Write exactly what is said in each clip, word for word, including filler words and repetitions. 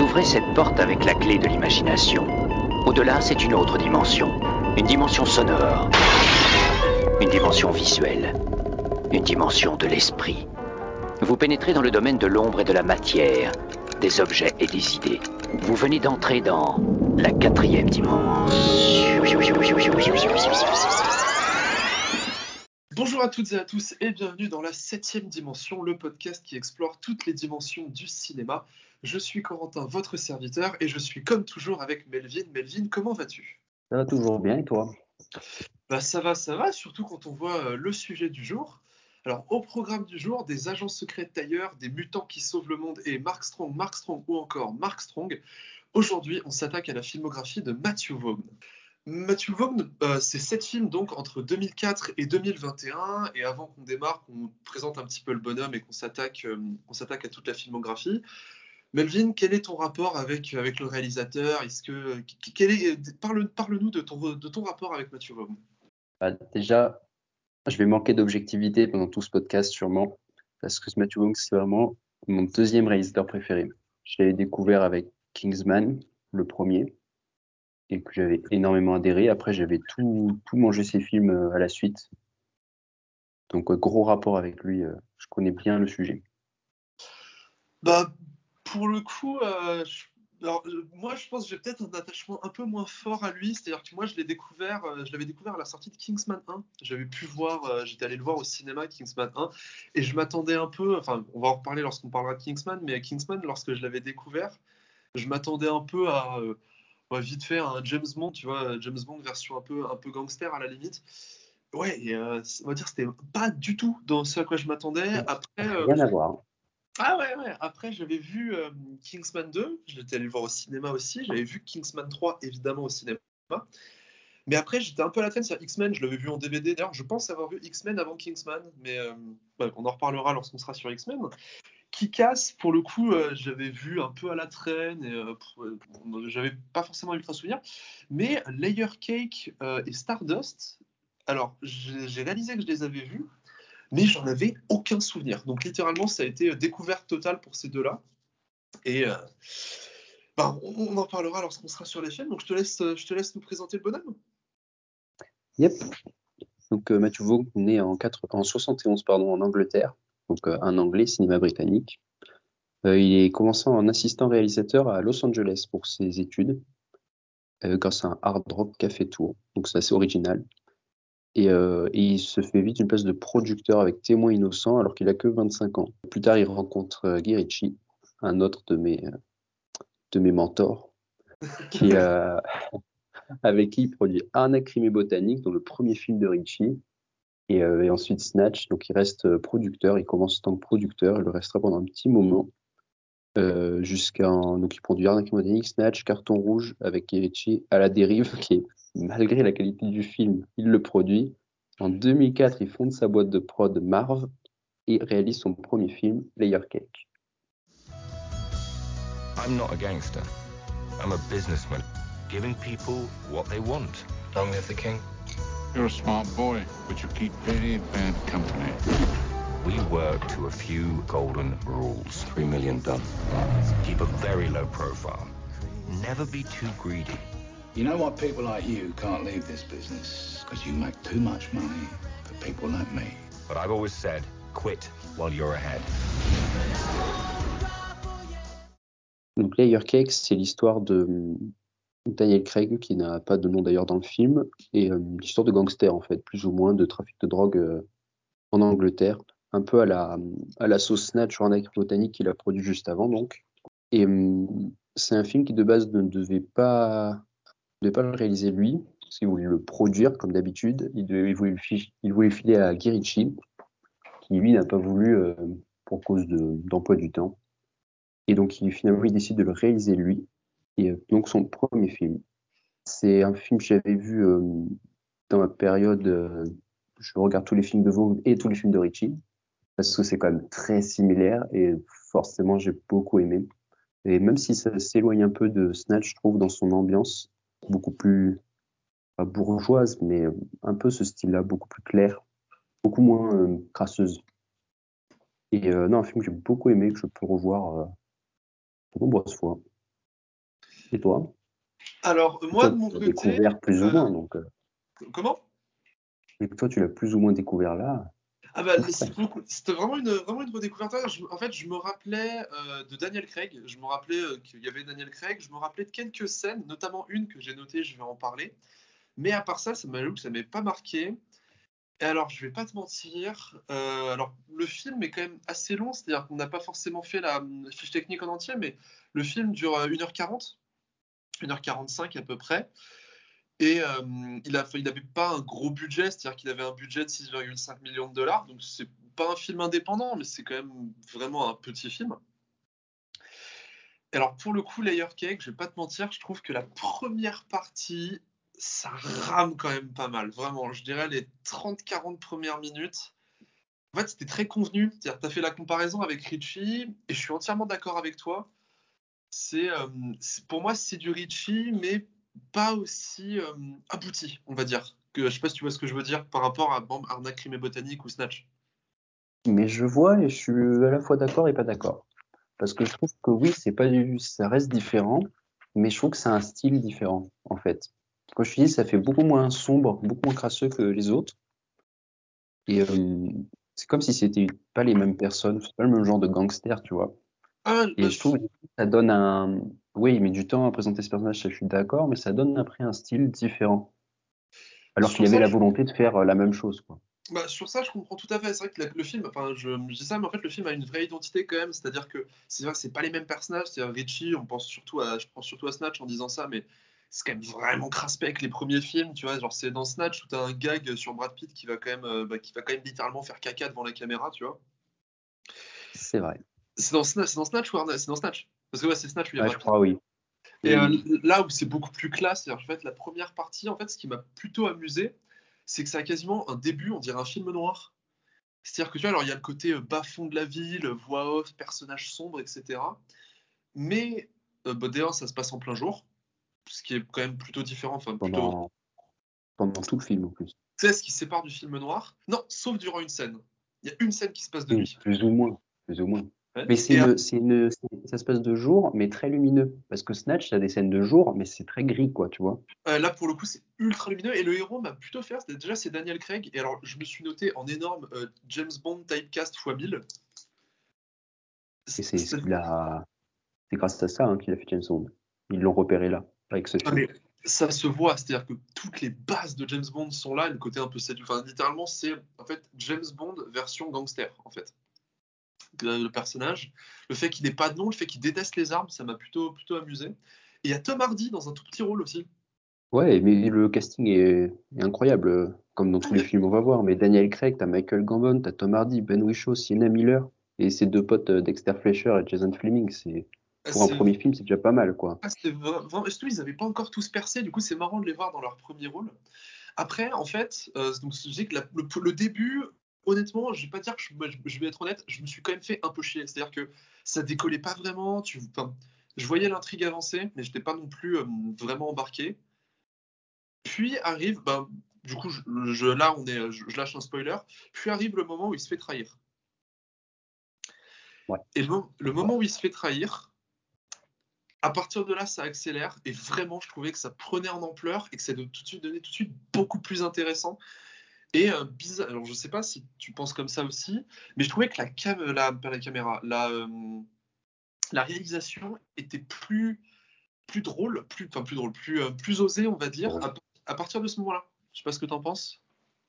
Vous ouvrez cette porte avec la clé de l'imagination. Au-delà, c'est une autre dimension. Une dimension sonore. Une dimension visuelle. Une dimension de l'esprit. Vous pénétrez dans le domaine de l'ombre et de la matière, des objets et des idées. Vous venez d'entrer dans la quatrième dimension. Bonjour à toutes et à tous et bienvenue dans la septième dimension, le podcast qui explore toutes les dimensions du cinéma. Je suis Corentin, votre serviteur, et je suis comme toujours avec Melvin. Melvin, comment vas-tu ? Ça va toujours bien, et toi ? Bah ça va, ça va, surtout quand on voit euh, le sujet du jour. Alors, au programme du jour, des agents secrets tailleurs, des mutants qui sauvent le monde et Mark Strong, Mark Strong ou encore Mark Strong. Aujourd'hui, on s'attaque à la filmographie de Matthew Vaughn. Matthew Vaughn, euh, c'est sept films donc entre deux mille quatre et deux mille vingt et un. Et avant qu'on démarre, qu'on présente un petit peu le bonhomme et qu'on s'attaque, euh, qu'on s'attaque à toute la filmographie. Melvin, quel est ton rapport avec, avec le réalisateur ? Est-ce que, quel est, parle, parle-nous de ton, de ton rapport avec Matthew Vaughn. Bah, déjà, je vais manquer d'objectivité pendant tout ce podcast sûrement, parce que ce Matthew Vaughn, c'est vraiment mon deuxième réalisateur préféré. Je l'avais découvert avec Kingsman, le premier, et que j'avais énormément adhéré. Après, j'avais tout, tout mangé ses films à la suite. Donc, gros rapport avec lui, je connais bien le sujet. Bah, pour le coup, euh, je, alors, euh, moi je pense que j'ai peut-être un attachement un peu moins fort à lui, c'est-à-dire que moi je l'ai découvert, euh, je l'avais découvert à la sortie de Kingsman un. J'avais pu voir, euh, j'étais allé le voir au cinéma, Kingsman un, et je m'attendais un peu, enfin on va en reparler lorsqu'on parlera de Kingsman, mais à Kingsman, lorsque je l'avais découvert, je m'attendais un peu à, euh, ouais, vite fait, à un James Bond, tu vois, James Bond version un peu, un peu gangster à la limite. Ouais, et euh, on va dire que c'était pas du tout dans ce à quoi je m'attendais. Après, euh, Rien à voir. ah ouais, ouais. Après, j'avais vu euh, Kingsman deux, j'étais allé le voir au cinéma aussi, j'avais vu Kingsman trois, évidemment, au cinéma. Mais après, j'étais un peu à la traîne sur X-Men, je l'avais vu en D V D. D'ailleurs, je pense avoir vu X-Men avant Kingsman, mais euh, ouais, on en reparlera lorsqu'on sera sur X-Men. Kick-Ass, pour le coup, euh, j'avais vu un peu à la traîne, et euh, pff, euh, j'avais pas forcément ultra souvenir. Mais Layer Cake euh, et Stardust, alors, j'ai j'ai réalisé que je les avais vus, mais j'en avais aucun souvenir. Donc littéralement, ça a été découverte totale pour ces deux-là. Et euh, bah, on, on en parlera lorsqu'on sera sur les chaînes. Donc je te laisse, je te laisse nous présenter le bonhomme. Yep. Donc, euh, Matthew Vaughn, né en, quatre, en soixante et onze pardon, en Angleterre, donc euh, un Anglais, cinéma britannique. Euh, il est commencé en assistant réalisateur à Los Angeles pour ses études, euh, grâce à un hard rock café tour. Donc c'est assez original. Et, euh, et il se fait vite une place de producteur avec Témoin innocent alors qu'il a que vingt-cinq ans. Plus tard, il rencontre euh, Guy Ritchie, un autre de mes, euh, de mes mentors, qui, euh, avec qui il produit Arnaque, crime et botanique, dont le premier film de Ritchie, et, euh, et ensuite Snatch. Donc il reste euh, producteur, il commence en tant que producteur, il le restera pendant un petit moment. Euh, jusqu'à donc il produit Arnaque Botanique, Snatch, Carton Rouge avec Guy Ritchie, À la dérive, qui est, malgré la qualité du film, il le produit. En deux mille quatre, il fonde sa boîte de prod Marv et réalise son premier film, Layer Cake. I'm not a gangster. I'm a businessman, giving people what they want. Long live the king. You're a smart boy, but you keep very bad company. We work to a few golden rules. Three million done. Keep a very low profile. Never be too greedy. You know what? People like you can't leave this business because you make too much money for people like me. But I've always said, quit while you're ahead. Donc Layer Cake, c'est l'histoire de Daniel Craig, qui n'a pas de nom d'ailleurs dans le film, et euh, l'histoire de gangster en fait, plus ou moins de trafic de drogue euh, en Angleterre, un peu à la, à la sauce Snatch ou Arnaque botanique qu'il a produit juste avant donc. Et euh, c'est un film qui de base ne devait pas, ne devait pas le réaliser lui, parce qu'il voulait le produire comme d'habitude, il, devait, il, voulait, il voulait filer à Guy Ritchie, qui lui n'a pas voulu euh, pour cause de, d'emploi du temps. Et donc il, finalement il décide de le réaliser lui, et euh, donc son premier film. C'est un film que j'avais vu euh, dans ma période, euh, je regarde tous les films de Vaughn et tous les films de Ritchie, parce que c'est quand même très similaire et forcément j'ai beaucoup aimé. Et même si ça s'éloigne un peu de Snatch, je trouve, dans son ambiance, beaucoup plus, pas bourgeoise, mais un peu ce style-là, beaucoup plus clair, beaucoup moins euh, crasseuse. Et euh, non, un film que j'ai beaucoup aimé, que je peux revoir euh, de nombreuses fois. Et toi? Alors, moi, Toi, de mon tu l'as côté, découvert plus ou euh, moins, donc. euh, comment? et toi, tu l'as plus ou moins découvert là. Ah bah, Après. c'est beaucoup- c'était vraiment une, vraiment une redécouverte. Je- en fait, je me rappelais euh, de Daniel Craig, je me rappelais euh, qu'il y avait Daniel Craig, je me rappelais de quelques scènes, notamment une que j'ai notée, je vais en parler. Mais à part ça, ça m'a ça m'est pas marqué. Et alors, je vais pas te mentir, euh, alors le film est quand même assez long, c'est-à-dire qu'on n'a pas forcément fait la, la fiche technique en entier, mais le film dure euh, une heure quarante, une heure quarante-cinq à peu près. Et euh, il a, il n'avait pas un gros budget, c'est-à-dire qu'il avait un budget de six virgule cinq millions de dollars, donc c'est pas un film indépendant, mais c'est quand même vraiment un petit film. Et alors pour le coup, Layer Cake, je vais pas te mentir, je trouve que la première partie, ça rame quand même pas mal, vraiment. Je dirais les trente quarante premières minutes. En fait, c'était très convenu, c'est-à-dire tu as fait la comparaison avec Richie, et je suis entièrement d'accord avec toi. C'est, euh, c'est- pour moi, c'est du Richie, mais pas aussi euh, abouti, on va dire. Que, je sais pas si tu vois ce que je veux dire par rapport à bon, Arnaque, Crime et Botanique ou Snatch. Mais je vois et je suis à la fois d'accord et pas d'accord. Parce que je trouve que oui, c'est pas du, ça reste différent, mais je trouve que c'est un style différent, en fait. Quand je te dis, ça fait beaucoup moins sombre, beaucoup moins crasseux que les autres. Et euh, c'est comme si c'était pas les mêmes personnes, c'est pas le même genre de gangster, tu vois. Ah, Et bah, je trouve que ça donne un, oui, il met du temps à présenter ce personnage, ça, je suis d'accord, mais ça donne après un style différent. Alors qu'il sur avait ça, la je, volonté de faire euh, la même chose, quoi. bah, sur ça, je comprends tout à fait. C'est vrai que la- le film, enfin, je, je dis ça, mais en fait, le film a une vraie identité quand même. C'est-à-dire que c'est vrai que c'est pas les mêmes personnages. C'est-à-dire Richie, on pense surtout à, je pense surtout à Snatch en disant ça, mais c'est quand même vraiment crasse-pec les premiers films, tu vois. Genre, c'est dans Snatch où t'as un gag sur Brad Pitt qui va quand même, euh, bah, qui va quand même littéralement faire caca devant la caméra, tu vois. C'est vrai. C'est dans, Sna- c'est dans Snatch ou Arna- C'est dans Snatch. Parce que ouais, c'est Snatch où il y a Ouais, je Brad Pitt. crois, oui. Et euh, Oui. là où c'est beaucoup plus classe, c'est-à-dire en fait la première partie, en fait, ce qui m'a plutôt amusé, c'est que ça a quasiment un début, on dirait un film noir. C'est-à-dire que tu vois, alors il y a le côté euh, bas-fond de la ville, voix off, personnages sombres, et cetera. Mais euh, bah, d'ailleurs, ça se passe en plein jour, ce qui est quand même plutôt différent, enfin plutôt. Pendant, pendant tout le film, en plus. Tu sais ce qui sépare du film noir? Non, sauf durant une scène. Il y a une scène qui se passe de Oui, nuit. plus ou moins, plus ou moins. Ouais. Mais c'est Et une, c'est une, ça se passe de jour, mais très lumineux. Parce que Snatch, ça a des scènes de jour, mais c'est très gris, quoi, tu vois. euh, là, pour le coup, c'est ultra lumineux. Et le héros m'a plutôt fait. c'est- Déjà, c'est Daniel Craig. Et alors, je me suis noté en énorme euh, James Bond typecast fois mille. Et c'est ce qu'il a, c'est grâce à ça, hein, qu'il a fait James Bond. Ils l'ont repéré là, avec ce Ah, film. mais ça se voit, c'est-à-dire que toutes les bases de James Bond sont là, le côté un peu séduit. Enfin, littéralement, c'est en fait James Bond version gangster, en fait. Le, le personnage, le fait qu'il n'ait pas de nom, le fait qu'il déteste les armes, ça m'a plutôt, plutôt amusé. Et il y a Tom Hardy dans un tout petit rôle aussi. Ouais, mais le casting est, est incroyable, euh, comme dans Ah, tous il y les a- films, on va voir. Mais Daniel Craig, t'as Michael Gambon, t'as Tom Hardy, Ben Whishaw, Sienna Miller, et ses deux potes euh, Dexter Fletcher et Jason Fleming. C'est, ah, pour un c'est premier film, c'est déjà pas mal, quoi. ah, c'est vraiment. Surtout, ils n'avaient pas encore tous percé, du coup, c'est marrant de les voir dans leur premier rôle. Après, en fait, euh, donc, je dis que la- le, le début, honnêtement, je vais pas dire que je, moi, je- je vais être honnête, je me suis quand même fait un peu chier. C'est-à-dire que ça décollait pas vraiment. Tu, enfin, je voyais l'intrigue avancer, mais j'étais pas non plus euh, vraiment embarqué. Puis arrive, ben, du coup, je, je- là, on est, je, je lâche un spoiler. Puis arrive le moment où il se fait trahir. Ouais. Et le, le moment où il se fait trahir, à partir de là, ça accélère. Et vraiment, je trouvais que ça prenait en ampleur et que ça de, tout de suite devenait tout de suite beaucoup plus intéressant. Et euh, bizarre, alors je sais pas si tu penses comme ça aussi, mais je trouvais que la, cam la, pas la caméra, la, euh, la réalisation était plus, plus drôle, plus, enfin plus drôle, plus, euh, plus osée, on va dire, à, à partir de ce moment-là. Je sais pas ce que t'en penses.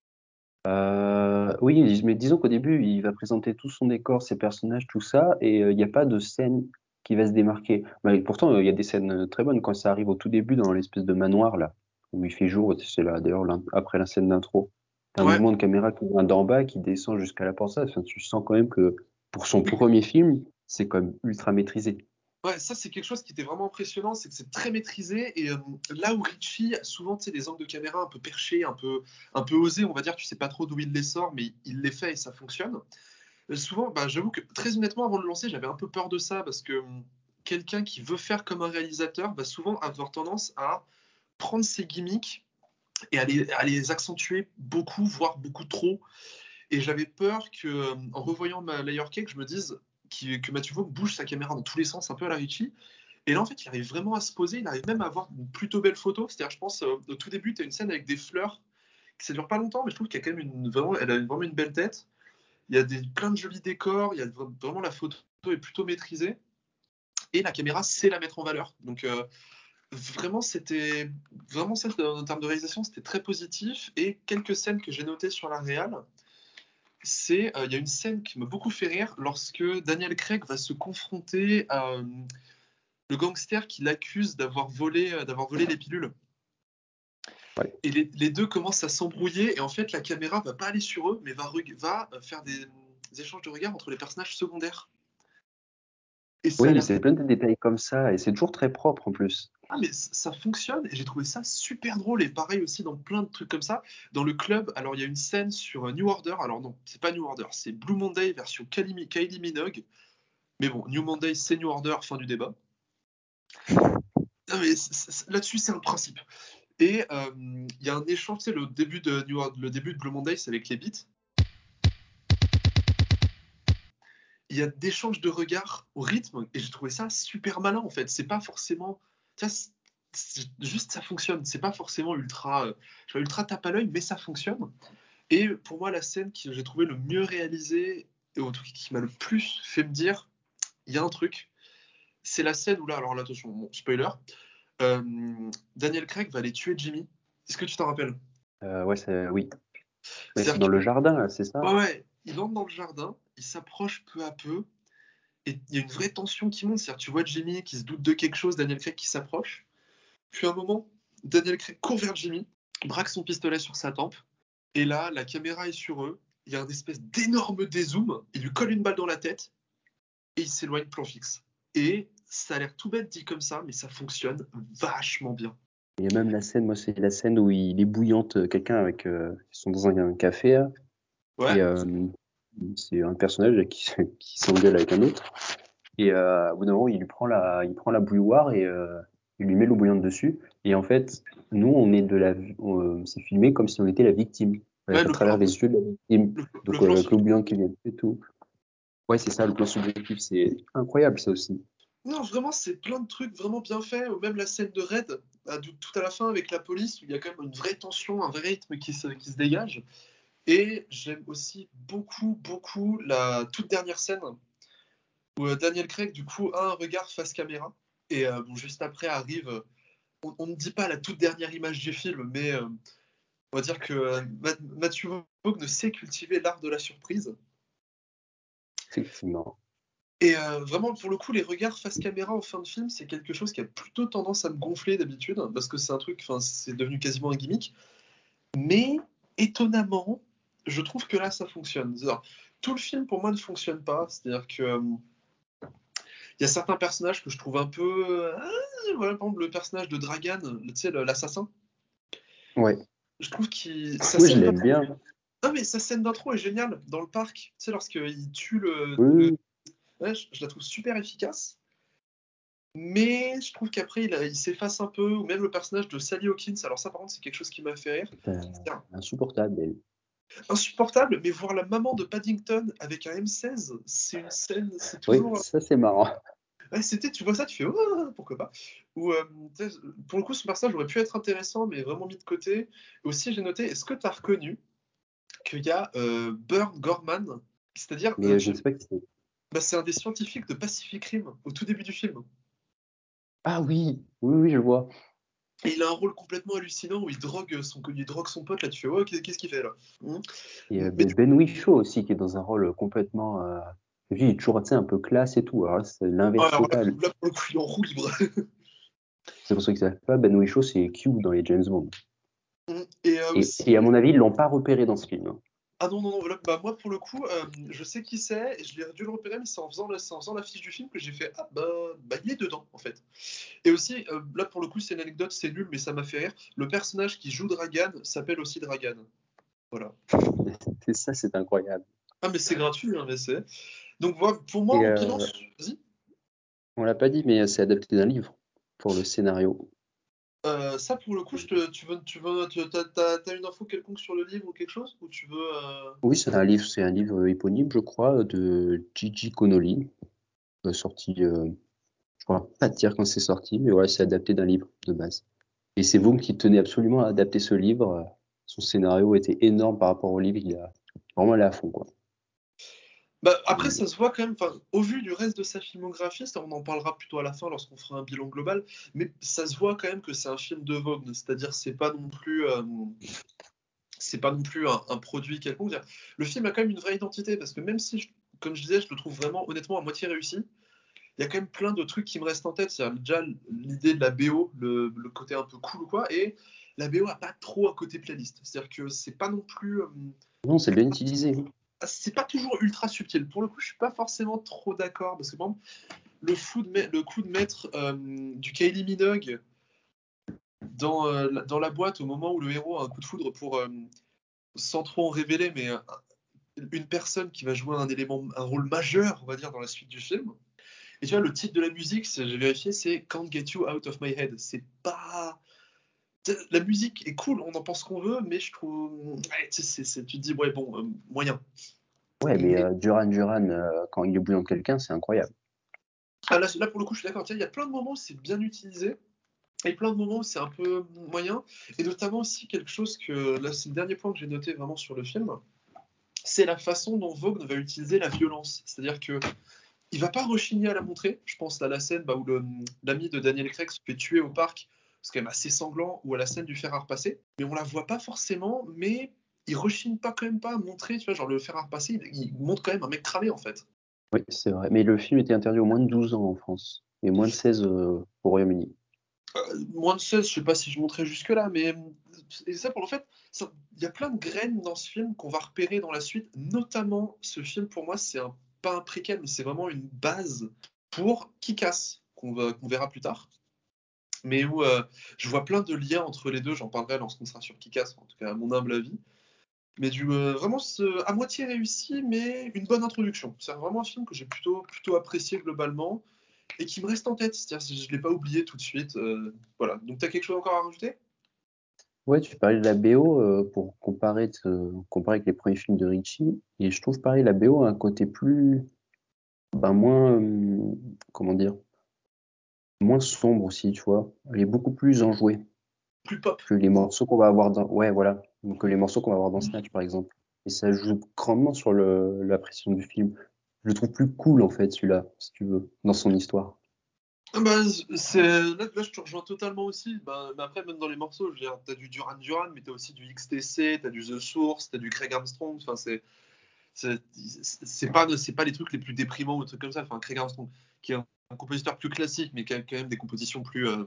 Euh, oui, mais disons qu'au début, il va présenter tout son décor, ses personnages, tout ça, et euh, il n'y a pas de scène qui va se démarquer. Mais pourtant, euh, il y a des scènes euh, très bonnes quand ça arrive au tout début dans l'espèce de manoir là, où il fait jour. C'est là, d'ailleurs, l'in- après la scène d'intro, t'as un Ouais, mouvement de caméra qui vient d'en bas, qui descend jusqu'à la porte. Enfin, tu sens quand même que pour son oui. premier film, c'est quand même ultra maîtrisé. Ouais, ça c'est quelque chose qui était vraiment impressionnant, c'est que c'est très maîtrisé et euh, là où Richie a souvent tu sais, des angles de caméra un peu perchés, un peu, un peu osés, on va dire, tu sais pas trop d'où il les sort, mais il les fait et ça fonctionne. Euh, souvent, bah, j'avoue que très honnêtement, avant de le lancer, j'avais un peu peur de ça parce que hum, quelqu'un qui veut faire comme un réalisateur va souvent avoir tendance à prendre ses gimmicks et à les, à les accentuer beaucoup, voire beaucoup trop. Et j'avais peur que, euh, en revoyant ma Layer Cake, je me dise qui- que Matthew Vaughn bouge sa caméra dans tous les sens, un peu à la Richie. Et là, en fait, il arrive vraiment à se poser, il arrive même à avoir une plutôt belle photo. C'est-à-dire, je pense, euh, au tout début, tu as une scène avec des fleurs, ça dure pas longtemps, mais je trouve qu'il y a quand même une, vraiment, elle a vraiment une belle tête. Il y a des, plein de jolis décors, il y a vraiment la photo est plutôt maîtrisée. Et la caméra sait la mettre en valeur. Donc, euh, vraiment, c'était vraiment ça, en termes de réalisation, c'était très positif. Et quelques scènes que j'ai notées sur la réal, c'est euh, il y a une scène qui m'a beaucoup fait rire lorsque Daniel Craig va se confronter à euh, le gangster qui l'accuse d'avoir volé, euh, d'avoir volé les pilules. Ouais. Et les, les deux commencent à s'embrouiller et en fait la caméra va pas aller sur eux mais va, va faire des, des échanges de regards entre les personnages secondaires. Et ça Oui, a mais l'air... c'est plein de détails comme ça, et c'est toujours très propre en plus. Ah mais ça fonctionne et j'ai trouvé ça super drôle et pareil aussi dans plein de trucs comme ça. Dans le club, alors il y a une scène sur New Order, alors non, c'est pas New Order, c'est Blue Monday version Kylie, Kylie Minogue. Mais bon, New Monday, c'est New Order, fin du débat. Non, mais là-dessus, c'est un principe. Et il euh, y a un échange, tu sais, le début de, New Order, le début de Blue Monday, c'est avec les beats. Il y a d'échanges de regards au rythme, et j'ai trouvé ça super malin, en fait. C'est pas forcément... Ça, c'est juste, ça fonctionne. C'est pas forcément ultra, euh, ultra tape à l'œil, mais ça fonctionne. Et pour moi, la scène que j'ai trouvé le mieux réalisée, et au truc qui m'a le plus fait me dire, il y a un truc, c'est la scène où là, alors là, attention, bon, spoiler, euh, Daniel Craig va aller tuer Jimmy. Est-ce que tu t'en rappelles? Euh, ouais, c'est, oui. Mais c'est C'est-à-dire dans le qu'il jardin, là, c'est ça? ouais, ouais, il entre dans le jardin, il s'approche peu à peu, et il y a une vraie tension qui monte. C'est-à-dire tu vois Jimmy qui se doute de quelque chose, Daniel Craig qui s'approche. Puis à un moment, Daniel Craig court vers Jimmy, braque son pistolet sur sa tempe, et là, la caméra est sur eux. Il y a une espèce d'énorme dézoom, il lui colle une balle dans la tête, et il s'éloigne plan fixe. Et ça a l'air tout bête dit comme ça, mais ça fonctionne vachement bien. Il y a même la scène, moi, c'est la scène où il ébouillante quelqu'un avec. Euh, ils sont dans un, un café, là, Ouais. et euh, c'est un personnage qui, qui s'engueule avec un autre. Et euh, au bout d'un moment, il lui prend la, il prend la bouilloire et euh, il lui met l'eau bouillante dessus. Et en fait, nous, on est de la, on, c'est filmé comme si on était la victime, Ouais, avec à le travers plan, les yeux de la victime. le, le Donc, plan euh, avec l'eau subjectif. bouillante qui vient et tout. Ouais, c'est ça, le plan subjectif, c'est incroyable, ça aussi. Non, vraiment, c'est plein de trucs vraiment bien faits, ou même la scène de raid, à, tout à la fin avec la police, où il y a quand même une vraie tension, un vrai rythme qui se, qui se dégage. Et j'aime aussi beaucoup, beaucoup la toute dernière scène, où euh, Daniel Craig, du coup, a un regard face caméra. Et euh, bon, juste après arrive, euh, on, on ne dit pas la toute dernière image du film, mais euh, on va dire que euh, Matthew Vaughn sait cultiver l'art de la surprise. Effectivement. Et euh, vraiment, pour le coup, les regards face caméra en fin de film, c'est quelque chose qui a plutôt tendance à me gonfler d'habitude, parce que c'est un truc, enfin, c'est devenu quasiment un gimmick. Mais étonnamment, je trouve que là, ça fonctionne. C'est-à-dire, tout le film, pour moi, ne fonctionne pas. C'est-à-dire que euh, il y a certains personnages que je trouve un peu... euh, voilà, par exemple, le personnage de Dragan, tu sais, le- l'assassin. Ouais. Je trouve qu'il... Sa Oui, je scène l'aime d'intro... bien. Ah, mais sa scène d'intro est géniale, dans le parc. Tu sais, lorsqu'il tue le... Oui, le... oui. Ouais, je, je la trouve super efficace. Mais je trouve qu'après, il, a- il s'efface un peu, ou même le personnage de Sally Hawkins. Alors ça, par contre, c'est quelque chose qui m'a fait rire. C'est C'est un- insupportable, elle. insupportable, mais voir la maman de Paddington avec un M seize, c'est une scène, c'est Oui, toujours... ça, c'est marrant. Ouais, c'était, tu vois ça, tu fais, oh, pourquoi pas. Ou, euh, tu sais, pour le coup, ce personnage aurait pu être intéressant, mais vraiment mis de côté. Et aussi, j'ai noté, est-ce que tu as reconnu qu'il y a euh, Burn Gorman, c'est-à-dire, Mais euh, euh, je je- ne sais pas qui c'est. bah, c'est un des scientifiques de Pacific Rim, au tout début du film. Ah oui, oui, oui, je vois. Et il a un rôle complètement hallucinant où il drogue son, il drogue son pote, là, tu fais, oh, qu'est-ce qu'il fait là? Hum. Et euh, Mais Ben du Ben Whishaw aussi, qui est dans un rôle complètement. Euh... Lui, il est toujours, tu sais, un peu classe et tout. Alors là, c'est ah, l'inverse alors là, total. là, pour le coup, il est en roue libre. C'est pour ça qu'ils savent pas. Ben Whishaw, c'est Q dans les James Bond. Hum. Et euh, Et, aussi, et à mon avis, ils l'ont pas repéré dans ce film, hein. ah non, non, non, là, bah, moi pour le coup, euh, je sais qui c'est, et je l'ai dû le repérer, mais c'est en faisant, la, c'est en faisant la fiche du film que j'ai fait, ah bah, bah il est dedans en fait. Et aussi, euh, là pour le coup, c'est une anecdote, c'est nul, mais ça m'a fait rire. Le personnage qui joue Dragan s'appelle aussi Dragan. Voilà. C'est ça, c'est incroyable. Ah, mais c'est gratuit, hein, mais c'est. Donc voilà, pour moi, Et en euh, bilan, vas-y. on l'a pas dit, mais c'est adapté d'un livre pour le scénario. Euh, ça pour le coup, je te, tu veux, tu veux, tu- t'as, t'as- t'as une info quelconque sur le livre ou quelque chose? Ou tu veux. euh, Oui, c'est un livre, c'est un livre éponyme, je crois, de Gigi Connolly, euh, sorti euh, Je pourrais pas te dire quand c'est sorti, mais ouais, c'est adapté d'un livre de base. Et c'est Vaughn qui tenait absolument à adapter ce livre. Son scénario était énorme par rapport au livre, il a vraiment allé à fond, quoi. Bah, après, ça se voit quand même, enfin, au vu du reste de sa filmographie, ça, on en parlera plutôt à la fin lorsqu'on fera un bilan global, mais ça se voit quand même que c'est un film de Vaughn, c'est-à-dire c'est pas non plus, euh, c'est pas non plus un, un produit quelconque. C'est-à-dire, le film a quand même une vraie identité, parce que même si, je- comme je disais, je le trouve vraiment, honnêtement, à moitié réussi, il y a quand même plein de trucs qui me restent en tête. C'est-à-dire déjà l'idée de la B O, le, le côté un peu cool ou quoi, et la B O a pas trop un côté playlist. C'est-à-dire que c'est pas non plus. euh, Non, c'est bien utilisé. c'est pas toujours ultra subtil. Pour le coup, je suis pas forcément trop d'accord parce que par exemple, le, fou de ma- le coup de mettre euh, du Kylie Minogue dans, euh, la- dans la boîte au moment où le héros a un coup de foudre pour, euh, sans trop en révéler, mais euh, une personne qui va jouer un élément, un rôle majeur, on va dire, dans la suite du film. Et tu vois, le titre de la musique, c'est- j'ai vérifié, c'est Can't Get You Out of My Head. C'est pas. La musique est cool, on en pense qu'on veut, mais je trouve. Ouais, tu sais, c'est- c'est- tu te dis, ouais, bon, euh, moyen. Ouais, mais Mais euh, Duran Duran, euh, quand il est bouillant quelqu'un, c'est incroyable. ah, là, là, pour le coup, je suis d'accord. Tu sais, il y a plein de moments où c'est bien utilisé, et plein de moments où c'est un peu moyen. Et notamment aussi quelque chose que. Là, c'est le dernier point que j'ai noté vraiment sur le film. C'est la façon dont Vaughn va utiliser la violence. C'est-à-dire que il va pas rechigner à la montrer. Je pense à la scène bah, où le- l'ami de Daniel Craig se fait tuer au parc, c'est quand même assez sanglant, ou à la scène du fer à repasser. Mais on la voit pas forcément, mais il rechigne pas quand même pas à montrer, tu vois, genre le fer à repasser, il, il montre quand même un mec cramé en fait. Oui, c'est vrai. Mais le film était interdit aux moins de douze ans en France et moins de seize euh, au Royaume-Uni. Euh, moins de seize, je sais pas si je montrais jusque-là, mais et ça pour le fait, ça- il y a plein de graines dans ce film qu'on va repérer dans la suite, notamment ce film pour moi, c'est un, pas un préquel, mais c'est vraiment une base pour Kick-Ass, qu'on va- qu'on verra plus tard. Mais où euh, je vois plein de liens entre les deux, j'en parlerai lorsqu'on sera sur Kick-Ass, en tout cas à mon humble avis. Mais du, euh, vraiment ce- à moitié réussi, mais une bonne introduction. C'est vraiment un film que j'ai plutôt, plutôt apprécié globalement et qui me reste en tête. C'est-à-dire que je ne l'ai pas oublié tout de suite. euh, voilà. Donc tu as quelque chose encore à rajouter? Ouais, tu parlais de la B O euh, pour comparer, te- comparer avec les premiers films de Ritchie. Et je trouve pareil, la B O a un côté plus, ben moins, euh, comment dire, moins sombre aussi, tu vois. Elle est beaucoup plus enjouée Plus pop. que les morceaux qu'on va avoir dans, ouais, voilà, que les morceaux qu'on va avoir dans Snatch, par exemple. Et ça joue grandement sur le, la pression du film. Je le trouve plus cool, en fait, celui-là, si tu veux, dans son histoire. Ah bah, c'est, là, là, je te rejoins totalement aussi. Bah, mais après, même dans les morceaux, je veux dire, t'as du Duran Duran, mais t'as aussi du X T C, t'as du The Source, t'as du Craig Armstrong. Enfin, c'est, c'est, c'est pas, c'est pas les trucs les plus déprimants ou des trucs comme ça. Enfin, Craig Armstrong, qui est un, un compositeur plus classique, mais qui a quand même des compositions plus, euh,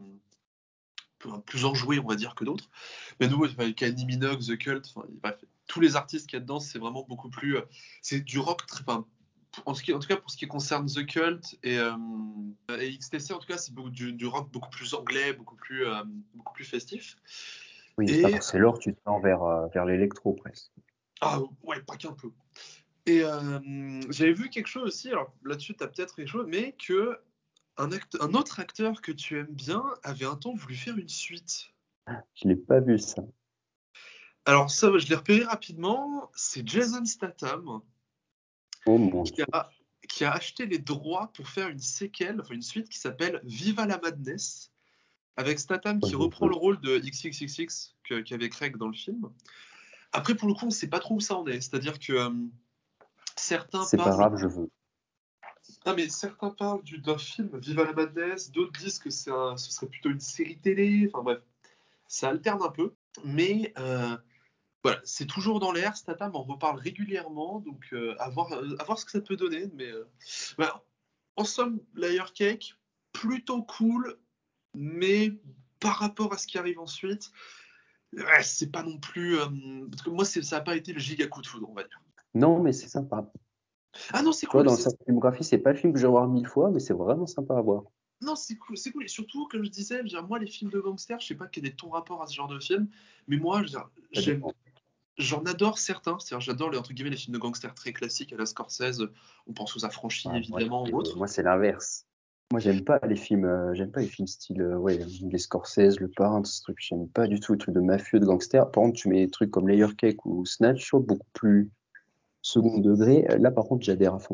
plus enjouées, on va dire, que d'autres. Mais nous, enfin, Kylie Minogue, The Cult, enfin, bref, tous les artistes qu'il y a dedans, c'est vraiment beaucoup plus. euh, c'est du rock très. Enfin, en, ce qui, en tout cas, pour ce qui concerne The Cult et, euh, et X T C, en tout cas, c'est beaucoup, du, du rock beaucoup plus anglais, beaucoup plus, euh, beaucoup plus festif. Oui, là, Et. pour c'est l'or, tu te tends vers, euh, vers l'électro, presque. Ah, ouais, pas qu'un peu. Et euh, j'avais vu quelque chose aussi, alors là-dessus, tu as peut-être quelque chose, mais que un, acte, un autre acteur que tu aimes bien avait un temps voulu faire une suite. Je l'ai pas vu, ça. Alors, ça, je l'ai repéré rapidement, c'est Jason Statham Oh mon qui Dieu. a, qui a acheté les droits pour faire une séquelle, enfin une suite qui s'appelle Viva la Madness, avec Statham Oh qui mon reprend Dieu. le rôle de X X X X que- qu'avait Craig dans le film. Après, pour le coup, on ne sait pas trop où ça en est. C'est-à-dire que euh, certains C'est pas parlent. grave, je veux. Ah, mais certains parlent du- d'un film Viva la Madness, d'autres disent que c'est un- ce serait plutôt une série télé. Enfin bref, ça alterne un peu. Mais euh, voilà, c'est toujours dans l'air. Statham en reparle régulièrement, donc euh, à, voir, euh, à voir ce que ça peut donner. Mais euh, voilà. En somme, Layer Cake, plutôt cool, mais par rapport à ce qui arrive ensuite, ouais, c'est pas non plus. euh, parce que moi, c'est- ça n'a pas été le giga coup de foudre, on va dire. Non, mais c'est sympa. Ah non, c'est Tu vois, cool. dans c'est- sa filmographie, c'est pas le film que je vais voir mille fois, mais c'est vraiment sympa à voir. Non, c'est cool, c'est cool. Et surtout, comme je disais, je veux dire, moi, les films de gangsters, je sais pas quel est ton rapport à ce genre de film, mais moi, je veux dire, Ça j'aime, dépend. j'en adore certains. C'est-à-dire, j'adore les, entre guillemets, les films de gangsters très classiques à la Scorsese. On pense aux Affranchis, Ah, moi, évidemment, c'est ou autres. moi, c'est l'inverse. Moi, j'aime pas les films, euh, j'aime pas les films style, euh, ouais, les Scorsese, Le Parrain, ce truc. J'aime pas du tout les trucs de mafieux, de gangsters. Par contre, tu mets des trucs comme Layer Cake ou Snatch, je trouve beaucoup plus second degré. Là, par contre, j'adhère à fond.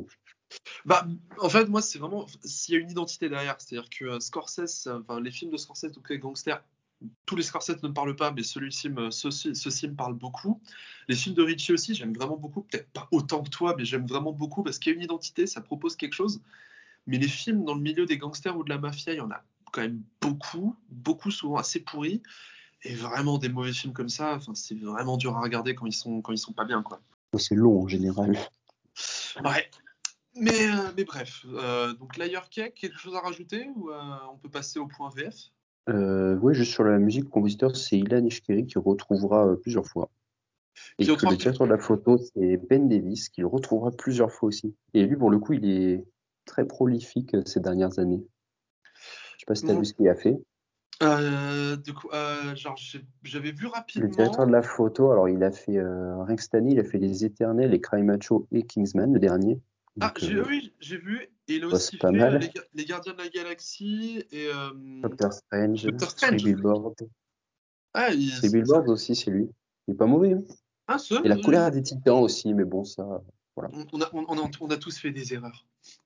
Bah, en fait, moi, c'est vraiment s'il y a une identité derrière, c'est-à-dire que euh, Scorsese, euh, enfin les films de Scorsese, donc les gangsters, tous les Scorsese ne me parlent pas, mais celui-ci me, ceci, ceci me parle beaucoup. Les films de Ritchie aussi, j'aime vraiment beaucoup, peut-être pas autant que toi, mais j'aime vraiment beaucoup parce qu'il y a une identité, ça propose quelque chose. Mais les films dans le milieu des gangsters ou de la mafia, il y en a quand même beaucoup, beaucoup souvent assez pourris, et vraiment des mauvais films comme ça, enfin, c'est vraiment dur à regarder quand ils sont, quand ils sont pas bien, quoi. C'est long en général. Ouais. Mais, euh, mais bref, euh, donc Layer Cake, quelque chose à rajouter ou euh, on peut passer au point V F? Euh, ouais, juste sur la musique, le compositeur, c'est Ilan Ishkeri qui retrouvera euh, plusieurs fois. Et Qui que le autrefois- directeur de la photo, c'est Ben Davis, qui le retrouvera plusieurs fois aussi. Et lui, pour le coup, il est très prolifique euh, ces dernières années. Je sais pas si tu as vu Bon, ce qu'il a fait. euh, de quoi- euh, genre, j'ai- j'avais vu Le directeur rapidement. de la photo, alors il a fait, euh, rien que cette année, il a fait Les Éternels, Les Cry Macho et Kingsman, le dernier. Ah, Donc, j'ai, euh, oui, j'ai vu. Et il a ouais, c'est aussi pas fait euh, les, mal. Ga- les Gardiens de la Galaxie et euh, Doctor Strange, Doctor Three Strange. Billboards. Ah, il- Three Billboards aussi, c'est lui. Il est pas mauvais, hein. ah, ce, Et La euh, colère des titans aussi, mais bon, ça, voilà. on, on a, on, on a, on a tous fait des erreurs.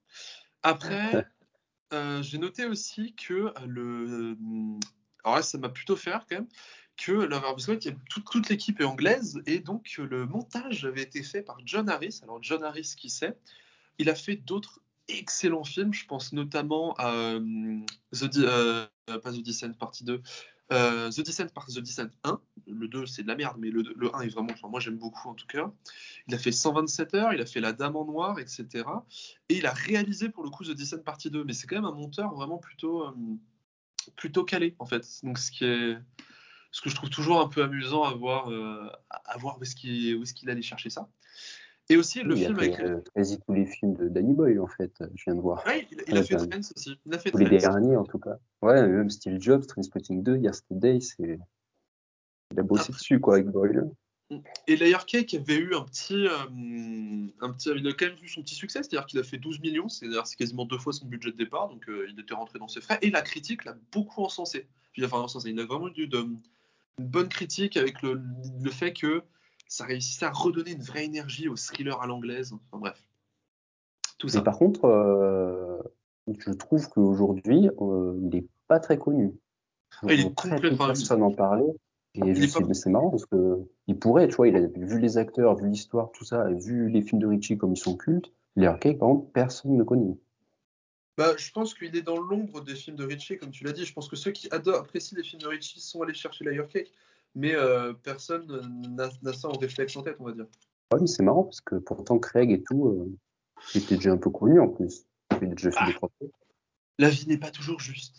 Après, euh, j'ai noté aussi que euh, le. Alors là, ça m'a plutôt fait rire quand même. Que la- parce qu'en fait, il y a toute, toute l'équipe est anglaise et donc euh, le montage avait été fait par John Harris. Alors, John Harris, qui c'est? Il a fait d'autres excellents films. Je pense notamment à euh, The, Di- euh, pas The Descent partie deux. Euh, The Descent par The Descent un. Le deux, c'est de la merde, mais le, le un est vraiment. Enfin, moi, j'aime beaucoup en tout cas. Il a fait cent vingt-sept heures, il a fait La Dame en Noir, et cetera. Et il a réalisé pour le coup The Descent partie deux. Mais c'est quand même un monteur vraiment plutôt, euh, plutôt calé en fait. Donc, ce qui est. Ce que je trouve toujours un peu amusant à voir, euh, à voir où est-ce qu'il où est-ce qu'il allait chercher ça. Et aussi le Oui, il a film fait avec. euh, quasi tous les films de Danny Boyle, en fait, je viens de voir. Ouais, il, il a Ouais, fait enfin, Trends aussi. Il a fait tous les Trends. derniers, en tout cas. Ouais, même Steve Jobs, Trainspotting deux, Yesterday, c'est... il a bossé Après, dessus, quoi, avec Boyle. et Layer Cake avait eu un petit, euh, un petit, il a quand même eu son petit succès, c'est-à-dire qu'il a fait douze millions, c'est-à-dire c'est quasiment deux fois son budget de départ, donc euh, il était rentré dans ses frais. Et la critique l'a beaucoup encensé. Je veux dire, enfin, encensé. Il a vraiment eu de, une bonne critique avec le, le fait que ça réussissait à redonner une vraie énergie au thriller à l'anglaise. Enfin bref, tout Mais ça. par contre, euh, je trouve qu'aujourd'hui, euh, il est pas très connu. Ah, il est J'entends très peu de complètement. personnes en parler. Et Il je est pas. sais, mais c'est marrant parce que il pourrait, tu vois, il a vu les acteurs, vu l'histoire, tout ça, et vu les films de Ritchie comme ils sont cultes. Les Arcade, par contre, personne ne connaît. Bah, je pense qu'il est dans l'ombre des films de Ritchie, comme tu l'as dit. Je pense que ceux qui adorent, apprécient les films de Ritchie sont allés chercher Layer Cake, mais euh, personne n'a n'a ça en réflexe en tête, on va dire. Ouais, mais c'est marrant parce que pourtant Craig et tout, euh, il était déjà un peu connu en plus. Il a déjà fait Ah, deux, trois trucs. la vie n'est pas toujours juste.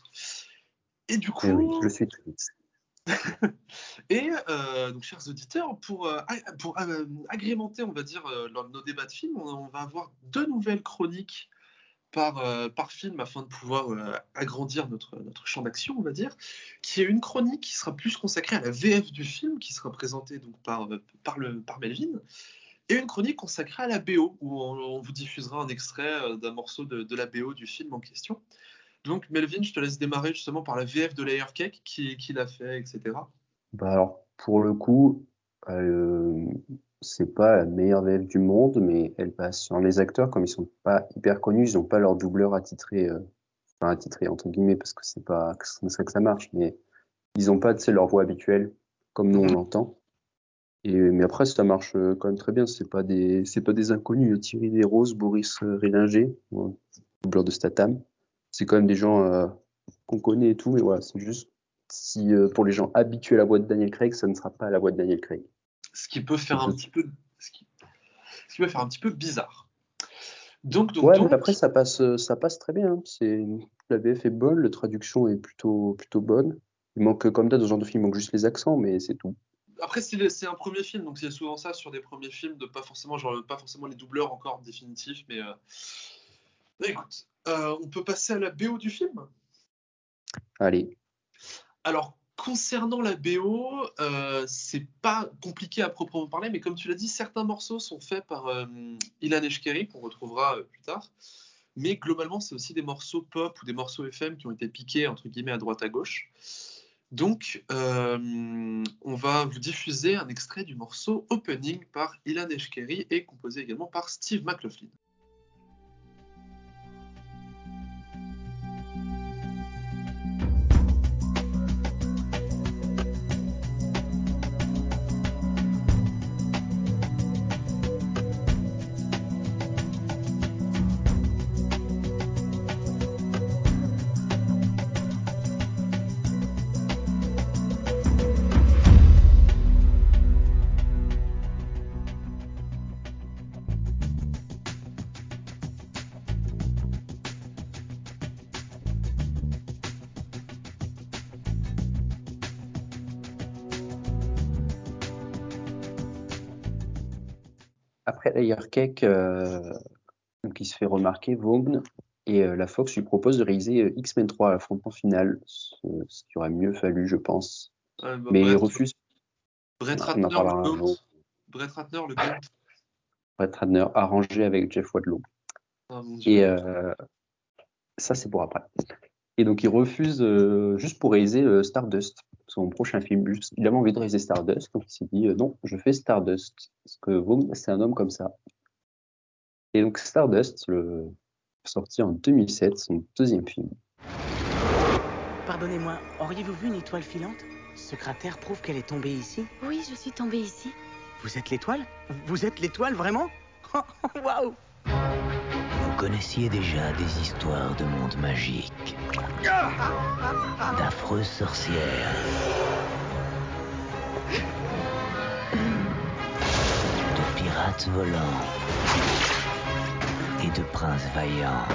Et du Et oui, coup, je suis triste. et euh, donc, chers auditeurs, pour, euh, ag- pour euh, agrémenter, on va dire, euh, lors de nos débats de films, on, on va avoir deux nouvelles chroniques par, euh, par film afin de pouvoir euh, agrandir notre, notre champ d'action, on va dire, qui est une chronique qui sera plus consacrée à la V F du film, qui sera présentée donc par, euh, par, le, par Melvin, et une chronique consacrée à la B O, où on, on vous diffusera un extrait euh, d'un morceau de, de la B O du film en question. Donc Melvin, je te laisse démarrer justement par la V F de Layer Cake, qui, qui l'a fait, et cetera. Bah alors, pour le coup, euh, c'est pas la meilleure V F du monde, mais elle passe sur les acteurs, comme ils sont pas hyper connus, ils ont pas leur doubleur attitré, euh, enfin attitré entre guillemets, parce que c'est pas comme ça que ça marche, mais ils ont pas, tu sais, leur voix habituelle, comme nous on Mhm. l'entend. Et, mais après, ça marche euh, quand même très bien, c'est pas des, c'est pas des inconnus, Thierry Desroses, Boris euh, Rillinger, ouais, doubleur de Statham. C'est quand même des gens euh, qu'on connaît et tout, mais voilà, c'est juste si euh, pour les gens habitués à la voix de Daniel Craig, ça ne sera pas la voix de Daniel Craig. Ce qui peut faire Donc, un je- petit peu, ce qui, ce qui peut faire un petit peu bizarre. Donc, donc, Ouais, mais après donc, ça passe, euh, ça passe très bien, hein. C'est la V F est bonne, la traduction est plutôt plutôt bonne. Il manque, comme d'hab dans ce genre de film, il manque juste les accents, mais c'est tout. après, c'est le- c'est un premier film, donc c'est souvent ça sur des premiers films, de pas forcément, genre, pas forcément les doubleurs encore définitifs, mais euh, bah, écoute, euh, on peut passer à la B O du film. Allez, Alors, concernant la B O, euh, c'est pas compliqué à proprement parler, mais comme tu l'as dit, certains morceaux sont faits par euh, Ilan Eshkeri, qu'on retrouvera euh, plus tard. Mais globalement, c'est aussi des morceaux pop ou des morceaux F M qui ont été piqués, entre guillemets, à droite à gauche. Donc, euh, on va vous diffuser un extrait du morceau Opening par Ilan Eshkeri et composé également par Steve McLaughlin. après Layer Cake, euh, donc il se fait remarquer, Vaughn, et euh, la Fox lui propose de réaliser euh, X-Men trois, l'affrontement final, ce, ce qui aurait mieux fallu, je pense. Ouais, bah, Mais il Brett, refuse. Brett On en Ratner, le parlera un GOAT. jour. Brett Ratner, le GOAT. Brett Ratner arrangé avec Jeff Wadlow. Ah mon Et dieu. euh, ça, c'est pour après. Et donc, il refuse euh, juste pour réaliser euh, Stardust, son prochain film. Juste, il avait envie de réaliser Stardust, donc il s'est dit euh, non, je fais Stardust. Parce que Vaughn, c'est un homme comme ça. Et donc, Stardust, le... sorti en deux mille sept, son deuxième film. Pardonnez-moi, auriez-vous vu une étoile filante? Ce cratère prouve qu'elle est tombée ici. Oui, je suis tombée ici. Vous êtes l'étoile? Vous êtes l'étoile, vraiment? Waouh! Vous connaissiez déjà des histoires de monde magique, d'affreuses sorcières, de pirates volants et de princes vaillants.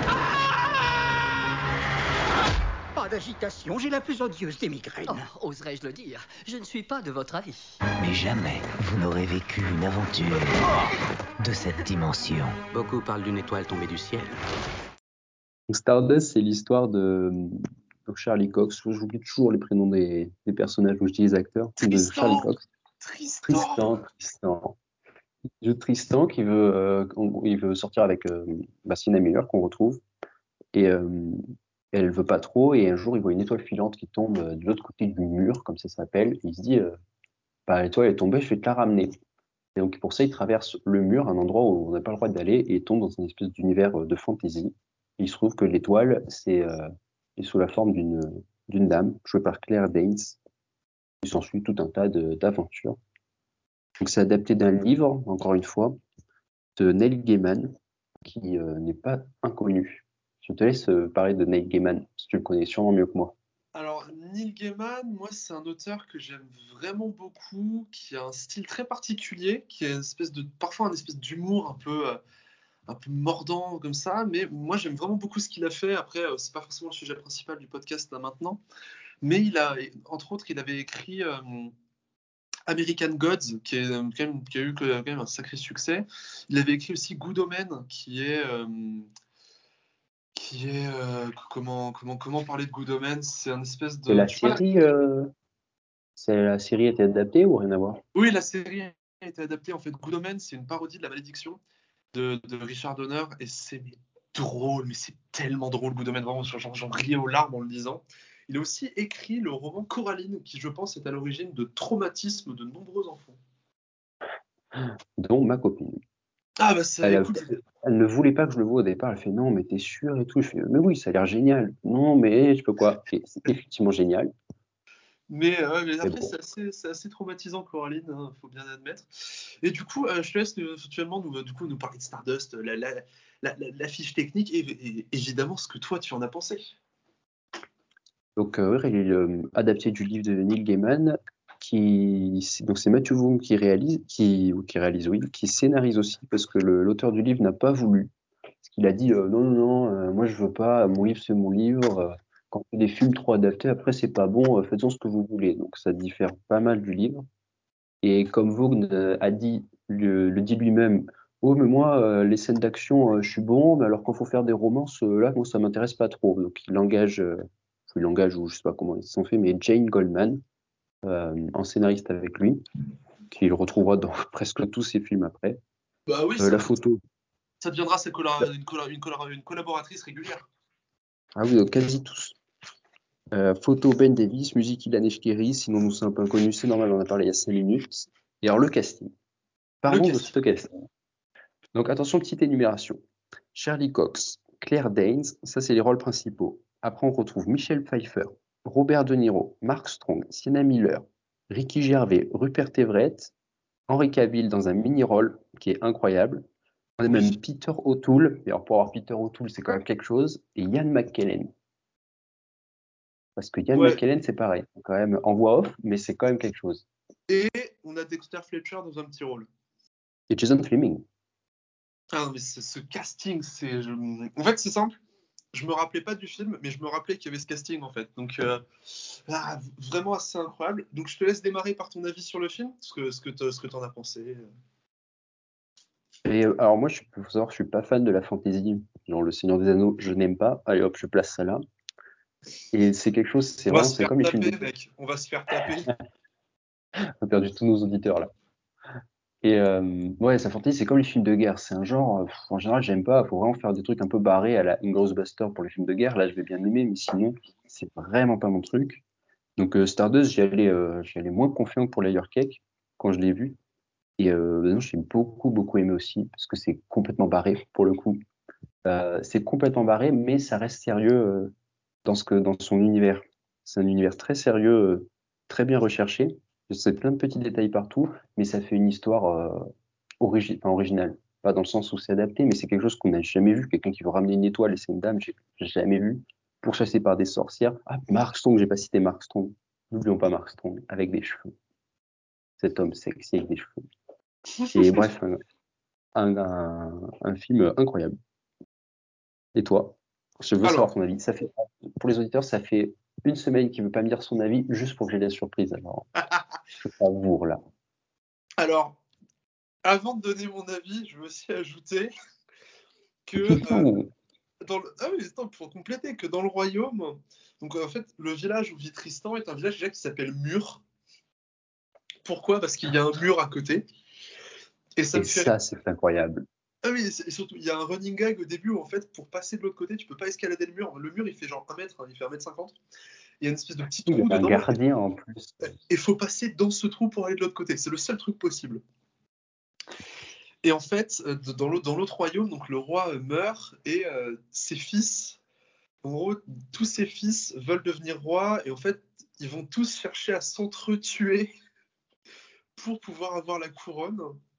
Pas d'agitation, j'ai la plus odieuse des migraines. Oh, oserais-je le dire? Je ne suis pas de votre avis. Mais jamais vous n'aurez vécu une aventure de cette dimension. Beaucoup parlent d'une étoile tombée du ciel. Donc, Stardust, c'est l'histoire de donc Charlie Cox. J'oublie toujours les prénoms des, des personnages, où je dis les acteurs. De Charlie Tristan Cox. Tristan Tristan, Tristan. Il joue Tristan qui veut, euh, on- il veut sortir avec euh, bah, Sienna Miller qu'on retrouve. Et euh, elle veut pas trop. Et un jour, il voit une étoile filante qui tombe euh, de l'autre côté du mur, comme ça s'appelle. Et il se dit, euh, bah, l'étoile est tombée, je vais te la ramener. Et donc pour ça, il traverse le mur, un endroit où on n'a pas le droit d'aller, et il tombe dans une espèce d'univers euh, de fantasy. Et il se trouve que l'étoile, c'est euh, est sous la forme d'une d'une dame, jouée par Claire Danes. Il s'ensuit tout un tas de- d'aventures. Donc c'est adapté d'un livre, encore une fois, de Neil Gaiman, qui euh, n'est pas inconnu. Je te laisse euh, parler de Neil Gaiman, si tu le connais sûrement mieux que moi. Alors, Neil Gaiman, moi, c'est un auteur que j'aime vraiment beaucoup, qui a un style très particulier, qui a une espèce de, parfois un espèce d'humour un peu, euh, un peu mordant comme ça, mais moi, j'aime vraiment beaucoup ce qu'il a fait. Après, euh, c'est pas forcément le sujet principal du podcast là maintenant, mais il a, entre autres, il avait écrit euh, American Gods, qui, est, euh, quand même, qui a eu quand même un sacré succès. Il avait écrit aussi Good Omen, qui est euh, qui est euh, comment comment comment parler de Good Omen, c'est un espèce Et de la tu vois la- série, euh, c'est la série était adaptée ou rien à voir? oui, la série a été adaptée en fait. Good Omen, c'est une parodie de La Malédiction de, de Richard Donner et c'est mais drôle, mais c'est tellement drôle Good Omen, vraiment j'en j'en riais aux larmes en le lisant. Il a aussi écrit le roman Coraline qui je pense est à l'origine de traumatismes de nombreux enfants. Dont ma copine. Ah bah ça Elle, a- écoute, elle ne voulait pas que je le voie au départ. Elle fait non, mais t'es sûr et tout. Je fais mais oui, ça a l'air génial. Non, mais je peux quoi? Et c'est effectivement génial. mais, euh, mais Mais après bon. c'est assez, c'est assez traumatisant Coraline, hein, faut bien admettre. Et du coup, euh, je te laisse euh, actuellement nous, du coup, nous parler de Stardust, la, la, la, la- la fiche technique et, et évidemment ce que toi tu en as pensé. Donc, euh, ouais, il est euh, adapté du livre de Neil Gaiman, qui donc c'est Matthew Vaughn qui réalise, qui ou qui réalise, oui, qui scénarise aussi parce que le- l'auteur du livre n'a pas voulu. Parce qu'il a dit euh, non, non, non, euh, moi je veux pas. Mon livre c'est mon livre. euh, Quand on fait des films trop adaptés, après c'est pas bon. euh, Faites-en ce que vous voulez. Donc ça diffère pas mal du livre. Et comme Vaughn euh, a dit, le, le dit lui-même, oh mais moi euh, les scènes d'action, euh, je suis bon, mais alors quand faut faire des romances, euh, là moi ça m'intéresse pas trop. Donc il engage, euh, il engage ou je sais pas comment ils se sont fait, mais Jane Goldman euh, en scénariste avec lui, qu'il retrouvera dans presque tous ses films après. Bah oui, Euh, ça, la photo, ça deviendra sa colla- une, colla- une colla- une collaboratrice régulière. ah oui, euh, quasi tous. Euh, photo Ben Davis, musique Ilan Eshkeri, sinon nous sommes un peu inconnus, c'est normal, on en a parlé il y a cinq minutes. Et alors le casting. Le Parlons de casting. ce casting. Donc attention, petite énumération. Charlie Cox, Claire Danes, ça c'est les rôles principaux. Après on retrouve Michelle Pfeiffer, Robert De Niro, Mark Strong, Sienna Miller, Ricky Gervais, Rupert Everett, Henry Cavill dans un mini-rôle qui est incroyable. On a Oui. même Peter O'Toole, et alors pour avoir Peter O'Toole c'est quand même quelque chose, et Ian McKellen. Parce que Ian Ouais. McKellen c'est pareil, c'est quand même en voix off, mais c'est quand même quelque chose. Et on a Dexter Fletcher dans un petit rôle. Et Jason Fleming. Ah non, mais ce, ce casting, c'est. je- En fait, c'est simple. Je me rappelais pas du film, mais je me rappelais qu'il y avait ce casting en fait. Donc, euh, ah, vraiment assez incroyable. Donc, je te laisse démarrer par ton avis sur le film, ce que, ce que, te- ce que t'en as pensé. Et euh, alors moi, je faut savoir, je suis pas fan de la fantasy, genre Le Seigneur des Anneaux, je n'aime pas. Allez hop, je place ça là. Et c'est quelque chose, c'est On va vraiment, se c'est faire comme les films de taper, mec. On va se faire taper. On a perdu tous nos auditeurs là. Et euh, ouais, sa fantasy, c'est comme les films de guerre. C'est un genre, euh, pff, en général, j'aime pas. Faut vraiment faire des trucs un peu barrés à la Inglourious Basterds pour les films de guerre. Là, je vais bien aimer, mais sinon, c'est vraiment pas mon truc. Donc euh, Stardust, j'y allais, euh, j'y allais moins confiant que pour Layer Cake quand je l'ai vu. Et euh, non, j'ai beaucoup, beaucoup aimé aussi parce que c'est complètement barré pour le coup. Euh, c'est complètement barré, mais ça reste sérieux euh, dans ce que, dans son univers. C'est un univers très sérieux, euh, très bien recherché. C'est plein de petits détails partout, mais ça fait une histoire euh, origi- enfin, originale. Pas dans le sens où c'est adapté, mais c'est quelque chose qu'on n'a jamais vu. Quelqu'un qui veut ramener une étoile et c'est une dame, j'ai j'ai jamais vu. Pourchassé par des sorcières. Ah, Mark Strong, j'ai pas cité Mark Strong. N'oublions pas Mark Strong, avec des cheveux. Cet homme sexy avec des cheveux. Et bref, un, un, un, un film incroyable. Et toi? Je veux savoir Alors, ton avis. Ça fait, pour les auditeurs, ça fait une semaine qu'il veut pas me dire son avis, juste pour que j'ai la surprise. Alors, je savoure là. alors, avant de donner mon avis, je veux aussi ajouter que euh, dans le... ah oui, attends, pour compléter, que dans le royaume, donc en fait, le village où vit Tristan est un village déjà qui s'appelle Mur. Pourquoi? Parce qu'il y a un mur à côté. Et ça Et me fait. ça, c'est incroyable. Ah oui, et surtout, il y a un running gag au début où en fait, pour passer de l'autre côté, tu peux pas escalader le mur. Le mur, il fait genre un mètre, hein, il fait un mètre cinquante. Il y a une espèce de petit Il y trou a un dedans. gardien en plus. Et il faut passer dans ce trou pour aller de l'autre côté. C'est le seul truc possible. Et en fait, euh, dans l'autre, dans l'autre royaume, donc le roi euh, meurt et euh, ses fils, en gros, tous ses fils veulent devenir rois et en fait, ils vont tous chercher à s'entretuer pour pouvoir avoir la couronne.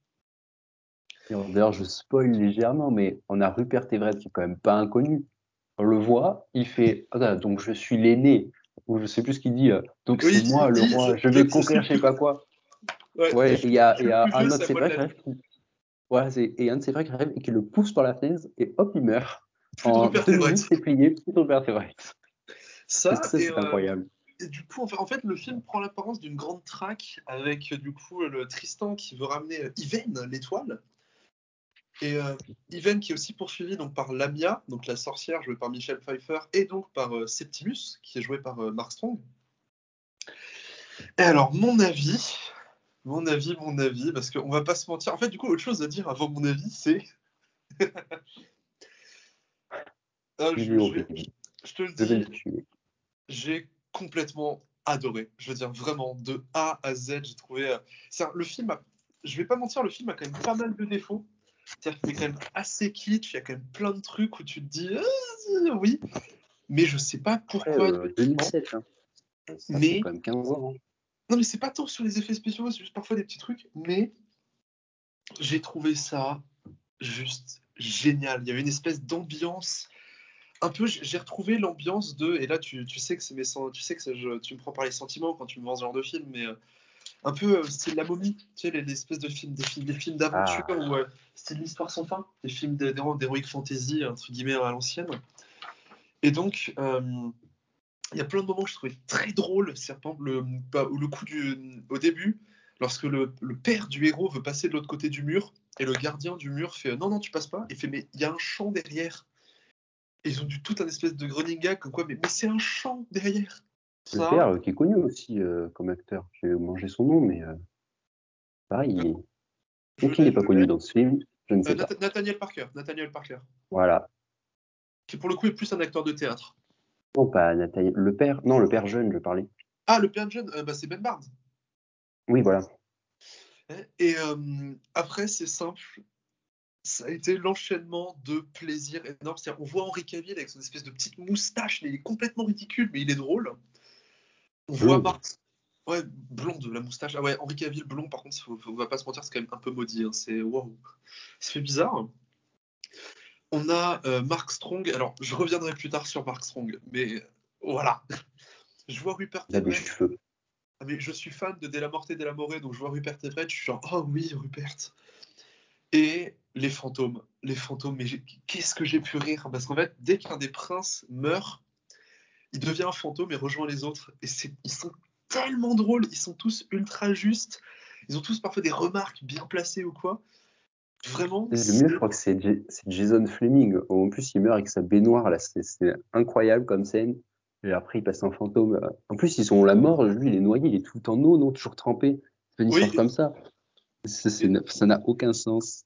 Et D'ailleurs, je spoil légèrement, mais on a Rupert Everett qui est quand même pas inconnu. On le voit, il fait ah, donc je suis l'aîné, ou je sais plus ce qu'il dit. euh, Donc Oui, c'est il moi le dit je, roi, je je, vais je suis conquérir le je sais plus... pas quoi. Ouais, Ouais, je, et il y a, je il y suis le a plus un vieux, autre c'est de à ses moi de frères la qui vie. arrive, qui... ouais, c'est... et un de ses frères qui arrive et qui le pousse par la fenêtre, et hop, il meurt. Plus de En Rupert deux Everett. minutes, c'est plié, plus de Rupert Everett. Et Ça, ça, et, c'est euh, incroyable. et du coup, en fait, en fait, le film prend l'apparence d'une grande traque avec du coup le Tristan qui veut ramener Yvaine, l'étoile. Et euh, Yvaine qui est aussi poursuivie donc, par Lamia, donc la sorcière jouée par Michelle Pfeiffer, et donc par euh, Septimus, qui est joué par euh, Mark Strong. Et alors, mon avis, mon avis, mon avis, parce qu'on va pas se mentir. En fait, du coup, autre chose à dire avant mon avis, c'est. Ah, Il je, est je vais- horrible. je te le Je vais dis, le tuer. j'ai complètement adoré. Je veux dire, vraiment, de A à Z, j'ai trouvé. euh, c'est un- le film, a- je vais pas mentir, le film a quand même pas mal de défauts. C'est-à-dire qu'il est quand même assez kitsch, il y a quand même plein de trucs où tu te dis ah, oui, mais je sais pas Après, pourquoi. euh, deux mille sept, hein. Ça fait Mais quand même quinze ans. Hein. non, mais c'est pas tant sur les effets spéciaux, c'est juste parfois des petits trucs. Mais j'ai trouvé ça juste génial. Il y avait une espèce d'ambiance. Un peu, j'ai retrouvé l'ambiance de. Et là, tu, tu sais que c'est mes, tu sais que je, tu me prends par les sentiments quand tu me vends ce genre de film, mais euh, un peu euh, style La Momie, tu sais, les, les espèces de films, des films, des films d'aventure Ah, ou euh, style L'Histoire sans fin, des films d'heroic fantasy entre guillemets à l'ancienne. Et donc, euh, il y a plein de moments que je trouvais très drôles. C'est par exemple le, bah, le coup du, au début, lorsque le, le père du héros veut passer de l'autre côté du mur, et le gardien du mur fait non, non, tu passes pas. Il fait mais il y a un champ derrière. Et ils ont dû tout un espèce de running gag comme quoi, mais, mais c'est un champ derrière. le Ça, père, euh, qui est connu aussi euh, comme acteur. J'ai mangé son nom, mais euh, pareil, il est... je ou qui n'est l'ai, pas je connu l'ai. dans ce film, je ne Euh, sais pas. Nath- Nathaniel Parker, Nathaniel Parker, Voilà. qui pour le coup est plus un acteur de théâtre. Non, pas Nathalie. Le père, non, le père jeune, je parlais. Ah, le père jeune, euh, bah, c'est Ben Bard. Oui, voilà. Et euh, après, c'est simple. Ça a été l'enchaînement de plaisir énorme. C'est-à-dire, on voit Henri Cavill avec son espèce de petite moustache, mais il est complètement ridicule, mais il est drôle. On voit Blonde. Marc. Ouais, blonde, la moustache. Ah ouais, Henri Cavill blond, par contre, faut, faut, on va pas se mentir, c'est quand même un peu maudit. Hein. C'est waouh. Ça fait bizarre. On a euh, Mark Strong. Alors, je reviendrai plus tard sur Mark Strong, mais voilà. Je vois Rupert Il a des Everett. cheveux. Ah, mais je suis fan de Della Morte et Della More, donc je vois Rupert Everett, je suis genre, oh oui, Rupert. Et les fantômes. Les fantômes, mais qu'est-ce que j'ai pu rire. Parce qu'en fait, dès qu'un des princes meurt, il devient un fantôme et rejoint les autres. Et ils sont tellement drôles, ils sont tous ultra justes. Ils ont tous parfois des remarques bien placées ou quoi. Vraiment, Le c'est... mieux, je crois que c'est J- c'est Jason Fleming. En plus, il meurt avec sa baignoire, là. C'est c'est incroyable comme scène. Et après, il passe en fantôme. En plus, ils sont la mort. Lui, il est noyé, il est tout en eau, non, toujours trempé. C'est une Oui, histoire comme ça. C'est- c'est- Ça n'a aucun sens.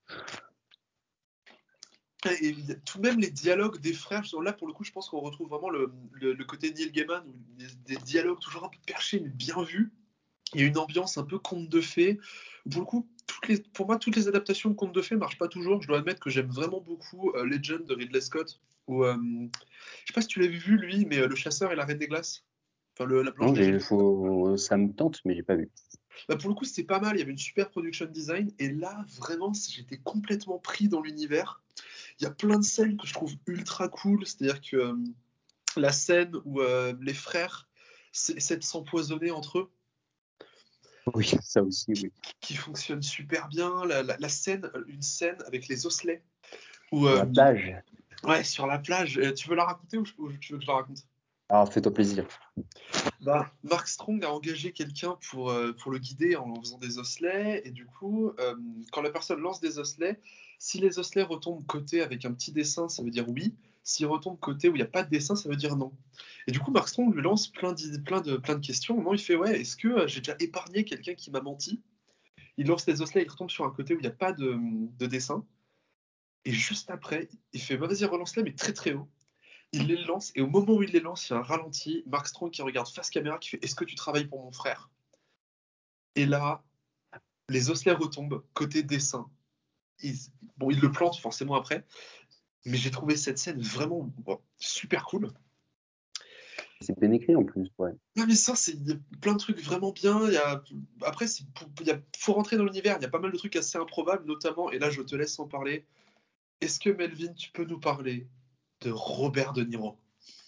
et il y a tout de même les dialogues des frères, là pour le coup je pense qu'on retrouve vraiment le, le, le côté Neil Gaiman, où des, des dialogues toujours un peu perchés mais bien vus. Il y a une ambiance un peu conte de fées. Pour le coup, toutes les, pour moi, toutes les adaptations de contes de fées marchent pas toujours. Je dois admettre que j'aime vraiment beaucoup euh, Legend de Ridley Scott, où, euh, je sais pas si tu l'avais vu lui, mais euh, le chasseur et la reine des glaces. Enfin, le, la Non, Blanche Neige. j'ai, faut, ça me tente, mais j'ai pas vu. Bah, pour le coup, c'était pas mal. Il y avait une super production design. Et là, vraiment, j'étais complètement pris dans l'univers. Il y a plein de scènes que je trouve ultra cool. C'est-à-dire que euh, la scène où euh, les frères essaient de s'empoisonner entre eux, Oui, ça aussi, oui. qui fonctionne super bien. La, la, la scène, une scène avec les osselets. Où, Sur euh, la plage. Ouais, sur la plage. Euh, tu veux la raconter ou, je, ou tu veux que je la raconte? Alors, fais-toi plaisir. Bah, Mark Strong a engagé quelqu'un pour, euh, pour le guider en faisant des osselets. Et du coup, euh, quand la personne lance des osselets, si les osselets retombent côté avec un petit dessin, ça veut dire oui. S'ils retombent côté où il n'y a pas de dessin, ça veut dire non. Et du coup, Mark Strong lui lance plein, plein, de, plein de questions. Au moment, il fait ouais, est-ce que euh, j'ai déjà épargné quelqu'un qui m'a menti? Il lance les osselets, il retombe sur un côté où il n'y a pas de, de dessin. Et juste après, il fait bah, vas-y, relance-les, mais très très haut. Il les lance, et au moment où il les lance, il y a un ralenti. Mark Strong qui regarde face caméra, qui fait est-ce que tu travailles pour mon frère? Et là, les osselets retombent, côté dessin. Il, bon, il le plante forcément après, mais j'ai trouvé cette scène vraiment bon, super cool. C'est bien écrit en plus, ouais. Non, mais ça, c'est il y a plein de trucs vraiment bien. Il y a, après, c'est, il y a, faut rentrer dans l'univers. Il y a pas mal de trucs assez improbables, notamment, et là, je te laisse en parler. Est-ce que Melvin, tu peux nous parler de Robert De Niro?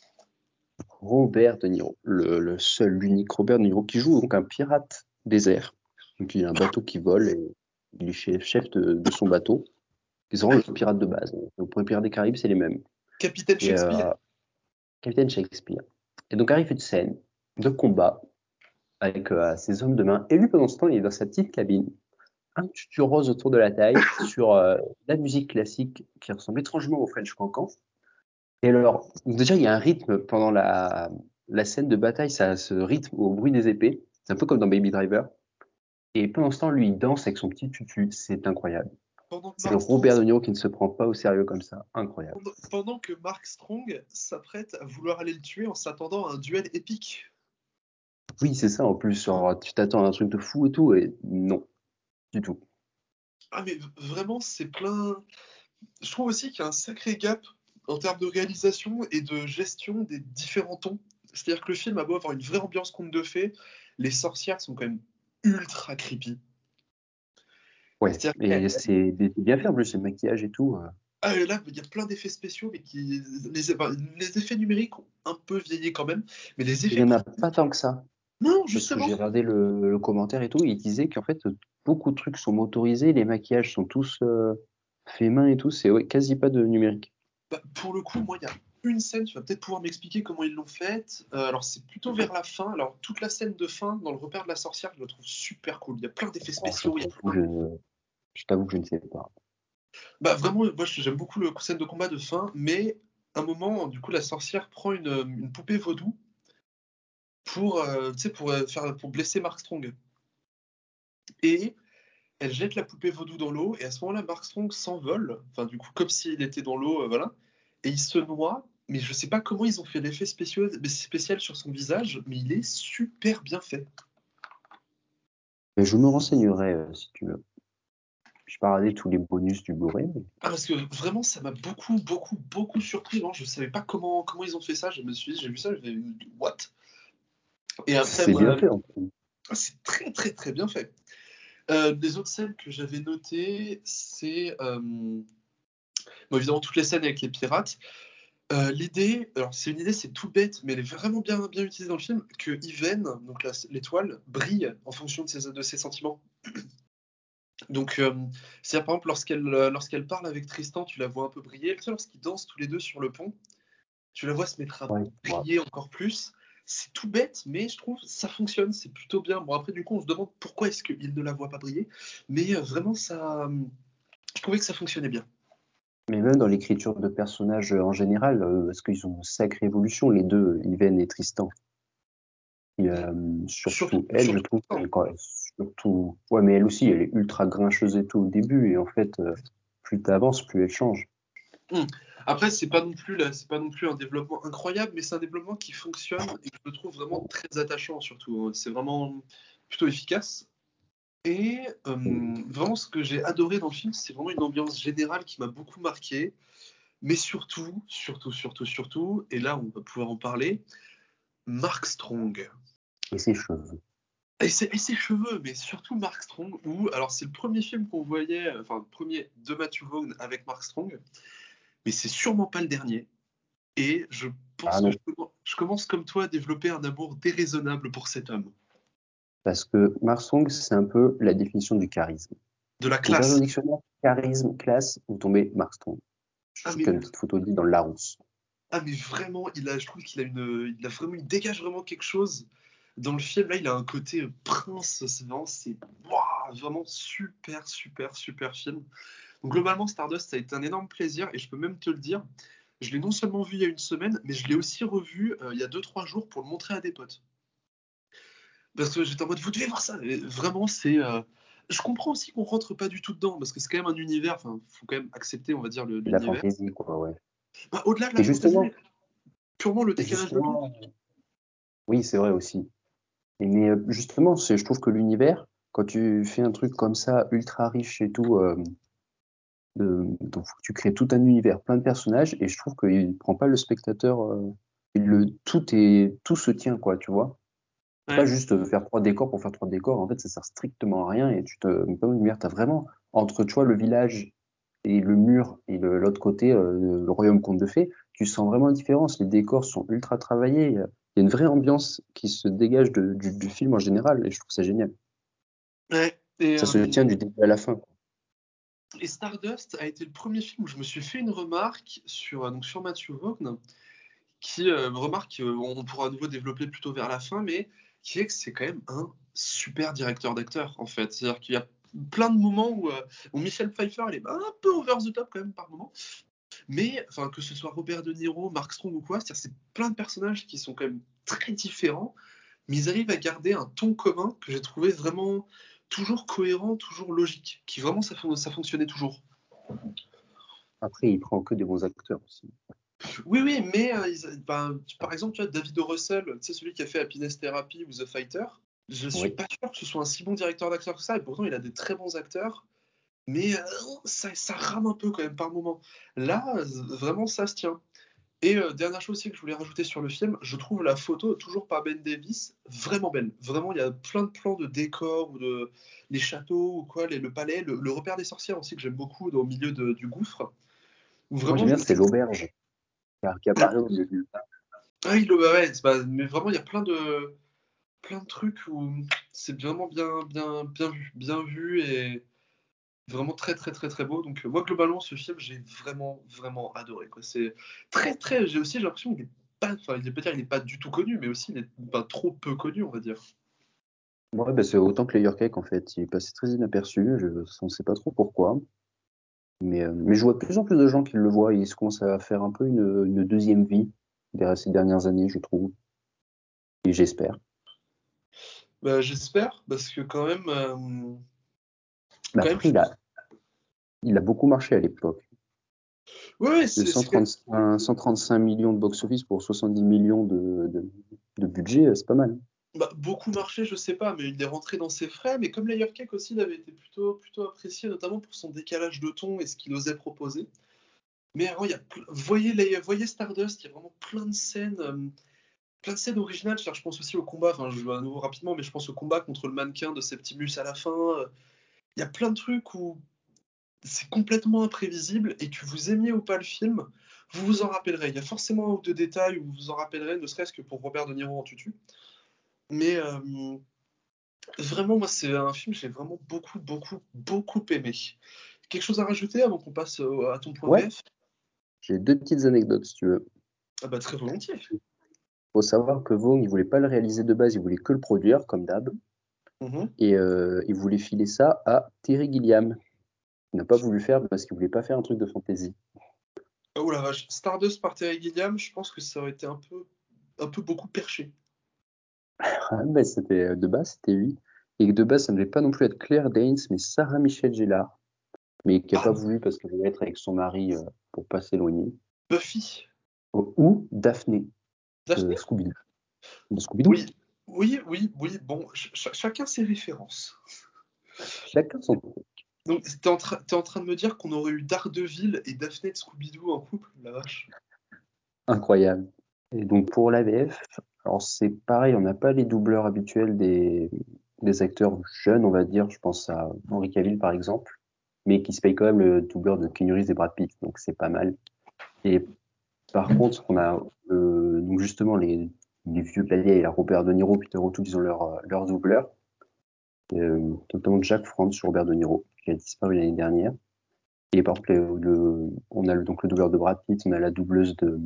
Robert De Niro, le, le seul, l'unique Robert De Niro qui joue donc un pirate désert. Donc il a un bateau qui vole et il est chef, chef de, de son bateau. Ils sont le pirate de base. Donc pour les pirates des Caraïbes, c'est les mêmes. Capitaine Et, Shakespeare. euh, Capitaine Shakespeare. Et donc arrive une scène de combat avec euh, ses hommes de main. Et lui, pendant ce temps, il est dans sa petite cabine, un tutu rose autour de la taille, sur euh, la musique classique qui ressemble étrangement au French Cancan. Et alors, déjà, il y a un rythme pendant la, la scène de bataille, ça se rythme au bruit des épées. C'est un peu comme dans Baby Driver. Et pendant ce temps, lui, il danse avec son petit tutu. C'est incroyable. Pendant que C'est Mark Robert Strong De Niro qui ne se prend pas au sérieux comme ça. Incroyable. Pendant que Mark Strong s'apprête à vouloir aller le tuer en s'attendant à un duel épique. Oui, c'est ça. En plus, genre, tu t'attends à un truc de fou et tout, et non, du tout. Ah mais vraiment, c'est plein... Je trouve aussi qu'il y a un sacré gap en termes de réalisation et de gestion des différents tons. C'est-à-dire que le film a beau avoir une vraie ambiance conte de fées, les sorcières sont quand même ultra creepy. Ouais, C'est-à-dire et qu'elles- c'est bien fait en plus, le maquillage et tout. euh. Ah, et là, il y a plein d'effets spéciaux, mais qui... Les, enfin, les effets numériques ont un peu vieilli quand même, mais les Il effets y en a pratiques... pas tant que ça. Non, Parce que justement. j'ai regardé le, le commentaire et tout, il disait qu'en fait, beaucoup de trucs sont motorisés, les maquillages sont tous euh, faits main et tout, c'est ouais, quasi pas de numérique. Bah, pour le coup, moi, il y a une scène, tu vas peut-être pouvoir m'expliquer comment ils l'ont faite. Euh, alors, c'est plutôt vers la fin. Alors, toute la scène de fin, dans le repère de la sorcière, je la trouve super cool. Il y a plein d'effets Alors, je spéciaux. Il y a t'avoue, plein... je, je t'avoue que je ne sais pas. Bah, vraiment, moi, j'aime beaucoup le scène de combat de fin, mais à un moment, du coup, la sorcière prend une, une poupée vaudou pour, euh, tu sais, pour, euh, faire, pour blesser Mark Strong. Et elle jette la poupée vaudou dans l'eau, et à ce moment-là, Mark Strong s'envole, enfin, du coup, comme s'il était dans l'eau, euh, voilà, et il se noie, mais je sais pas comment ils ont fait l'effet spécial, spécial sur son visage, mais il est super bien fait. Mais je me renseignerai euh, si tu veux. Je vais pas regarder tous les bonus du Blu-ray. Mais... Ah, parce que vraiment, ça m'a beaucoup, beaucoup, beaucoup surpris, non, je savais pas comment, comment ils ont fait ça, je me suis dit, j'ai vu ça, j'ai dit, what? Et après, C'est bien moi, fait en plus. c'est très, très, très bien fait. Euh, les autres scènes que j'avais notées, c'est euh, bon, évidemment toutes les scènes avec les pirates. Euh, l'idée, alors c'est une idée, c'est tout bête, mais elle est vraiment bien, bien utilisée dans le film, que Yven, donc la- l'étoile, brille en fonction de ses, de ses sentiments. Donc, euh, c'est par exemple lorsqu'elle euh, lorsqu'elle parle avec Tristan, tu la vois un peu briller. Tu sais, lorsqu'ils dansent tous les deux sur le pont, tu la vois se mettre à Ouais, briller encore plus. C'est tout bête, mais je trouve ça fonctionne, c'est plutôt bien. Bon, après, du coup, on se demande pourquoi est-ce qu'il ne la voit pas briller, mais euh, vraiment, ça, je trouvais que ça fonctionnait bien. Mais même dans l'écriture de personnages en général, euh, parce qu'ils ont une sacrée évolution, les deux, Yvaine et Tristan. Et, euh, surtout, Surtout, elle, je surtout trouve, Tristan. qu'elle- quand- surtout, ouais, mais elle aussi, elle est ultra grincheuse et tout au début, et en fait, euh, plus t'avances, plus elle change. Hum. Après, c'est pas non plus là, c'est pas non plus un développement incroyable, mais c'est un développement qui fonctionne et que je trouve vraiment très attachant surtout. hein. C'est vraiment plutôt efficace. Et euh, vraiment, ce que j'ai adoré dans le film, c'est vraiment une ambiance générale qui m'a beaucoup marqué. Mais surtout, surtout, surtout, surtout, et là on va pouvoir en parler, Mark Strong. Et ses cheveux. Et ses, et ses cheveux, mais surtout Mark Strong, où, alors c'est le premier film qu'on voyait, enfin le premier de Matthew Vaughn avec Mark Strong, mais c'est sûrement pas le dernier. Et je pense Ah que non, je, commen- je commence comme toi à développer un amour déraisonnable pour cet homme. parce que Mark Strong, c'est un peu la définition du charisme. De la Vous regardez classe. au dictionnaire, charisme, classe, vous tombez Mark Strong. Ah Je mais, fais une petite photo de lui dans le Larousse. ah mais vraiment, il a, je trouve qu'il a une, il a vraiment, il dégage vraiment quelque chose. Dans le film, là, il a un côté euh, prince, c'est vraiment, c'est waouh, vraiment super, super, super film. Donc globalement, Stardust, ça a été un énorme plaisir et je peux même te le dire, je l'ai non seulement vu il y a une semaine, mais je l'ai aussi revu euh, il y a deux trois jours pour le montrer à des potes. Parce que j'étais en mode, vous devez voir ça. Et vraiment, c'est. euh, Je comprends aussi qu'on rentre pas du tout dedans, parce que c'est quand même un univers, enfin, faut quand même accepter, on va dire, le- C'est de la l'univers. fantaisie, quoi, ouais. Bah, au-delà de la Et fantaisie, justement, purement le décalage de temps. justement, oui, c'est vrai aussi. Et mais euh, justement, c'est, je trouve que l'univers, quand tu fais un truc comme ça, ultra riche et tout, euh, de, donc faut que tu crées tout un univers, plein de personnages, et je trouve qu'il prend pas le spectateur, euh, il le, tout est, tout se tient, quoi, tu vois. C'est pas Ouais. juste euh, faire trois décors pour faire trois décors, en fait, ça sert strictement à rien, et tu te, pas une lumière, t'as vraiment, entre, tu vois, le village et le mur, et le- l'autre côté, euh, le royaume conte de fées, tu sens vraiment la différence, les décors sont ultra travaillés, il y a il y a une vraie ambiance qui se dégage de- du, du film en général, et je trouve ça génial. Ouais. Et, Ça se euh, tient du début à la fin. et Stardust a été le premier film où je me suis fait une remarque sur, euh, donc sur Matthew Vaughn, qui euh, remarque, euh, on pourra à nouveau développer plutôt vers la fin, mais qui est que c'est quand même un super directeur d'acteur, en fait. C'est-à-dire qu'il y a plein de moments où, euh, où Michel Pfeiffer, elle est un peu over the top quand même par moment. Mais enfin, que ce soit Robert De Niro, Mark Strong ou quoi, c'est-à-dire c'est plein de personnages qui sont quand même très différents, mais ils arrivent à garder un ton commun que j'ai trouvé vraiment toujours cohérent, toujours logique, qui vraiment ça, fon- ça fonctionnait toujours. Après, il prend que des bons acteurs aussi. Oui, oui, mais euh, ils- ben, tu- par exemple, tu vois, David O. Russell, tu sais, celui qui a fait Happiness Therapy ou The Fighter, je suis Oui. pas sûr que ce soit un si bon directeur d'acteur que ça, et pourtant il a des très bons acteurs, mais euh, ça, ça rame un peu quand même par moment. Là, euh, vraiment, ça se tient. Et euh, dernière chose aussi que je voulais rajouter sur le film, je trouve la photo, toujours par Ben Davis, vraiment belle. Vraiment, il y a plein de plans de décors, ou de les châteaux, ou quoi, les- le palais, le, le repère des sorcières aussi que j'aime beaucoup au milieu de- du gouffre. Où Moi, vraiment, j'aime je bien, me c'est dis, l'auberge qui qui apparaît au milieu de nulle part. ah, il, ouais, ouais, c'est pas- mais vraiment, il y a plein de, plein de trucs où c'est vraiment bien, bien, bien vu, bien vu et vraiment très, très, très, très beau. Donc, euh, moi, globalement, ce film, j'ai vraiment, vraiment adoré, quoi. C'est très, très. J'ai aussi l'impression qu'il est pas, enfin, il est peut-être, il est pas du tout connu, mais aussi, il est pas trop peu connu, on va dire. Ouais, bah, c'est autant que Layer Cake, en fait. Il est passé très inaperçu. Je, on ne sait pas trop pourquoi. Mais, euh, mais je vois de plus en plus de gens qui le voient. Et ils commencent à faire un peu une, une deuxième vie derrière ces dernières années, je trouve. Et j'espère. Bah, j'espère, parce que quand même, euh, Mais quand même, après, je il pense. a, il a beaucoup marché à l'époque. Ouais, ouais, De c'est c'est quand même- cent trente-cinq, cent trente-cinq millions de box-office pour soixante-dix millions de, de, de budget, euh, c'est pas mal. bah, beaucoup marché, je sais pas, mais il est rentré dans ses frais. Mais comme Layer Cake aussi, il avait été plutôt, plutôt apprécié, notamment pour son décalage de ton et ce qu'il osait proposer. Mais vraiment, il y a, ple- voyez, les, voyez Stardust, il y a vraiment plein de scènes, euh, plein de scènes originales. C'est-à-dire, je pense aussi au combat, enfin, je vais à nouveau rapidement, mais je pense au combat contre le mannequin de Septimus à la fin. euh, Il y a plein de trucs où c'est complètement imprévisible et que vous aimiez ou pas le film, vous vous en rappellerez. Il y a forcément un ou deux détails où vous vous en rappellerez, ne serait-ce que pour Robert De Niro en tutu. Mais euh, vraiment, moi, c'est un film que j'ai vraiment beaucoup, beaucoup, beaucoup aimé. Quelque chose à rajouter avant qu'on passe au- à ton point Ouais, V F? j'ai deux petites anecdotes, si tu veux. Ah bah très volontiers. Faut savoir que Vaughn, il voulait pas le réaliser de base, il voulait que le produire, comme d'hab. Mhm. Et euh, il voulait filer ça à Terry Gilliam. Il n'a pas voulu faire parce qu'il voulait pas faire un truc de fantasy. Oh la vache, Stardust par Terry Gilliam, je pense que ça aurait été un peu, un peu beaucoup perché. Ah, bah, c'était, de base, c'était lui. Et de base, ça ne devait pas non plus être Claire Danes, mais Sarah Michelle Gellar. Mais qui n'a Ah. pas voulu parce qu'elle voulait être avec son mari euh, pour pas s'éloigner. Buffy. Ou Daphné. Daphné de Scooby-Doo. De Scooby-Doo. Oui, oui, oui, oui. Bon, ch- ch- chacun ses références. Chacun son. Donc, t'es en, tra- t'es en train de me dire qu'on aurait eu Daredevil et Daphné de Scooby-Doo en couple? La vache. Incroyable. Et donc pour l'A V F, alors c'est pareil, on n'a pas les doubleurs habituels des, des acteurs jeunes, on va dire. Je pense à Henry Cavill par exemple, mais qui se paye quand même le doubleur de Keanu Reeves et Brad Pitt, donc c'est pas mal. Et par contre, on a euh, donc justement les, les vieux claviers, il y a Robert De Niro, Peter O'Toole, ils ont leur, leur doubleur, euh, notamment Jack France sur Robert De Niro, qui a disparu l'année dernière. Et par contre, le, le, on a le, donc le doubleur de Brad Pitt, on a la doubleuse de,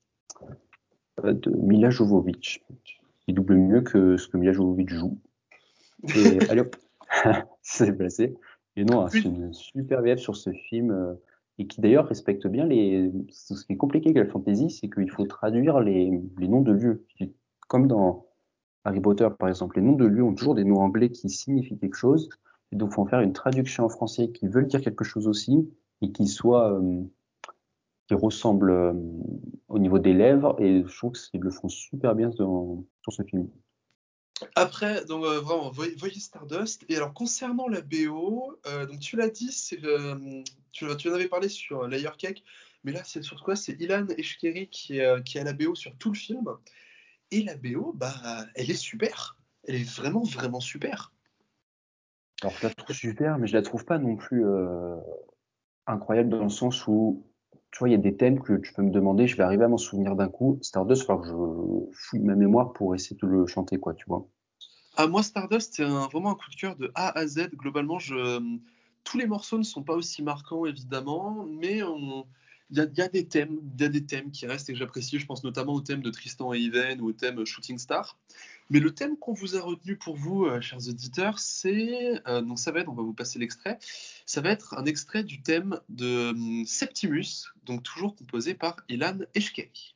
de Mila Jovovich, qui double mieux que ce que Mila Jovovich joue. Et allez hop, c'est placé. Et non, c'est une super V F sur ce film, euh, et qui d'ailleurs respecte bien les. Ce qui est compliqué avec la fantasy, c'est qu'il faut traduire les, les noms de lieux. Comme dans Harry Potter, par exemple, les noms de lieux ont toujours des noms anglais qui signifient quelque chose. Et donc, il faut en faire une traduction en français qui veut dire quelque chose aussi, et qui soit. Euh, qui ressemble euh, au niveau des lèvres, et je trouve qu'ils le font super bien dans, sur ce film. Après, donc euh, vraiment, voyez, voyez Stardust. Et alors concernant la B O, euh, donc tu l'as dit, c'est, euh, tu, tu en avais parlé sur Layer Cake, mais là c'est sur quoi? C'est Ilan Eshkeri qui est, euh, qui a la B O sur tout le film. Et la B O, bah, elle est super. Elle est vraiment, vraiment super. Alors je la trouve super, mais je la trouve pas non plus euh, incroyable dans le sens où, tu vois, il y a des thèmes que tu peux me demander, je vais arriver à m'en souvenir d'un coup. Stardust, il va falloir que je fouille ma mémoire pour essayer de le chanter, quoi, tu vois. Ah, moi, Stardust, c'est un, vraiment un coup de cœur de A à Z. Globalement, je, tous les morceaux ne sont pas aussi marquants, évidemment, mais on, il y a, y a des thèmes, il y a des thèmes qui restent et que j'apprécie. Je pense notamment au thème de Tristan et Even ou au thème Shooting Star. Mais le thème qu'on vous a retenu pour vous, euh, chers auditeurs, c'est euh, donc ça va être, on va vous passer l'extrait. Ça va être un extrait du thème de hum, Septimus, donc toujours composé par Ilan Eshkeri.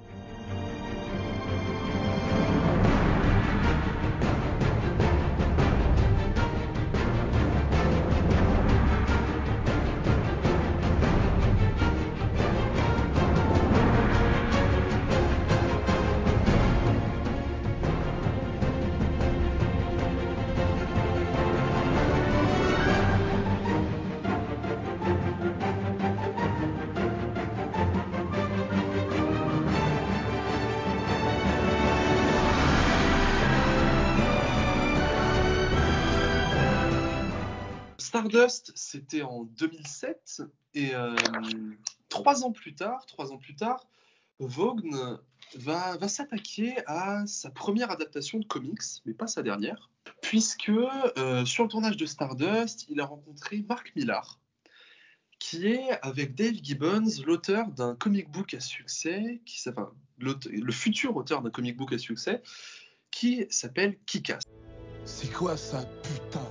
Stardust, c'était en deux mille sept, et euh, trois ans plus tard, trois ans plus tard, Vaughn va, va s'attaquer à sa première adaptation de comics, mais pas sa dernière, puisque euh, sur le tournage de Stardust, il a rencontré Mark Millar, qui est, avec Dave Gibbons, l'auteur d'un comic book à succès, qui, enfin, le futur auteur d'un comic book à succès, qui s'appelle Kick-Ass. C'est quoi ça, putain?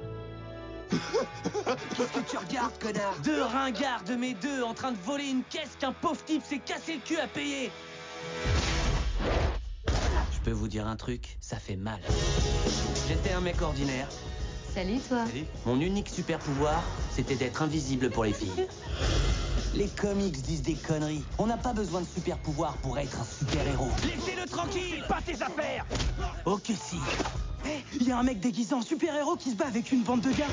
Qu'est-ce que tu regardes, connard? Deux ringards de mes deux en train de voler une caisse qu'un pauvre type s'est cassé le cul à payer. Je peux vous dire un truc, ça fait mal. J'étais un mec ordinaire. Salut, toi. Salut. Mon unique super pouvoir, c'était d'être invisible pour les filles. Les comics disent des conneries. On n'a pas besoin de super pouvoir pour être un super héros. Laissez-le tranquille, pas ses affaires. Oh que si. Hé, il y a un mec déguisé en super-héros qui se bat avec une bande de gars.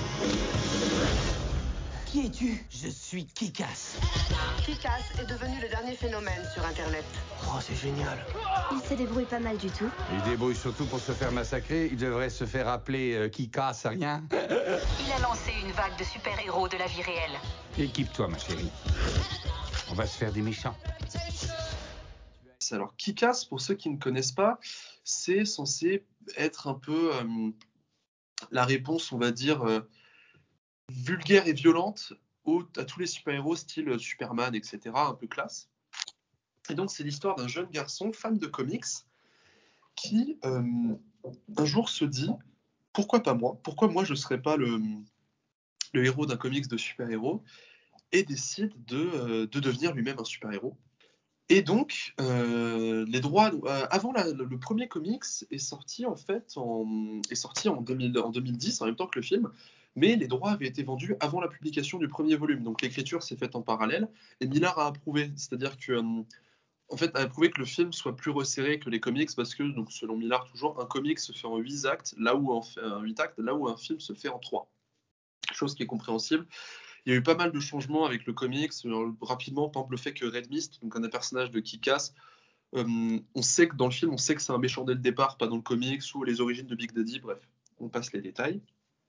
Qui es-tu? Je suis Kick-Ass. Kick-Ass est devenu le dernier phénomène sur Internet. Oh, c'est génial. Il se débrouille pas mal du tout. Il débrouille surtout pour se faire massacrer. Il devrait se faire appeler euh, Kick-Ass, rien. Il a lancé une vague de super-héros de la vie réelle. Équipe-toi, ma chérie. On va se faire des méchants. Alors, Kick-Ass, pour ceux qui ne connaissent pas, c'est censé être un peu euh, la réponse, on va dire, euh, vulgaire et violente au, à tous les super-héros style Superman, et cetera, un peu classe. Et donc, c'est l'histoire d'un jeune garçon, fan de comics, qui, euh, un jour, se dit « Pourquoi pas moi? Pourquoi moi, je ne serais pas le, le héros d'un comics de super-héros, et décide de, euh, de devenir lui-même un super-héros. Et donc, euh, les droits, euh, avant la, le, le premier comics est sorti en fait en, est sorti en, deux mille, en deux mille dix, en même temps que le film, mais les droits avaient été vendus avant la publication du premier volume. Donc l'écriture s'est faite en parallèle, et Millar a approuvé, c'est-à-dire que, euh, en fait, a approuvé que le film soit plus resserré que les comics, parce que, donc selon Millar toujours, un comics se fait en huit actes, là où en fait, un huit actes, là où un film se fait en trois. Chose qui est compréhensible. Il y a eu pas mal de changements avec le comics. Alors, rapidement, par exemple, le fait que Red Mist, donc un des personnages de Kick-Ass, euh, on sait que dans le film, on sait que c'est un méchant dès le départ, pas dans le comics, ou les origines de Big Daddy, bref, on passe les détails.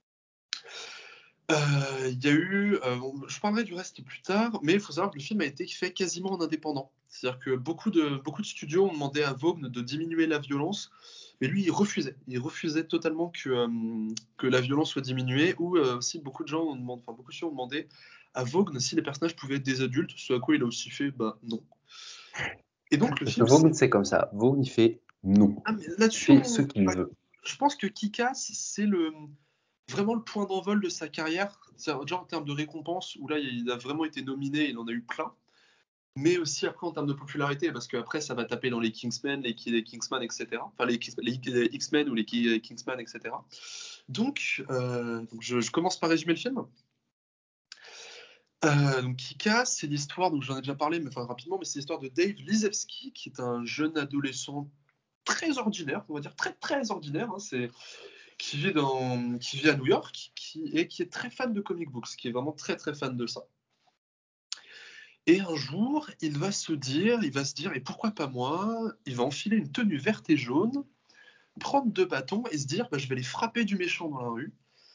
Euh, Il y a eu, euh, je parlerai du reste plus tard, mais il faut savoir que le film a été fait quasiment en indépendant. C'est-à-dire que beaucoup de, beaucoup de studios ont demandé à Vaughn de diminuer la violence, mais lui, il refusait. Il refusait totalement que, euh, que la violence soit diminuée, ou euh, aussi beaucoup de gens ont demandé, enfin beaucoup de gens ont demandé à Vaughn si les personnages pouvaient être des adultes, ce à quoi il a aussi fait, bah non. Et donc le Parce film... que Vaughn, c'est comme ça. Vaughn, il fait non. Ah, mais Il là-dessus, fait on- ce qu'il bah, veut. je pense que Kick-Ass, c'est le... vraiment le point d'envol de sa carrière, c'est genre en termes de récompense, où là il a vraiment été nominé, il en a eu plein, mais aussi après en termes de popularité, parce qu'après ça va taper dans les Kingsmen, les, les Kingsman, et cetera. Enfin les, les, les X-Men ou les Kingsman, et cetera. Donc, euh, donc je, je commence par résumer le film. Euh, donc Kika, c'est l'histoire, donc j'en ai déjà parlé, mais enfin rapidement, mais c'est l'histoire de Dave Lisewski, qui est un jeune adolescent très ordinaire, on va dire très très ordinaire, hein, c'est qui vit dans, qui vit à New York, qui et qui est très fan de comic books, qui est vraiment très très fan de ça. Et un jour, il va se dire, il va se dire, et pourquoi pas moi? Il va enfiler une tenue verte et jaune, prendre deux bâtons et se dire, bah, je vais les frapper du méchant dans la rue.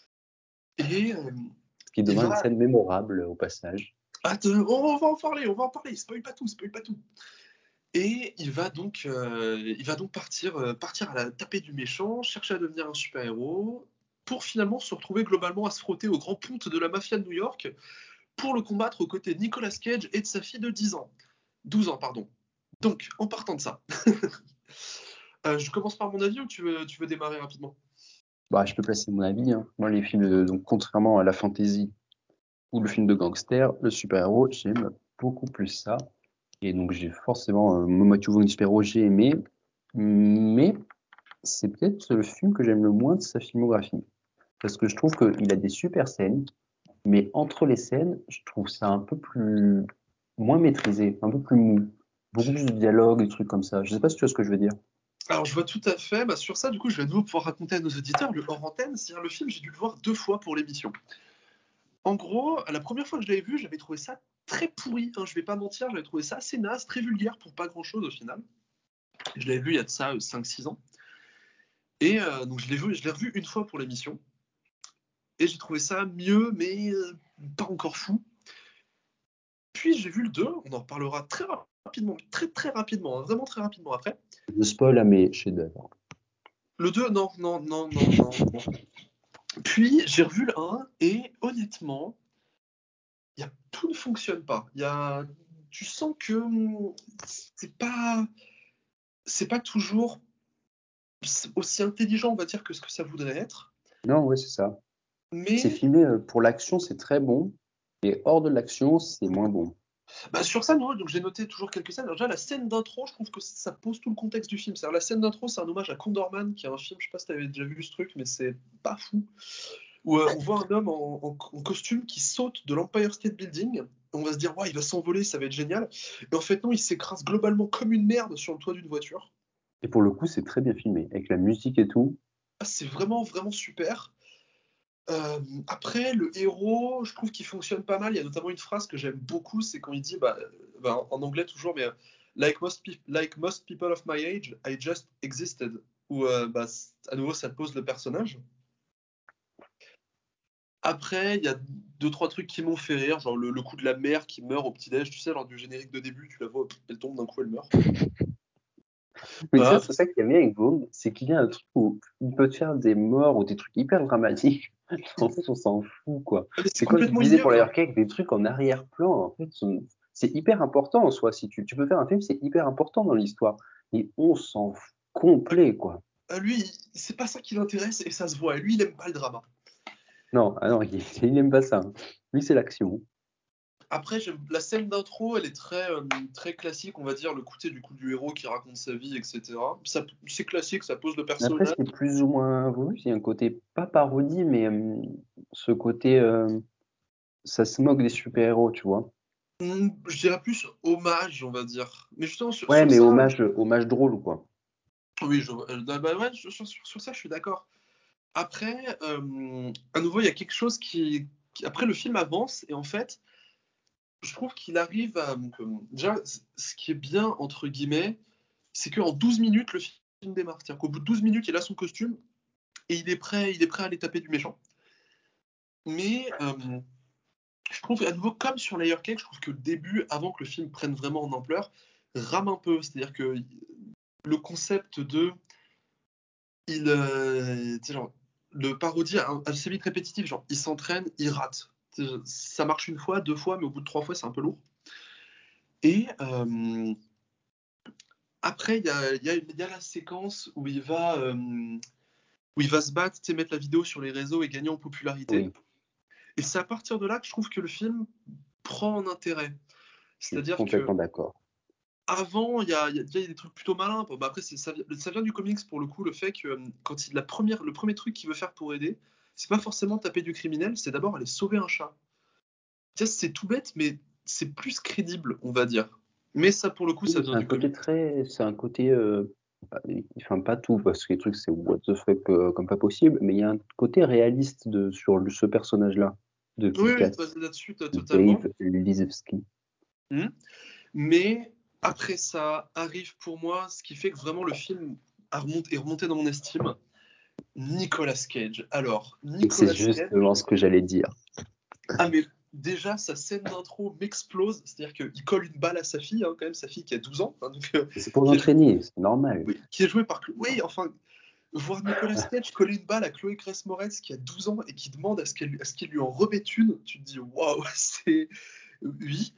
Et euh, Ce qui devient va... une scène mémorable au passage. Attends, on va en parler, on va en parler, spoil pas tout, spoil pas tout. Et il va donc, euh, il va donc partir, euh, partir à la tapée du méchant, chercher à devenir un super-héros, pour finalement se retrouver globalement à se frotter au grand ponte de la mafia de New York, pour le combattre aux côtés de Nicolas Cage et de sa fille de dix ans. douze ans, pardon. Donc, en partant de ça, euh, je commence par mon avis ou tu veux, tu veux démarrer rapidement? Bah, je peux placer mon avis. Hein. Moi, les films, de, donc contrairement à la fantasy ou le film de gangster, le super-héros, j'aime beaucoup plus ça. Et donc, j'ai forcément, euh, Matthew Vaughn super-héros, j'ai aimé. Mais c'est peut-être le film que j'aime le moins de sa filmographie. Parce que je trouve qu'il a des super scènes, mais entre les scènes, je trouve ça un peu plus moins maîtrisé, un peu plus mou. Beaucoup plus de dialogue, des trucs comme ça. Je sais pas si tu vois ce que je veux dire. Alors, je vois tout à fait. Bah, sur ça, du coup, je vais de nouveau pouvoir raconter à nos auditeurs le hors antenne. C'est-à-dire, le film, j'ai dû le voir deux fois pour l'émission. En gros, la première fois que je l'avais vu, j'avais trouvé ça très pourri. Hein, je vais pas mentir, j'avais trouvé ça assez naze, très vulgaire pour pas grand-chose au final. Je l'avais vu il y a de ça cinq six ans. Et euh, donc, je l'ai vu, je l'ai revu une fois pour l'émission. Et j'ai trouvé ça mieux, mais euh, pas encore fou. Puis j'ai vu le deux, on en reparlera très rapidement, très très rapidement, hein, vraiment très rapidement après. Je spoil à mes chefs-d'œuvre. Le deux, non, non, non, non, non, non. Puis j'ai revu le un, et honnêtement, y a, tout ne fonctionne pas. Y a, tu sens que c'est pas, c'est pas toujours aussi intelligent, on va dire, que ce que ça voudrait être. Non, oui, c'est ça. Mais c'est filmé euh, pour l'action, c'est très bon, et hors de l'action, c'est moins bon. Bah, sur ça, non, donc j'ai noté toujours quelques scènes. Alors déjà, la scène d'intro, je trouve que ça pose tout le contexte du film. C'est-à-dire, la scène d'intro, c'est un hommage à Condorman, qui est un film, je sais pas si tu avais déjà vu ce truc, mais c'est pas fou. Où euh, on voit un homme en, en, en costume qui saute de l'Empire State Building. On va se dire, ouais, il va s'envoler, ça va être génial. Mais en fait, non, il s'écrase globalement comme une merde sur le toit d'une voiture. Et pour le coup, c'est très bien filmé, avec la musique et tout. Ah, c'est vraiment, vraiment super. Euh, après, le héros, je trouve qu'il fonctionne pas mal. Il y a notamment une phrase que j'aime beaucoup, c'est quand il dit, bah, bah, en anglais toujours, mais like most, pe- like most people of my age, I just existed. Où euh, bah, à nouveau, ça pose le personnage. Après, il y a deux, trois trucs qui m'ont fait rire, genre le, le coup de la mère qui meurt au petit-déj, tu sais, lors du générique de début, tu la vois, elle tombe d'un coup, elle meurt. Mais Ah. ça, c'est ça qui est bien avec Vaughn, c'est qu'il y a un truc où il peut te faire des morts ou des trucs hyper dramatiques. En fait, on s'en fout, quoi. Ah, c'est C'est comme je complètement disais pour ignoble. l'ailleurs avec des trucs en arrière-plan. En fait, sont- c'est hyper important en soi. Si tu, tu peux faire un film, c'est hyper important dans l'histoire. Et on s'en fout complet, quoi. Ah, lui, c'est pas ça qui l'intéresse et ça se voit. Lui, il aime pas le drama. Non, ah non, il, il aime pas ça. hein. Lui, c'est l'action. Après, j'aime- la scène d'intro, elle est très, euh, très classique, on va dire, le côté du coup du héros qui raconte sa vie, et cetera. Ça, c'est classique, ça pose le Mais après, personnage. c'est plus ou moins voulu. Il y a un côté, pas parodie, mais euh, ce côté, euh, ça se moque des super-héros, tu vois. Hmm, je dirais plus hommage, on va dire. Mais justement, sur, Ouais, sur mais ça, hommage, hommage drôle, quoi. oui, je, euh, bah, bah ouais, sur, sur- sur ça, je suis d'accord. Après, euh, à nouveau, il y a quelque chose qui, qui- Après, le film avance, et en fait, je trouve qu'il arrive à... donc, euh, déjà, c- ce qui est bien, entre guillemets, c'est qu'en douze minutes, le film démarre. C'est-à-dire qu'au bout de douze minutes, il a son costume, et il est prêt, il est prêt à aller taper du méchant. Mais euh, je trouve, à nouveau, comme sur Layer Cake, je trouve que le début, avant que le film prenne vraiment en ampleur, rame un peu. C'est-à-dire que le concept de... Il, euh, tu sais, genre, le parodie est assez vite répétitif. Genre, il s'entraîne, il rate. Tu sais, ça marche une fois, deux fois, mais au bout de trois fois, c'est un peu lourd. Et euh, après, il y a, il y a- il y a la séquence où il va, euh, où il va se battre, tu sais, mettre la vidéo sur les réseaux et gagner en popularité. Oui, Et c'est à partir de là que je trouve que le film prend en intérêt. je suis C'est-à-dire que complètement d'accord. avant, il y a, il y a déjà des trucs plutôt malins. Bon, bah après, c'est- ça, vi- ça vient du comics pour le coup, le fait que euh, quand il, la première, le premier truc qu'il veut faire pour aider, c'est pas forcément taper du criminel, c'est d'abord aller sauver un chat. Tu sais, c'est tout bête, mais c'est plus crédible, on va dire. Mais ça, pour le coup, Oui, ça mais vient c'est un du comics. côté très, c'est un côté, euh, bah, enfin pas tout, parce que les trucs c'est what the fuck euh, comme pas possible, mais il y a un côté réaliste de, sur le- ce personnage-là, de Oui, oui, Kick-Ass, vas-y là-dessus, t'as- totalement. Dave Lisevski. Hmm. Mais après ça arrive pour moi ce qui fait que vraiment le film a remonté, est remonté dans mon estime. Nicolas Cage. Alors, Et c'est Nicolas Cage, justement ce que j'allais dire. ah mais déjà sa scène d'intro m'explose, c'est-à-dire qu'il colle une balle à sa fille, hein, quand même sa fille qui a douze ans, hein, donc, euh, C'est pour qui, est, l'entraîner, c'est normal. oui, qui est jouée par... Oui, enfin, voir Nicolas Cage coller une balle à Chloé Grace Moretz qui a douze ans et qui demande à ce qu'elle à ce qu'il lui en remette une, tu te dis waouh, c'est... Oui.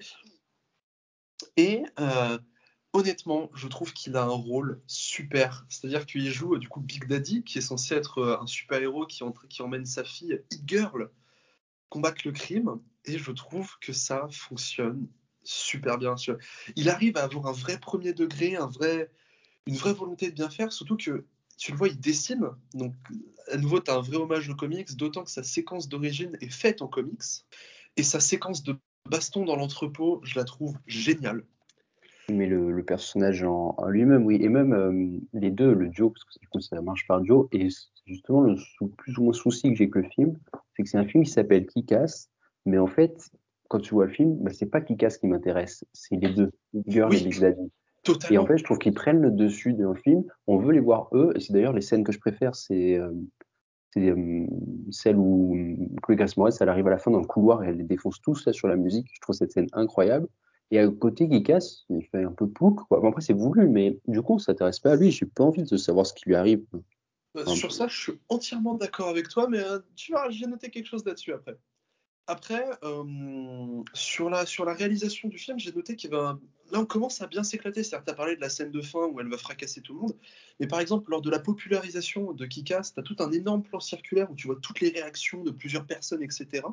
Et euh, honnêtement, je trouve qu'il a un rôle super. C'est-à-dire qu'il joue du coup Big Daddy, qui est censé être euh, un super-héros qui, entre- qui emmène sa fille, Hit Girl, combattre le crime. Et je trouve que ça fonctionne super bien. Il arrive à avoir un vrai premier degré, un vrai, une vraie volonté de bien faire, surtout que tu le vois, il dessine. Donc, à nouveau, tu as un vrai hommage au comics, d'autant que sa séquence d'origine est faite en comics. Et sa séquence de baston dans l'entrepôt, je la trouve géniale. Mais le, le personnage en, en lui-même, oui, et même euh, les deux, le duo, parce que du coup ça marche par duo, et c'est justement le sou- plus ou moins souci que j'ai avec le film, c'est que c'est un film qui s'appelle Kick-Ass, mais en fait, quand tu vois le film, bah, c'est pas Kick-Ass qui m'intéresse, c'est les deux, Big Girl et Oui, Big Daddy. Et en totalement. fait, je trouve qu'ils prennent le dessus dans le film, on veut les voir eux, et c'est d'ailleurs les scènes que je préfère, c'est euh, c'est euh, celle où euh, Chloé Grace Moretz, elle arrive à la fin dans le couloir et elle les défonce tous là sur la musique. Je trouve cette scène incroyable. Et à côté, qui casse, il fait un peu plouc, quoi. Bon, après, c'est voulu, mais du coup, on s'intéresse pas à lui. J'ai pas envie de savoir ce qui lui arrive. Euh, Enfin, Sur ça, je suis entièrement d'accord avec toi, mais euh, tu vois, j'ai noté quelque chose là-dessus après. Après, euh, sur la, sur la réalisation du film, j'ai noté qu'il y avait un... Là, on commence à bien s'éclater. C'est-à-dire que tu as parlé de la scène de fin où elle va fracasser tout le monde. Mais par exemple, lors de la popularisation de Kick-Ass, tu as tout un énorme plan circulaire où tu vois toutes les réactions de plusieurs personnes, et cetera.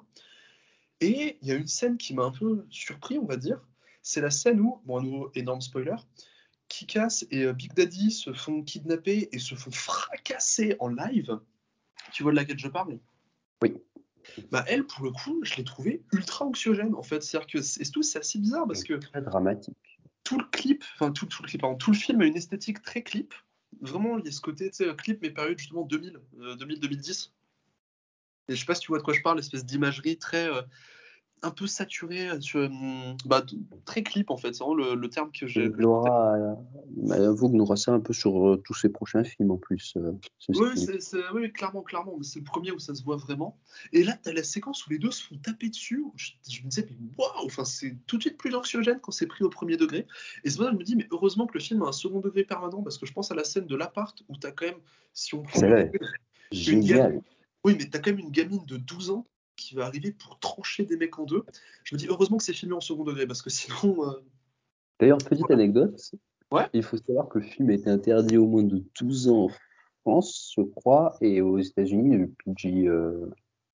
Et il y a une scène qui m'a un peu surpris, on va dire. C'est la scène où, bon, un nouveau énorme spoiler, Kick-Ass et euh, Big Daddy se font kidnapper et se font fracasser en live. Tu vois de laquelle je parle? oui, Bah elle, pour le coup, je l'ai trouvée ultra anxiogène en fait. C'est-à-dire que c'est tout, c'est assez bizarre parce que très dramatique. tout le clip, enfin tout, tout le clip, pardon, tout le film a une esthétique très clip. Vraiment, il y a ce côté, tu sais, clip mais période justement deux mille, euh, deux mille deux mille dix. Et je sais pas si tu vois de quoi je parle, l'espèce d'imagerie très euh, un peu saturée, euh, sur, hum, bah, t- très clip en fait. C'est vraiment le, le terme que j'ai. Et Que il j'ai en tête. aura, euh, bah, avoue qu'il aura ça un peu sur euh, tous ses prochains films en plus, euh, ce Oui, style. c'est, c'est- oui, clairement, clairement. Mais c'est le premier où ça se voit vraiment. Et là, tu as la séquence où les deux se font taper dessus. Où Je, je me disais, mais waouh, enfin, c'est tout de suite plus anxiogène quand c'est pris au premier degré. Et c'est pour ça que je me dis, mais heureusement que le film a un second degré permanent, parce que je pense à la scène de l'appart où tu as quand même, si on prend du Celle-là est recul, une géniale. gamine. Oui, mais tu as quand même une gamine de douze ans qui va arriver pour trancher des mecs en deux. Je me dis, heureusement que c'est filmé en second degré, parce que sinon. euh, D'ailleurs, petite voilà. anecdote, Ouais. il faut savoir que le film a été interdit au moins de douze ans en France, je crois, et aux États-Unis, le P G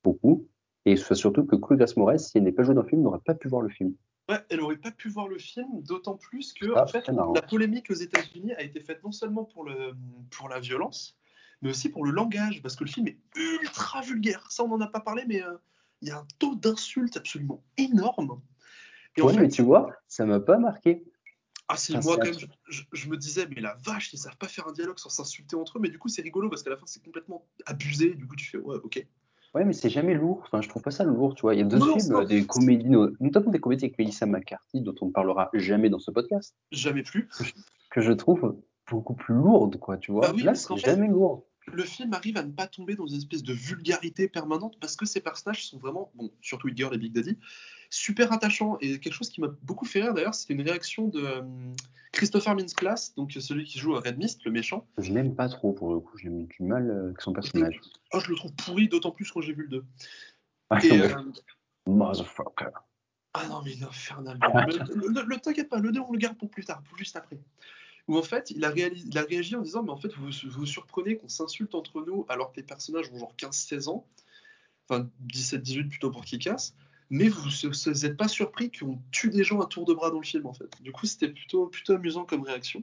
beaucoup. Et soit surtout que Chloé Grace Moretz, si elle n'est pas jouée dans le film, n'aurait pas pu voir le film. Ouais, elle aurait pas pu voir le film, d'autant plus que Ah, en fait, très marrant. la polémique aux États-Unis a été faite non seulement pour, le, pour la violence, mais aussi pour le langage, parce que le film est ultra vulgaire. Ça, on n'en a pas parlé, mais euh, il y a un taux d'insultes absolument énorme. Et Ouais, en fait, mais tu vois, ça m'a pas marqué. ah si, Enfin, moi c'est quand un même, je, truc- je- je me disais, mais la vache, ils savent pas faire un dialogue sans s'insulter entre eux, mais du coup, c'est rigolo parce qu'à la fin, c'est complètement abusé. Du coup, tu fais, ouais, ok. Ouais, mais c'est jamais lourd. Enfin, je trouve pas ça lourd, tu vois. Il y a d'autres Non, non, films, non, euh, des comédies, no- notamment des comédies avec Melissa McCarthy, dont on ne parlera jamais dans ce podcast, jamais plus. que je, que je trouve beaucoup plus lourdes, quoi, tu Bah vois. oui, Là, parce qu'en c'est fait, jamais lourd. le film arrive à ne pas tomber dans une espèce de vulgarité permanente parce que ces personnages sont vraiment, bon, surtout Igor et Big Daddy, super attachants. Et quelque chose qui m'a beaucoup fait rire d'ailleurs, c'était une réaction de euh, Christopher Mintz-Plasse, donc celui qui joue Red Mist, le méchant. Je l'aime pas trop, pour le coup. J'ai du mal euh, avec son personnage. Oh, je le trouve pourri, d'autant plus quand j'ai vu le deux. Ah, Et, non, mais- euh, Motherfucker. ah non, mais il est infernal. Le, le, le- le- t'inquiète pas, le deux, on le garde pour plus tard, pour juste après. Où en fait, il a, réalisé, il a réagi en disant, mais en fait, vous vous, vous surprenez qu'on s'insulte entre nous alors que les personnages ont genre quinze seize ans. Enfin dix-sept dix-huit plutôt pour Kick-Ass, mais vous n'êtes pas surpris qu'on tue des gens à tour de bras dans le film en fait. Du coup, c'était plutôt, plutôt amusant comme réaction.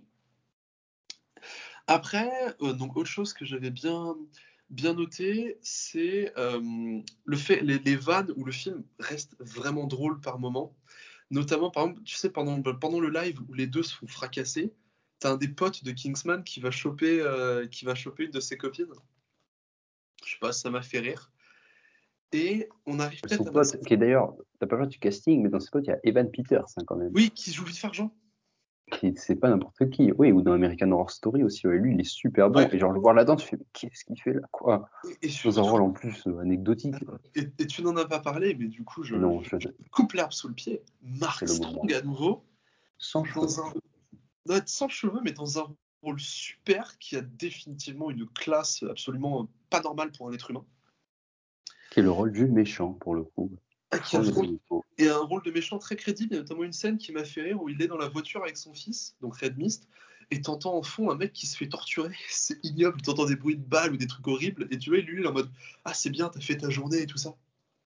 Après, euh, donc autre chose que j'avais bien, bien noté, c'est euh, le fait, les, les vannes où le film reste vraiment drôle par moment. Notamment, par exemple, tu sais, pendant, pendant le live où les deux se font fracasser, t'as un des potes de Kingsman qui va choper, euh, qui va choper une de ses copines. Je sais pas, ça m'a fait rire. Et on arrive Son peut-être à... pote, qui est d'ailleurs, t'as pas parlé du casting, mais dans ses potes, il y a Evan Peters, hein, quand même. Oui, qui joue vite Fargent. Qui, c'est pas n'importe qui. Oui, ou dans American Horror Story aussi. Ouais, lui, il est super bon. Ouais. Et genre, le voir là-dedans, tu fais, mais qu'est-ce qu'il fait là, quoi? Et, et Dans surtout, un rôle en plus euh, anecdotique. et, et tu n'en as pas parlé, mais du coup, je, Non, je je, coupe l'herbe sous le pied. c'est Mark le moment. Strong à nouveau, Sans cheveux. dans un, doit être sans cheveux, mais dans un rôle super qui a définitivement une classe absolument pas normale pour un être humain. Qui est le rôle du méchant, pour le coup. Ah, qui a un Sans rôle- les infos. et un rôle de méchant très crédible. Il y a notamment une scène qui m'a fait rire où il est dans la voiture avec son fils, donc Red Mist, et t'entends en fond un mec qui se fait torturer. C'est ignoble, t'entends des bruits de balles ou des trucs horribles, et tu vois, lui, il est en mode ah, c'est bien, t'as fait ta journée et tout ça.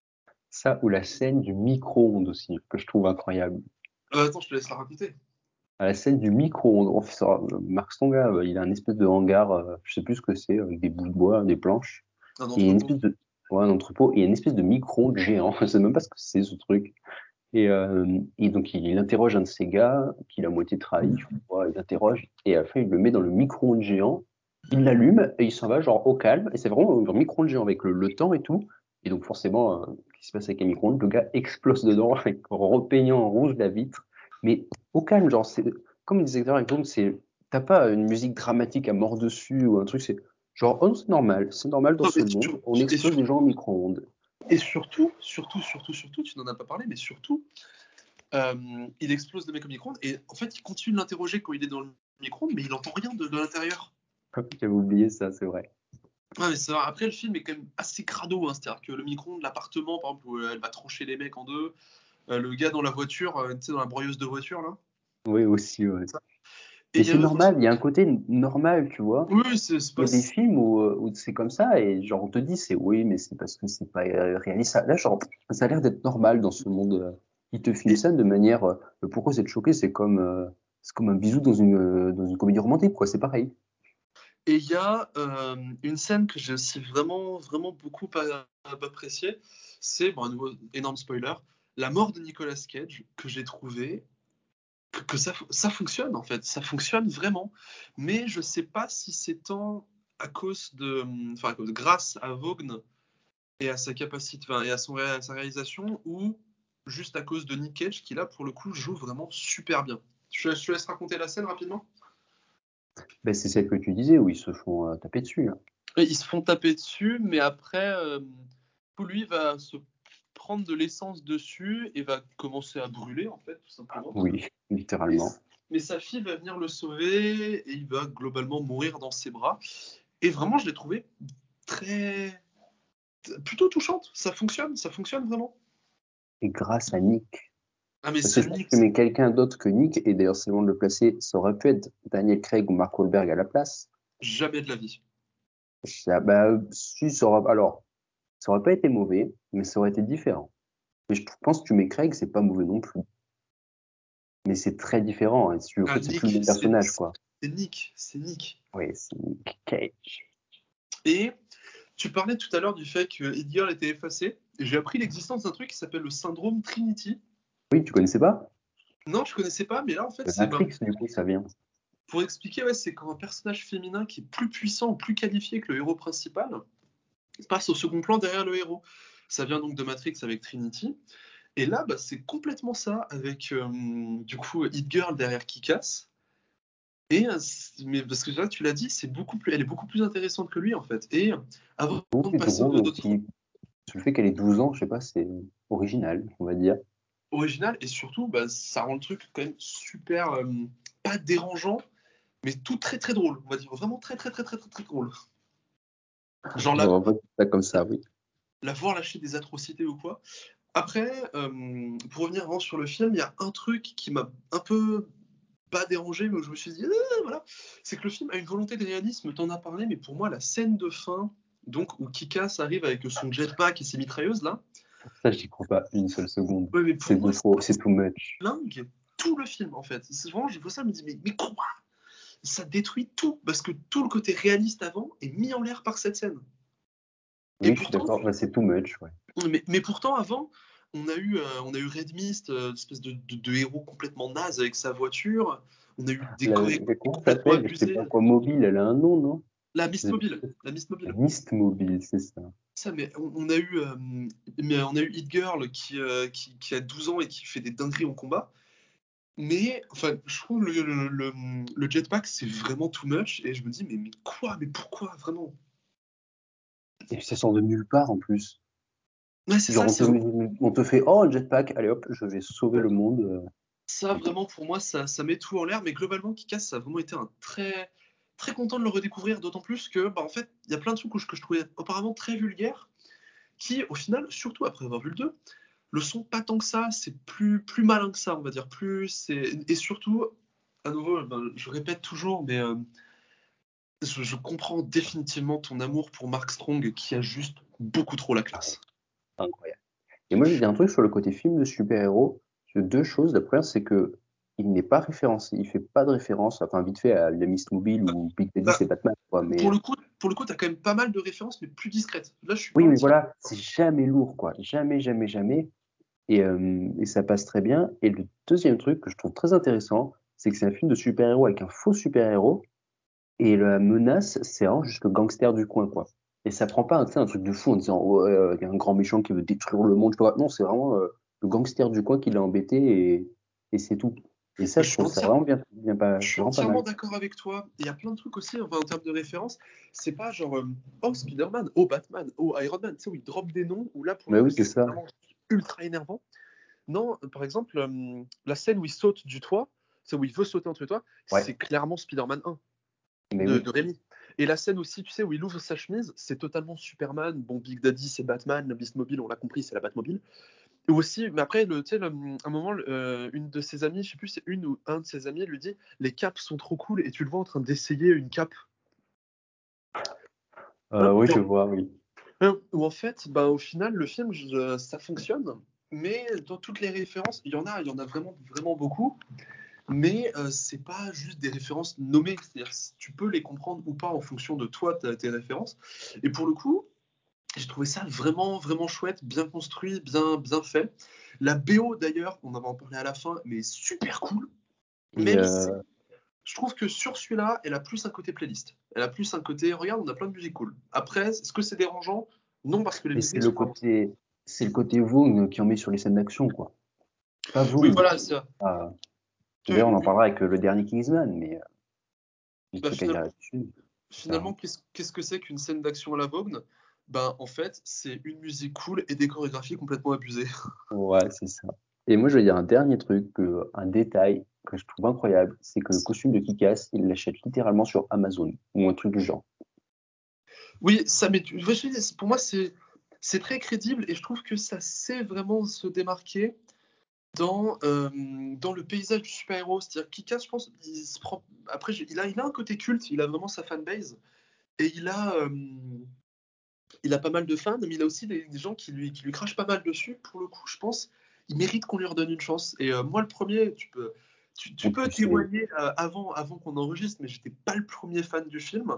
Ça, ou la scène du micro-ondes aussi, que je trouve incroyable. Euh, attends, je te laisse la raconter. À la scène du micro-ondes, oh, ça, euh, Mark Strong, là, euh, il a un espèce de hangar, euh, je sais plus ce que c'est, avec des bouts de bois, des planches. Un Et il y a une entrepôt. espèce de, ouais, un entrepôt, et il y a une espèce de micro-ondes géant. Je sais même pas ce que c'est, ce truc. Et, euh, et donc, il, il interroge un de ses gars, qu'il a moitié trahi, je crois, il l'interroge, et à la fin, il le met dans le micro-ondes géant, il l'allume, et il s'en va, genre, au calme, et c'est vraiment un micro-ondes géant avec le, le temps et tout. Et donc, forcément, euh, ce qui se passe avec un micro-ondes, le gars explose dedans, avec, repeignant en rouge la vitre. Mais au calme, genre, c'est, comme disait Hector, exemple, c'est, t'as pas une musique dramatique à mort dessus, ou un truc, c'est genre, oh, c'est normal, c'est normal dans Non, ce mais monde, sur- on et explose sur- des gens au micro-ondes. Et surtout, surtout, surtout, surtout, tu n'en as pas parlé, mais surtout, euh, il explose le mec au micro-ondes et en fait, il continue de l'interroger quand il est dans le micro-ondes, mais il entend rien de, de l'intérieur. J'avais oublié ça, c'est vrai. Ouais, mais ça, après, le film est quand même assez crado, hein, c'est-à-dire que le micro-ondes, l'appartement, par exemple, où elle va trancher les mecs en deux, euh, le gars dans la voiture, euh, tu sais, dans la broyeuse de voiture, là. Oui, aussi, ouais. Et Mais il y c'est a normal, il y a un côté n- normal, tu vois. Oui, c'est c'est Il y pas. a des films où, euh, où c'est comme ça, et genre, on te dit, c'est oui, mais c'est parce que c'est pas euh, réaliste. Ça- Là, genre, ça a l'air d'être normal dans ce monde. euh, Il te filme Et- ça de manière. euh, pourquoi c'est choqué? C'est comme, euh, c'est comme un bisou dans une, euh, dans une comédie romantique, quoi. C'est pareil. Et il y a euh, une scène que j'ai aussi vraiment, vraiment beaucoup a- appréciée. C'est, bon, un nouveau énorme spoiler, la mort de Nicolas Cage, que j'ai trouvé que, que ça, ça fonctionne en fait. Ça fonctionne vraiment. Mais je sais pas si c'est tant à cause de. Enfin, à cause- grâce à Vaughn et à sa capacité, enfin, et à, son, ré- à sa réalisation, ou juste à cause de Nick Cage, qui là, pour le coup, joue vraiment super bien. Je, je te laisse raconter la scène rapidement. Ben, c'est celle que tu disais, où ils se font euh, taper dessus, hein. Et ils se font taper dessus, mais après, euh, lui va se prendre de l'essence dessus et va commencer à brûler, en fait, tout simplement. Oui, littéralement. Mais sa fille va venir le sauver et il va globalement mourir dans ses bras. Et vraiment, je l'ai trouvé très. plutôt touchante. Ça fonctionne, ça fonctionne vraiment. Et grâce à Nick. Ah, mais Parce ce que si Nick. tu mets quelqu'un d'autre que Nick, et d'ailleurs, c'est le moment de le placer, ça aurait pu être Daniel Craig ou Mark Wahlberg à la place. Jamais de la vie. Ah, bah, si, ça aura- alors, Ça aurait pas été mauvais, mais ça aurait été différent. Mais je pense que tu mets Craig, c'est pas mauvais non plus. Mais c'est très différent. Hein. En Ah, fait, c'est Nick, plus le même c'est- personnage, quoi. C'est Nick, c'est Nick. Oui, c'est Nick Cage. Et tu parlais tout à l'heure du fait que Hit Girl était effacé. Et j'ai appris l'existence d'un truc qui s'appelle le syndrome Trinity. Oui, tu connaissais pas? Non, je connaissais pas, mais là en fait, De c'est ben, Matrix, du coup, ça vient. pour expliquer, ouais, c'est quand un personnage féminin qui est plus puissant ou plus qualifié que le héros principal passe au second plan derrière le héros. Ça vient donc de Matrix avec Trinity. Et là, bah, c'est complètement ça avec euh, du coup Hit Girl derrière Kick-Ass. Et euh, c'est- mais parce que là, tu l'as dit, c'est beaucoup plus, elle est beaucoup plus intéressante que lui en fait. Et avant Beaucoup de plus passer drôle aux autres aussi. Sur le fait qu'elle ait douze ans, je sais pas, c'est original, on va dire. originales, et surtout, bah, ça rend le truc quand même super, euh, pas dérangeant, mais tout très très drôle. On va dire vraiment très très très très très, très drôle. Genre On la, va pas ça comme ça, oui. la voir lâcher des atrocités ou quoi. Après, euh, pour revenir vraiment sur le film, il y a un truc qui m'a un peu pas dérangé, mais où je me suis dit, ah, voilà, c'est que le film a une volonté de réalisme, t'en as parlé, mais pour moi, la scène de fin, donc où Kick-Ass arrive avec son jetpack et ses mitrailleuses là, Ça, j'y crois pas une seule seconde. ouais, mais pour C'est moi, de trop, c'est too much. dingue tout le film en fait. C'est vraiment, je vois ça, je me dis, mais, mais quoi? Ça détruit tout, parce que tout le côté réaliste avant est mis en l'air par cette scène. Oui, Et je suis pourtant, d'accord, bah, c'est too much, ouais. mais, mais pourtant avant, on a eu, euh, on a eu Red Mist, euh, espèce de, de, de héros complètement naze avec sa voiture. On a eu des La, chorégraphies la- comment ça complètement s'appelle? Je sais abusées. pas quoi, mobile, elle a un nom, non? La Mist C'est- Mobile, la Mist La Mobile. Mist Mobile, c'est ça. Ça, mais on, on a eu, euh, mais on a eu Hit Girl qui, euh, qui, qui a douze ans et qui fait des dingueries en combat. Mais enfin, je trouve le, le, le, le jetpack c'est vraiment too much et je me dis mais, mais quoi, mais pourquoi vraiment? Et puis ça sort de nulle part en plus. Ouais, c'est Genre, ça, on c'est te, on te fait, oh, un jetpack, allez hop, je vais sauver le monde. euh. ça vraiment pour moi ça, ça met tout en l'air. Mais globalement, Kick-Ass ça a vraiment été un très très content de le redécouvrir, d'autant plus que bah en fait il y a plein de trucs que je, que je trouvais auparavant très vulgaires qui au final, surtout après avoir vu le deux, le sont pas tant que ça. C'est plus plus malin que ça, on va dire. Plus c'est et surtout à nouveau, ben, je répète toujours, mais euh, Je, je comprends définitivement ton amour pour Mark Strong qui a juste beaucoup trop la classe. Incroyable. Et moi, j'ai dit un truc sur le côté film de super-héros. Sur deux choses. La première, c'est que il n'est pas référencé. Il fait pas de référence, enfin, vite fait, à la Mist Mobile ou Big Daddy, Bah, c'est Batman, quoi. Mais pour le coup, pour le coup, t'as quand même pas mal de références, mais plus discrètes. Là, je suis oui, pas mais entier. voilà, c'est jamais lourd, quoi. Jamais, jamais, jamais. Et, euh, et ça passe très bien. Et le deuxième truc que je trouve très intéressant, c'est que c'est un film de super-héros avec un faux super-héros. Et la menace, c'est vraiment juste le gangster du coin, quoi. Et ça prend pas un, tu sais, un truc de fou en disant, ouais, euh, il y a un grand méchant qui veut détruire le monde. Tu vois. Non, c'est vraiment euh, le gangster du coin qui l'a embêté et, et c'est tout. Et ça, Je je suis trouve ça entièrement, vraiment bien, bien pas, je c'est suis vraiment pas mal. entièrement d'accord avec toi. Il y a plein de trucs aussi, enfin, en termes de références. C'est pas genre, euh, oh Spider-Man, oh Batman, oh Iron Man, tu sais, où ils dropent des noms, où là, pour le Mais coup, oui, c'est c'est ça. vraiment ultra énervant. Non, euh, par exemple, euh, la scène où il saute du toit, c'est où il veut sauter entre les toits, Ouais. c'est clairement Spider-Man un. Mais De, oui. de Rémi. Et la scène aussi, tu sais, où il ouvre sa chemise, c'est totalement Superman. Bon, Big Daddy, c'est Batman. Le Beast Mobile, on l'a compris, c'est la Batmobile. Et aussi, mais après, le, tu sais, le- un moment, euh, une de ses amies, je sais plus, c'est une ou un de ses amis, lui dit les capes sont trop cool, et tu le vois en train d'essayer une cape. Euh, oui, je vois, oui. Euh, Où en fait, bah, au final, le film, je- ça fonctionne, mais dans toutes les références, il y en a, il y en a vraiment, vraiment beaucoup. Mais euh, c'est pas juste des références nommées, c'est-à-dire tu peux les comprendre ou pas en fonction de toi, tes références. Et pour le coup, j'ai trouvé ça vraiment, vraiment chouette, bien construit, bien, bien fait. La B O d'ailleurs, on en va en parler à la fin, mais super cool. Et, Même euh, si je trouve que sur celui-là, elle a plus un côté playlist. Elle a plus un côté, regarde, on a plein de musiques cool. Après, est-ce que c'est dérangeant? Non, parce que les et c'est musiques le sont vraiment... côté, c'est le côté Vaughn qui en met sur les scènes d'action, quoi. Pas Oui, Vaughn. voilà, c'est ça. Ah. Euh, D'ailleurs, on en oui, parlera avec euh, le dernier Kingsman, mais euh, des bah, trucs à dire finalement, là-dessus. finalement, qu'est-ce qu'est-ce que c'est qu'une scène d'action à la Vaughn? Ben, en fait, c'est une musique cool et des chorégraphies complètement abusées. Ouais, c'est ça. Et moi, je vais dire un dernier truc, euh, un détail que je trouve incroyable, c'est que le costume de Kick-Ass, il l'achète littéralement sur Amazon, ou un truc du genre. Oui, ça met du- je dis, pour moi, c'est c'est très crédible et je trouve que ça sait vraiment se démarquer dans, euh, dans le paysage du super-héros. C'est-à-dire Kick-Ass, je pense, il se prend... Après, il a, il a un côté culte, il a vraiment sa fanbase et il a, euh, il a pas mal de fans, mais il a aussi des, des gens qui lui, qui lui crachent pas mal dessus. Pour le coup, je pense, il mérite qu'on lui redonne une chance. Et euh, moi, le premier, tu peux, tu, tu peux témoigner euh, avant, avant qu'on enregistre, mais j'étais pas le premier fan du film.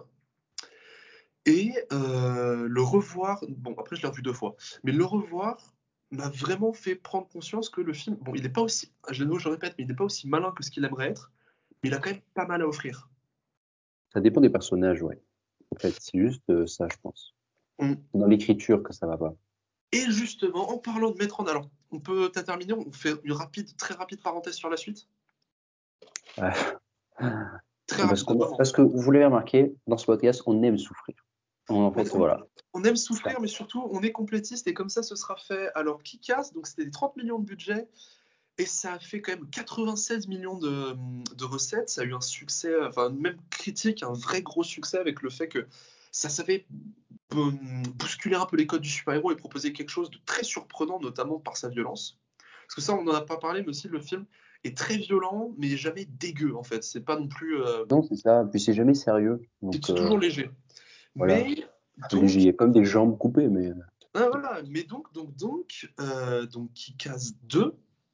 Et euh, le revoir, bon, après je l'ai revu deux fois, mais le revoir m'a vraiment fait prendre conscience que le film, bon, il n'est pas aussi, je le je le répète, mais il n'est pas aussi malin que ce qu'il aimerait être, mais il a quand même pas mal à offrir. Ça dépend des personnages, ouais. En fait, c'est juste euh, ça, je pense. Mm. C'est dans l'écriture que ça va pas. Et justement, en parlant de mettre en... Alors, on peut t'as terminé, on fait une rapide, très rapide parenthèse sur la suite. Euh, Très parce, rapide, qu'on- vraiment. parce que vous l'avez remarqué, dans ce podcast, on aime souffrir. En fait, On, on- voilà. on aime souffrir, mais surtout, on est complétiste et comme ça, ce sera fait. Alors, Kick-Ass, donc c'était des trente millions de budget et ça a fait quand même quatre-vingt-seize millions de, de recettes. Ça a eu un succès, enfin, même critique, un vrai gros succès avec le fait que ça savait euh, bousculer un peu les codes du super-héros et proposer quelque chose de très surprenant, notamment par sa violence. Parce que ça, on n'en a pas parlé, mais aussi le film est très violent, mais jamais dégueu, en fait. C'est pas non plus. Euh... Non, c'est ça. Puis c'est jamais sérieux. C'est Donc, euh, toujours léger. Voilà. Mais. Donc... Léger, il y a comme des jambes coupées, mais. Ah, voilà. Mais donc, donc, donc, euh, donc Kick-Ass deux.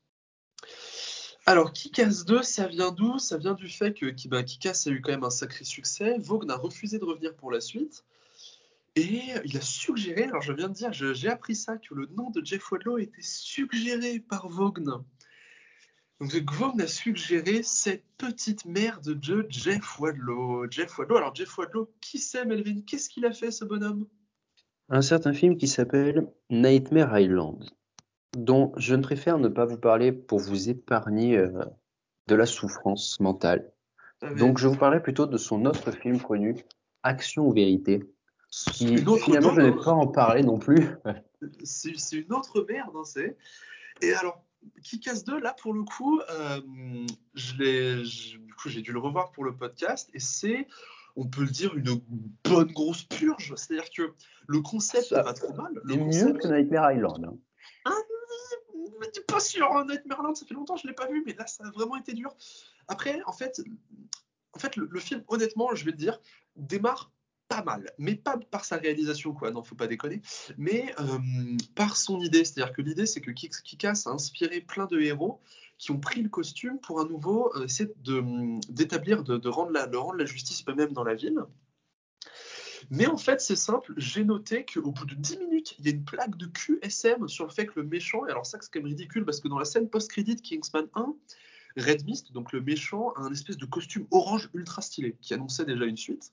Alors, Kick-Ass deux, ça vient d'où? Ça vient du fait que bah, Kick-Ass a eu quand même un sacré succès. Vaughn a refusé de revenir pour la suite. Et il a suggéré, alors je viens de dire, je, j'ai appris ça, que le nom de Jeff Wadlow était suggéré par Vaughn. Donc Vaughn a suggéré cette petite merde de Jeff Wadlow. Jeff Wadlow, alors Jeff Wadlow, qui c'est Melvin? Qu'est-ce qu'il a fait ce bonhomme? Un certain film qui s'appelle Nightmare Island, dont je ne préfère ne pas vous parler pour vous épargner euh, de la souffrance mentale. Ah, mais... Donc je vous parlerai plutôt de son autre film connu, Action ou Vérité, qui une autre finalement merde, je n'ai hein. pas en parler non plus. C'est, c'est une autre merde, hein, c'est. Et alors, Kick-Ass deux, là pour le coup, euh, je l'ai, je, du coup j'ai dû le revoir pour le podcast, et c'est, on peut le dire, une bonne grosse purge. C'est-à-dire que le concept Ça, est pas trop mal. Le c'est concept... mieux que Nightmare Island. Hein. Ah, mais t'es pas sûr, hein, Nightmare Island, ça fait longtemps que je l'ai pas vu, mais là ça a vraiment été dur. Après, en fait, en fait le, le film, honnêtement, je vais te dire, démarre pas mal, mais pas par sa réalisation, quoi, non, faut pas déconner, mais euh, par son idée. C'est-à-dire que l'idée, c'est que Kick-Ass a inspiré plein de héros qui ont pris le costume pour à nouveau euh, essayer de, d'établir, de, de, rendre la, de rendre la justice eux-mêmes dans la ville. Mais en fait, c'est simple, j'ai noté qu'au bout de dix minutes, il y a une plaque de Q S M sur le fait que le méchant, et alors ça c'est quand même ridicule, parce que dans la scène post-crédit de Kingsman un, Red Mist, donc le méchant, a un espèce de costume orange ultra stylé, qui annonçait déjà une suite.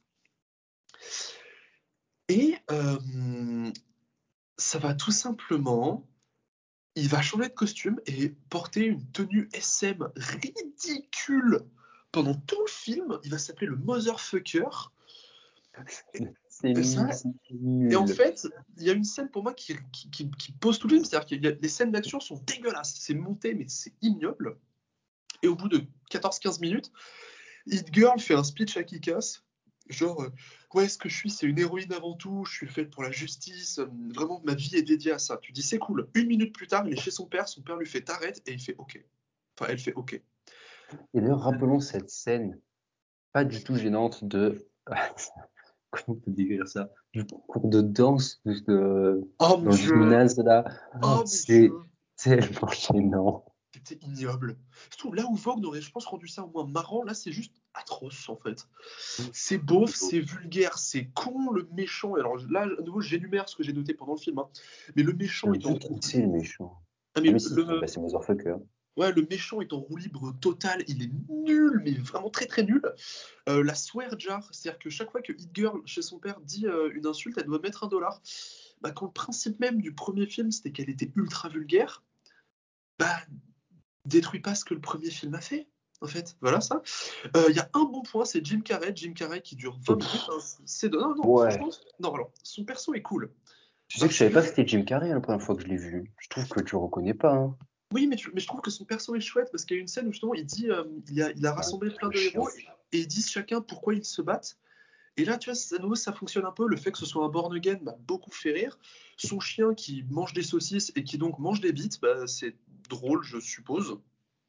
Et euh, ça va tout simplement, il va changer de costume et porter une tenue S M ridicule pendant tout le film. Il va s'appeler le Motherfucker. C'est Et, nul, ça, c'est nul. et en fait, il y a une scène pour moi qui, qui, qui, qui pose tout le film, c'est-à-dire que les scènes d'action sont dégueulasses, c'est monté mais c'est ignoble. Et au bout de quatorze quinze minutes, Hit Girl fait un speech à Kick-Ass. Genre, euh, ouais, ce que je suis, c'est une héroïne avant tout, je suis faite pour la justice, euh, vraiment, ma vie est dédiée à ça. Tu dis, c'est cool. Une minute plus tard, il est chez son père, son père lui fait t'arrête, et il fait OK. Enfin, elle fait OK. Et d'ailleurs, rappelons cette scène pas du tout gênante de. Comment on peut décrire ça? Du cours de danse de... Oh dans le Dieu! gymnase là. Oh c'est mon Dieu! tellement gênant. C'était ignoble. Surtout là où Vogue aurait, je pense, rendu ça au moins marrant, là c'est juste atroce en fait. C'est beauf, c'est vulgaire, c'est con, le méchant. Alors là, à nouveau, j'énumère ce que j'ai noté pendant le film. Hein. Mais le méchant est en. C'est le méchant. Ah, mais Ah, mais le... si, le... bah, c'est Motherfucker. Ouais, le méchant est en roue libre total, il est nul, mais vraiment très très nul. Euh, la swear jar, c'est-à-dire que chaque fois que Hit Girl, chez son père, dit euh, une insulte, elle doit mettre un dollar. Bah, quand le principe même du premier film, c'était qu'elle était ultra vulgaire, bah, détruis pas ce que le premier film a fait, en fait. Voilà ça. Il euh, y a un bon point, c'est Jim Carrey. Jim Carrey qui dure vingt minutes. Hein, c'est de... Non, non, ouais. franchement, non, alors, son perso est cool. Tu sais que je savais pas que c'était Jim Carrey la première fois que je l'ai vu. Je trouve que tu le reconnais pas. Hein. Oui, mais, tu, mais je trouve que son perso est chouette parce qu'il y a une scène où justement il dit, euh, il, a, il a rassemblé plein de héros et, et ils disent chacun pourquoi ils se battent. Et là, tu vois, à nouveau, ça fonctionne un peu. Le fait que ce soit un born again m'a beaucoup fait rire. Son chien qui mange des saucisses et qui donc mange des bites, bah, c'est drôle, je suppose.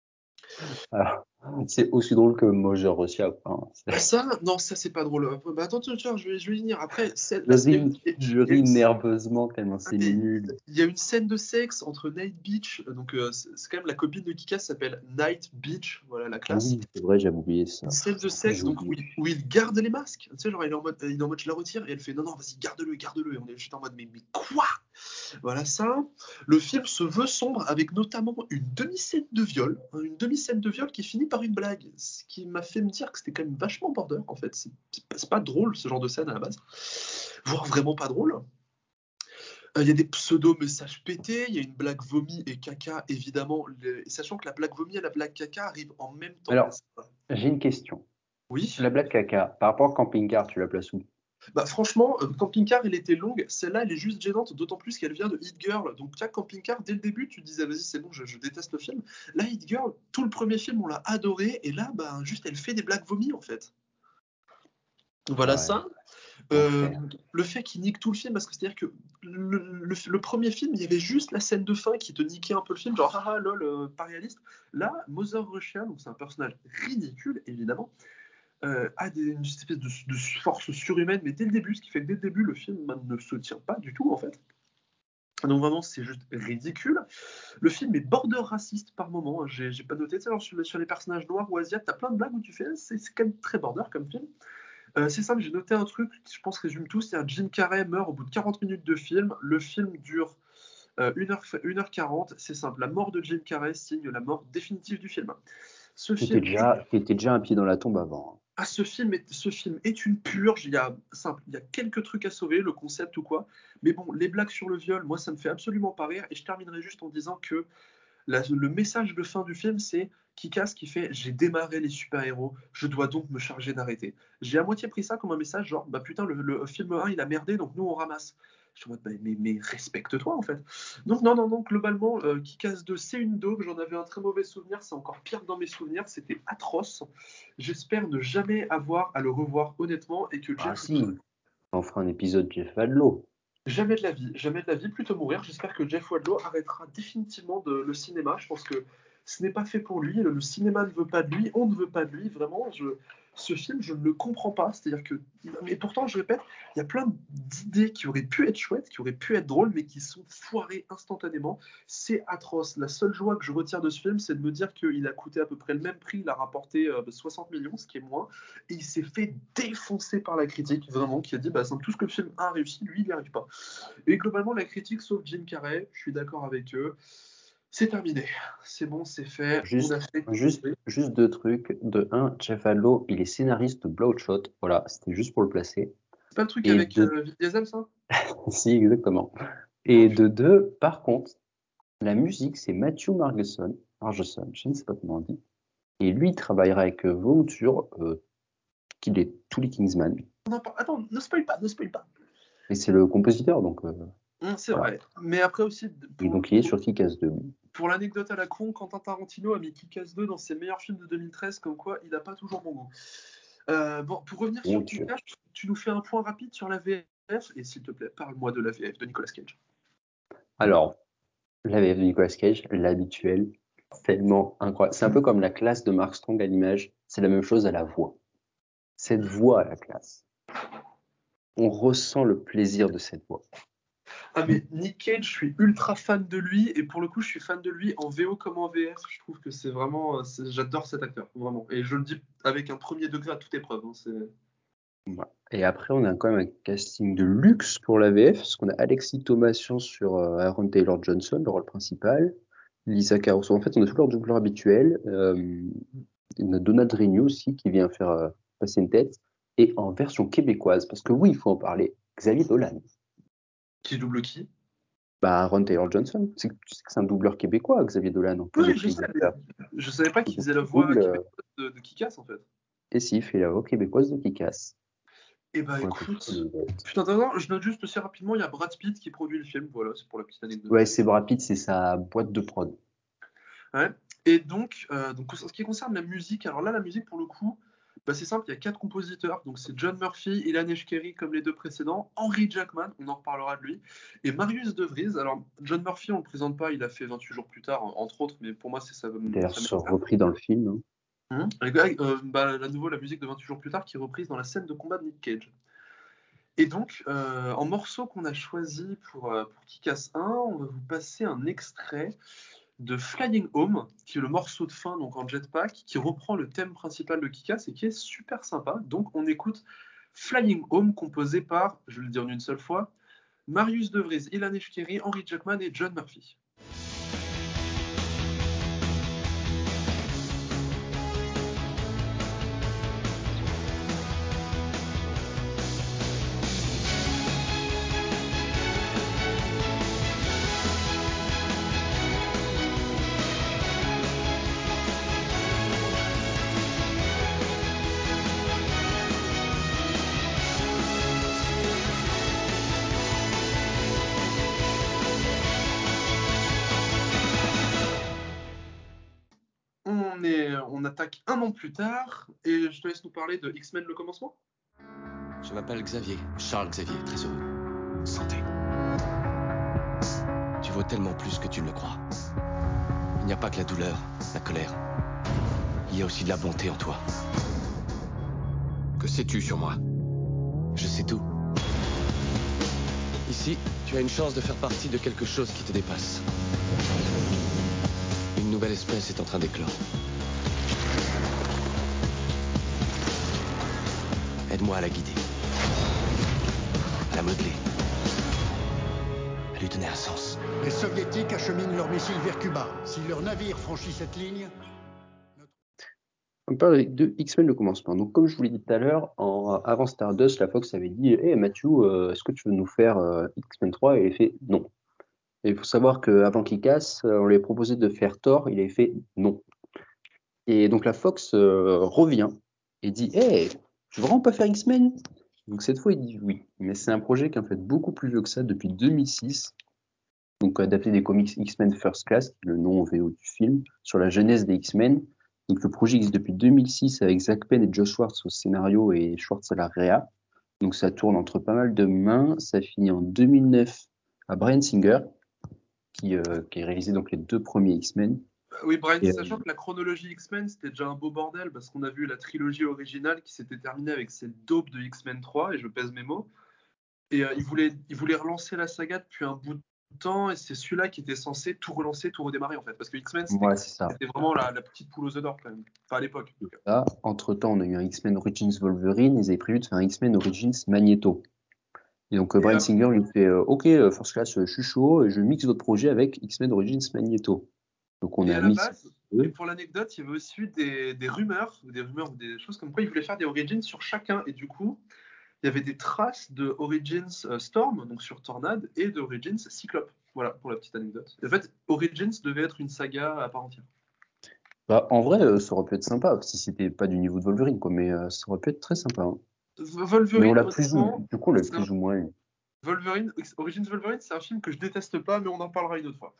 Alors, c'est aussi drôle que Mojer Russia. Hein. Ça, non, ça c'est pas drôle. Bah, attends, tu vois, je vais, je vais y venir. Après, c'est- Je là, il y a ris, une- je ris nerveusement tellement c'est nul. il y a une scène de sexe entre Night Beach, donc euh, c'est c'est quand même la copine de Kika s'appelle Night Beach, voilà la Ah classe. oui, c'est vrai, j'avais oublié ça. Une scène de J'ai sexe donc, où, oublié. il, où il garde les masques. Tu sais, genre, il est en mode, il est en mode je la retire et elle fait non, non, vas-y, garde-le, garde-le. Et on est juste en mode mais, mais quoi? Voilà ça. Le film se veut sombre avec notamment une demi-scène de viol, hein, une demi-scène de viol qui finit par une blague, ce qui m'a fait me dire que c'était quand même vachement border en fait. C'est c'est pas, c'est pas drôle ce genre de scène à la base, voire vraiment pas drôle. Il y a des pseudo-messages pétés, il y a une blague vomi et caca, évidemment, le- sachant que la blague vomi et la blague caca arrivent en même temps. Alors, j'ai une question. Oui. La blague caca, par rapport au camping-car, tu la places où? Bah franchement, euh, Camping Car, elle était longue. Celle-là, elle est juste gênante, d'autant plus qu'elle vient de Hit Girl. Donc, tu vois, Camping Car, dès le début, tu te disais, vas-y, c'est bon, je, je déteste le film. Là, Hit Girl, tout le premier film, on l'a adoré. Et là, bah, juste, elle fait des blagues vomies, en fait. Voilà Ouais. ça. Euh, le fait qu'il nique tout le film, parce que c'est-à-dire que le, le- le premier film, il y avait juste la scène de fin qui te niquait un peu le film, genre haha lol, euh, pas réaliste. Là, Mother Russia, donc c'est un personnage ridicule, évidemment, euh, a des, une espèce de, de force surhumaine, mais dès le début, ce qui fait que dès le début, le film ben, ne se tient pas du tout, en fait. Donc vraiment, c'est juste ridicule. Le film est border raciste par moment. Hein. J'ai, j'ai pas noté, tu sais, genre, sur, sur les personnages noirs ou asiates, t'as plein de blagues où tu fais, c'est, c'est quand même très border comme film. Euh, c'est simple, j'ai noté un truc qui, je pense, résume tout. C'est un Jim Carrey meurt au bout de quarante minutes de film. Le film dure euh, une heure quarante. C'est simple, la mort de Jim Carrey signe la mort définitive du film. Ce Qui film était déjà, qui était déjà un pied dans la tombe avant. Ah, ce film, est, ce film est une purge. Il y a simple, il y a quelques trucs à sauver, le concept ou quoi. Mais bon, les blagues sur le viol, moi, ça me fait absolument pas rire. Et je terminerai juste en disant que la- le message de fin du film, c'est Kick-Ass qui fait j'ai démarré les super-héros, je dois donc me charger d'arrêter. J'ai à moitié pris ça comme un message genre bah putain, le, le film un il a merdé donc nous on ramasse. Je suis en mode bah, mais, mais respecte-toi en fait. Donc non, non, non, globalement, euh, Kick-Ass deux c'est une daube, j'en avais un très mauvais souvenir, c'est encore pire dans mes souvenirs, c'était atroce. J'espère ne jamais avoir à le revoir honnêtement et que Ah Jeff. si, on fera un épisode Jeff Wadlow. Jamais de la vie, jamais de la vie, plutôt mourir. J'espère que Jeff Wadlow arrêtera définitivement de, le cinéma. Je pense que ce n'est pas fait pour lui. Le, le cinéma ne veut pas de lui, on ne veut pas de lui. Vraiment, je, ce film, je ne le comprends pas. C'est-à-dire que, mais pourtant, je répète, il y a plein d'idées qui auraient pu être chouettes, qui auraient pu être drôles, mais qui sont foirées instantanément. C'est atroce. La seule joie que je retire de ce film, c'est de me dire qu'il a coûté à peu près le même prix. Il a rapporté euh, soixante millions, ce qui est moins. Et il s'est fait défoncer par la critique, vraiment, qui a dit, bah, tout ce que le film a réussi, lui, il n'y arrive pas. Et globalement, la critique, sauf Jim Carrey, je suis d'accord avec eux. C'est terminé. C'est bon, c'est fait. Juste, on a fait... juste, juste deux trucs. De un, Jeff Wadlow, il est scénariste de Bloodshot. Voilà, c'était juste pour le placer. C'est pas le truc Et avec de... euh, Vin Diesel, ça? Si, exactement. Et de deux, par contre, la musique, c'est Matthew Margeson, Margeson, je ne sais pas comment on dit. Et lui, il travaillera avec euh, Vaughn sur euh, qu'il est tous les Kingsman. Non, pas... Attends, ne spoil pas, ne spoil pas. Et c'est le compositeur, donc. Euh, Hum, c'est voilà. vrai. Mais après aussi, pour, Et donc, il est sur Kick-Ass deux. pour l'anecdote à la con, Quentin Tarantino a mis Kick-Ass deux dans ses meilleurs films de deux mille treize, comme quoi il n'a pas toujours bon goût. Euh, bon, pour revenir Mon sur Dieu. Kick-Ass, tu nous fais un point rapide sur la V F, et s'il te plaît, parle-moi de la V F de Nicolas Cage. Alors, la V F de Nicolas Cage, l'habituel, tellement incroyable. C'est un peu comme la classe de Mark Strong à l'image. C'est la même chose à la voix. Cette voix à la classe. On ressent le plaisir de cette voix. Ah mais Nick Cage, je suis ultra fan de lui et pour le coup je suis fan de lui en V O comme en V F. Je trouve que c'est vraiment, c'est... j'adore cet acteur vraiment et je le dis avec un premier degré à toute épreuve. Hein, c'est... Et après on a quand même un casting de luxe pour la V F parce qu'on a Alexis Thomasian sur euh, Aaron Taylor Johnson, le rôle principal, Lisa Caruso. En fait on a tous leurs doubleurs habituels. Euh, on a Donald Renew aussi qui vient faire euh, passer une tête et en version québécoise parce que oui il faut en parler. Xavier Dolan. Qui double qui? Bah, Aaron Taylor Johnson, c'est que c'est un doubleur québécois, Xavier Dolan, en plus Oui, d'être je sais, mais réalisateur. je savais pas qu'il Donc, faisait la il voix double, euh, québécoise de, de Kick-Ass en fait. Et si, il fait la voix québécoise de Kick-Ass. Eh bah Ouais, écoute, putain, attends, je note juste aussi rapidement, il y a Brad Pitt qui produit le film, voilà, c'est pour la petite anecdote. Ouais, c'est Brad Pitt, c'est sa boîte de prod. Ouais. Et donc, euh, donc, en ce qui concerne la musique, alors là, la musique, pour le coup, Bah, c'est simple, il y a quatre compositeurs. Donc c'est John Murphy, Ilan Eshkeri comme les deux précédents, Henry Jackman, on en reparlera de lui, et Marius De Vries. Alors John Murphy, on le présente pas, il a fait vingt-huit jours plus tard, entre autres, mais pour moi c'est ça. D'ailleurs, ça repris dans le film. Hein. Hum, euh, bah, à nouveau, la musique de vingt-huit jours plus tard qui est reprise dans la scène de combat de Nick Cage. Et donc, euh, en morceau qu'on a choisi pour, euh, pour Kick-Ass un, on va vous passer un extrait de Flying Home, qui est le morceau de fin donc en jetpack, qui reprend le thème principal de Kick-Ass et qui est super sympa. Donc on écoute Flying Home, composé par, je vais le dire en une seule fois, Marius De Vries, Ilan Eshkeri, Henry Jackman et John Murphy. On, est, on attaque un an plus tard, et je te laisse nous parler de X-Men le commencement. Je m'appelle Xavier, Charles Xavier, très heureux. Santé. Tu vaux tellement plus que tu ne le crois. Il n'y a pas que la douleur, la colère. Il y a aussi de la bonté en toi. Que sais-tu sur moi? Je sais tout. Ici, tu as une chance de faire partie de quelque chose qui te dépasse. Une nouvelle espèce est en train d'éclore. Aide-moi à la guider. À la modeler. À lui donner un sens. Les soviétiques acheminent leurs missiles vers Cuba. Si leur navire franchit cette ligne... On parle de X-Men le commencement. Donc, comme je vous l'ai dit tout à l'heure, en, avant Stardust, la Fox avait dit « Hey Matthew, euh, est-ce que tu veux nous faire euh, X-Men trois ?» Et il a fait « Non ». Et il faut savoir qu'avant Kick-Ass, on lui a proposé de faire Thor, il avait fait « Non ». Et donc la Fox euh, revient et dit « Hey, tu veux vraiment pas faire X-Men ?» Donc cette fois, il dit oui. Mais c'est un projet qui est en fait beaucoup plus vieux que ça, depuis deux mille six. Donc adapté des comics X-Men First Class, qui est le nom V O du film, sur la genèse des X-Men. Donc le projet existe depuis deux mille six avec Zach Penn et Joe Schwartz au scénario et Schwartz à la réa. Donc ça tourne entre pas mal de mains. Ça finit en deux mille neuf à Bryan Singer, qui, euh, qui a réalisé donc les deux premiers X-Men. Oui, Brian, et, sachant euh... que la chronologie X-Men, c'était déjà un beau bordel, parce qu'on a vu la trilogie originale qui s'était terminée avec cette dope de X-Men trois, et je pèse mes mots. Et euh, il, voulait, il voulait relancer la saga depuis un bout de temps, et c'est celui-là qui était censé tout relancer, tout redémarrer, en fait. Parce que X-Men, c'était, ouais, c'était vraiment la, la petite poule aux œufs d'or, quand même. Enfin, à l'époque. Là, entre-temps, on a eu un X-Men Origins Wolverine, ils avaient prévu de faire un X-Men Origins Magneto. Et donc, euh, Bryan Singer lui fait euh, « Ok, euh, First Class, je suis chaud, et je mixe votre projet avec X-Men Origins Magneto. » Donc, on et a à la mixé. base, et pour l'anecdote, il y avait aussi des, des rumeurs, ou des rumeurs, ou des choses comme quoi il voulait faire des Origins sur chacun. Et du coup, il y avait des traces de Origins euh, Storm, donc sur Tornade, et de Origins Cyclope. Voilà, pour la petite anecdote. En fait, Origins devait être une saga à part entière. Bah, en vrai, euh, ça aurait pu être sympa, si c'était pas du niveau de Wolverine, quoi, mais euh, ça aurait pu être très sympa. Hein. Wolverine, mais on l'a plus ou, du coup, on l'a plus un... ou moins eu. Wolverine, Origins Wolverine, c'est un film que je déteste pas, mais on en parlera une autre fois.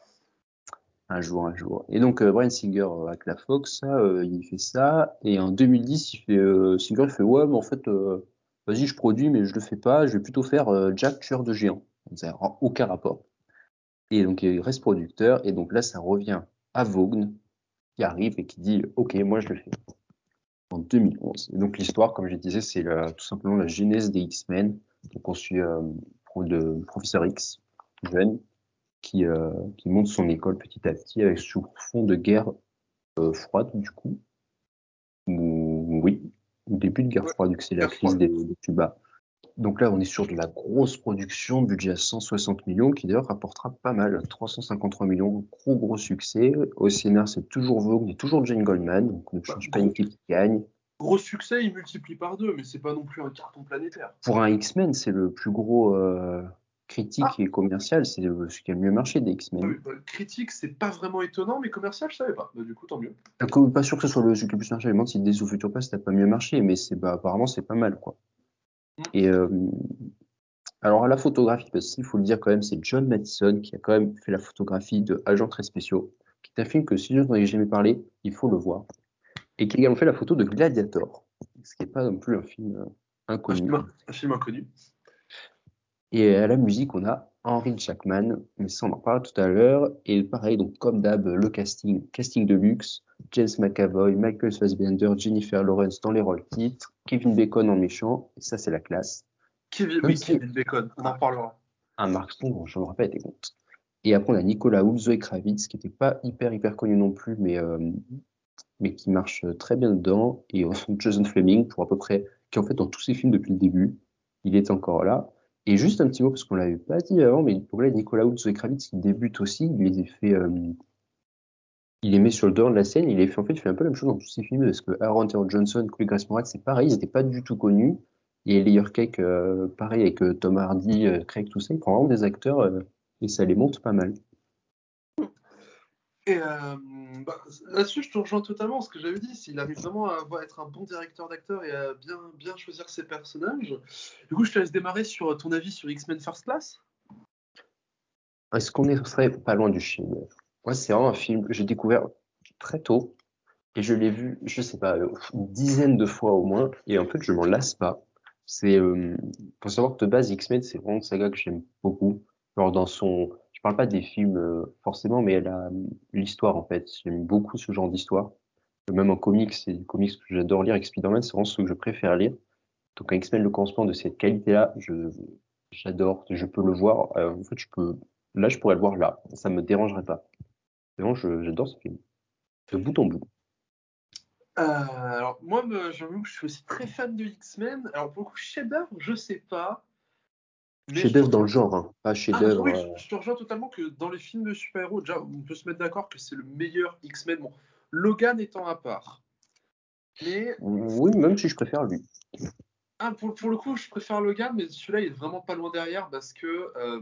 Un jour, un jour. Et donc, euh, Bryan Singer, euh, avec la Fox, ça, euh, il fait ça, et en deux mille dix, il fait, euh, Singer, il fait « Ouais, mais en fait, euh, vas-y, je produis, mais je le fais pas, je vais plutôt faire euh, Jack, tueur de géants. » Ça n'a aucun rapport. Et donc, il reste producteur, et donc là, ça revient à Vaughn, qui arrive et qui dit « Ok, moi, je le fais. » En deux mille onze. Et donc, l'histoire, comme je disais, c'est la, tout simplement la genèse des X-Men. Donc, on suit euh, le professeur X, jeune, qui, euh, qui monte son école petit à petit avec sous fond de guerre euh, froide, du coup. Ou, oui, début de guerre froide, vu que c'est la crise des, des Cuba. Donc là, on est sur de la grosse production, budget à cent soixante millions, qui d'ailleurs rapportera pas mal, trois cent cinquante-trois millions, gros gros succès. Au scénar, c'est toujours Vaughn et toujours Jane Goldman, donc on ne change bah, pas une équipe qui gagne. Gros succès, il multiplie par deux, mais c'est pas non plus un carton planétaire. Pour un X-Men, c'est le plus gros euh, critique ah. et commercial, c'est ce qui a le mieux marché des X-Men. Oui, bah, critique, c'est pas vraiment étonnant, mais commercial, je savais pas. Bah, du coup, tant mieux. Donc, pas sûr que ce soit le celui qui a le plus marché. Je me demande si Days of Future Past n'a pas mieux marché, mais c'est bah, apparemment c'est pas mal, quoi. Mm. Et euh, alors à la photographie, parce qu'il faut le dire quand même, c'est John Mathison qui a quand même fait la photographie de Agents très spéciaux, qui est un film que si je n'en ai jamais parlé, il faut le voir, et qui a également fait la photo de Gladiator. ce qui n'est pas non plus un film euh, inconnu. Un film, un film inconnu. Et à la musique, on a Henry Jackman, mais ça on en parlera tout à l'heure. Et pareil, donc comme d'hab, le casting, casting de luxe, James McAvoy, Michael Fassbender, Jennifer Lawrence dans les rôles titres, Kevin Bacon en méchant, et ça c'est la classe. Kevin, oui, si... Kevin Bacon, on en parlera. Un Mark Strong, je ne me rappelle pas été compte. Et après on a Nicolas Hoult, Zoe Kravitz, qui n'était pas hyper hyper connu non plus, mais, euh, mais qui marche très bien dedans. Et on trouve Jason Fleming, pour à peu près, qui en fait dans tous ses films depuis le début, il est encore là. Et juste un petit mot, parce qu'on l'avait pas dit avant, mais pour là, Nicolas Hoult, Zoe Kravitz, qui débute aussi, il les a fait, euh, il les met sur le devant de la scène, il les fait, en fait, il fait un peu la même chose dans tous ses films, parce que Aaron Taylor Johnson, Chloé Grace Moretz, c'est pareil, ils n'étaient pas du tout connus. Et Layer Cake, euh, pareil, avec euh, Tom Hardy, euh, Craig, tout ça, ils prennent vraiment des acteurs, euh, et ça les monte pas mal. Et euh, bah, là-dessus, je te rejoins totalement. Ce que j'avais dit, s'il arrive vraiment à avoir, être un bon directeur d'acteur et à bien, bien choisir ses personnages. Du coup, je te laisse démarrer sur ton avis sur X-Men First Class. Est-ce qu'on est, serait pas loin du film? Moi, c'est vraiment un film que j'ai découvert très tôt et je l'ai vu, je sais pas, une dizaine de fois au moins. Et en fait, je m'en lasse pas. C'est, euh, faut savoir que de base, X-Men, c'est vraiment une saga que j'aime beaucoup. Genre dans son, je parle pas des films euh, forcément, mais la, l'histoire en fait. J'aime beaucoup ce genre d'histoire. Même en comics, c'est des comics que j'adore lire. Avec Spider-Man, c'est vraiment ce que je préfère lire. Donc un X-Men le commencement de cette qualité-là, je, j'adore. Je peux le voir. Euh, en fait, je peux, là, je pourrais le voir là. Ça me dérangerait pas. Vraiment, je, j'adore ce film. De bout en bout. Euh, alors, moi, me, j'avoue que je suis aussi très fan de X-Men. Alors, pour le coup, chef-d'œuvre, je sais pas. Chef-d'œuvre dans le genre, hein. Pas chef-d'œuvre. Ah, oui, euh... je, je te rejoins totalement que dans les films de super-héros, déjà, on peut se mettre d'accord que c'est le meilleur X-Men. Bon, Logan étant à part. Mais... Oui, même si je préfère lui. Ah, pour, pour le coup, je préfère Logan, mais celui-là, il est vraiment pas loin derrière parce que. Euh...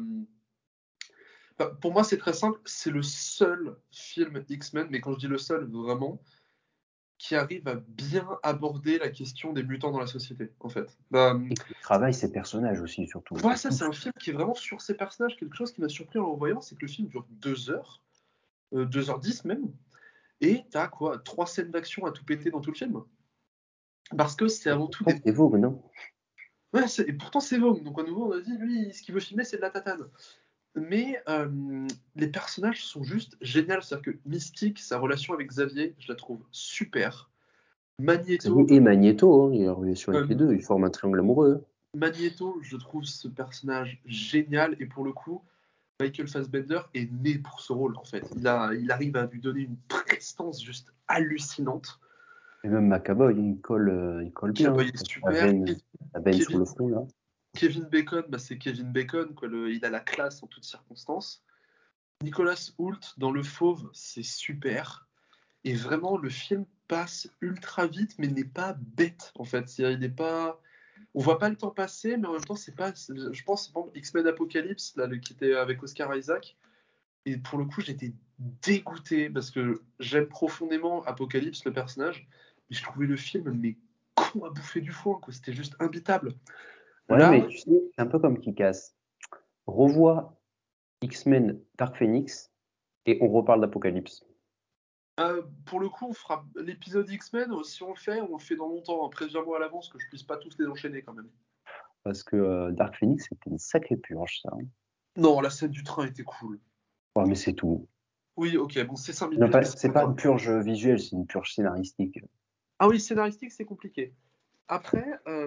Bah, pour moi, c'est très simple. C'est le seul film X-Men, mais quand je dis le seul, vraiment, qui arrive à bien aborder la question des mutants dans la société, en fait. Bah, et qui travaille ses personnages aussi, surtout. Ouais, ça, c'est un film qui est vraiment sur ses personnages. Quelque chose qui m'a surpris en le voyant, c'est que le film dure deux heures, euh, deux heures dix même, et t'as quoi, trois scènes d'action à tout péter dans tout le film. Parce que c'est avant tout des... C'est Vogue, non? Ouais, c'est... et pourtant c'est Vogue. Donc à nouveau, on a dit, lui, ce qu'il veut filmer, c'est de la tatane. Mais euh, les personnages sont juste géniaux. C'est-à-dire que Mystique, sa relation avec Xavier, je la trouve super. Magneto. Et Magneto, hein, il y a une relation avec euh, les deux, ils forment un triangle amoureux. Magneto, je trouve ce personnage génial. Et pour le coup, Michael Fassbender est né pour ce rôle, en fait. Il, a, il arrive à lui donner une prestance juste hallucinante. Et même McAvoy, il colle, euh, il colle bien. McAvoy est super. La veine, la veine Kevin, sur le front, là. Kevin Bacon, bah, c'est Kevin Bacon, quoi. Le, il a la classe en toutes circonstances. Nicolas Hoult dans Le Fauve, c'est super. Et vraiment, le film passe ultra vite, mais n'est pas bête, en fait. Il n'est pas... On voit pas le temps passer, mais en même temps, c'est pas... Je pense, bon, X-Men Apocalypse, là, le, qui était avec Oscar Isaac, et pour le coup, j'étais dégoûté, parce que j'aime profondément Apocalypse, le personnage, mais je trouvais le film, mais con à bouffer du foin, quoi. C'était juste imbitable. Ouais, Là, mais tu sais, c'est un peu comme Kick-Ass. Revois X-Men Dark Phoenix et on reparle d'Apocalypse. Euh, pour le coup, on fera l'épisode X-Men, si on le fait, on le fait dans longtemps. Préviens-moi à l'avance que je puisse pas tous les enchaîner quand même. Parce que euh, Dark Phoenix, c'était une sacrée purge, ça. Non, la scène du train était cool. Ouais, mais c'est tout. Oui, ok, bon, c'est cinq minutes. Non, pas, c'est pas une purge visuelle, c'est une purge scénaristique. Ah oui, scénaristique, c'est compliqué. Après, euh,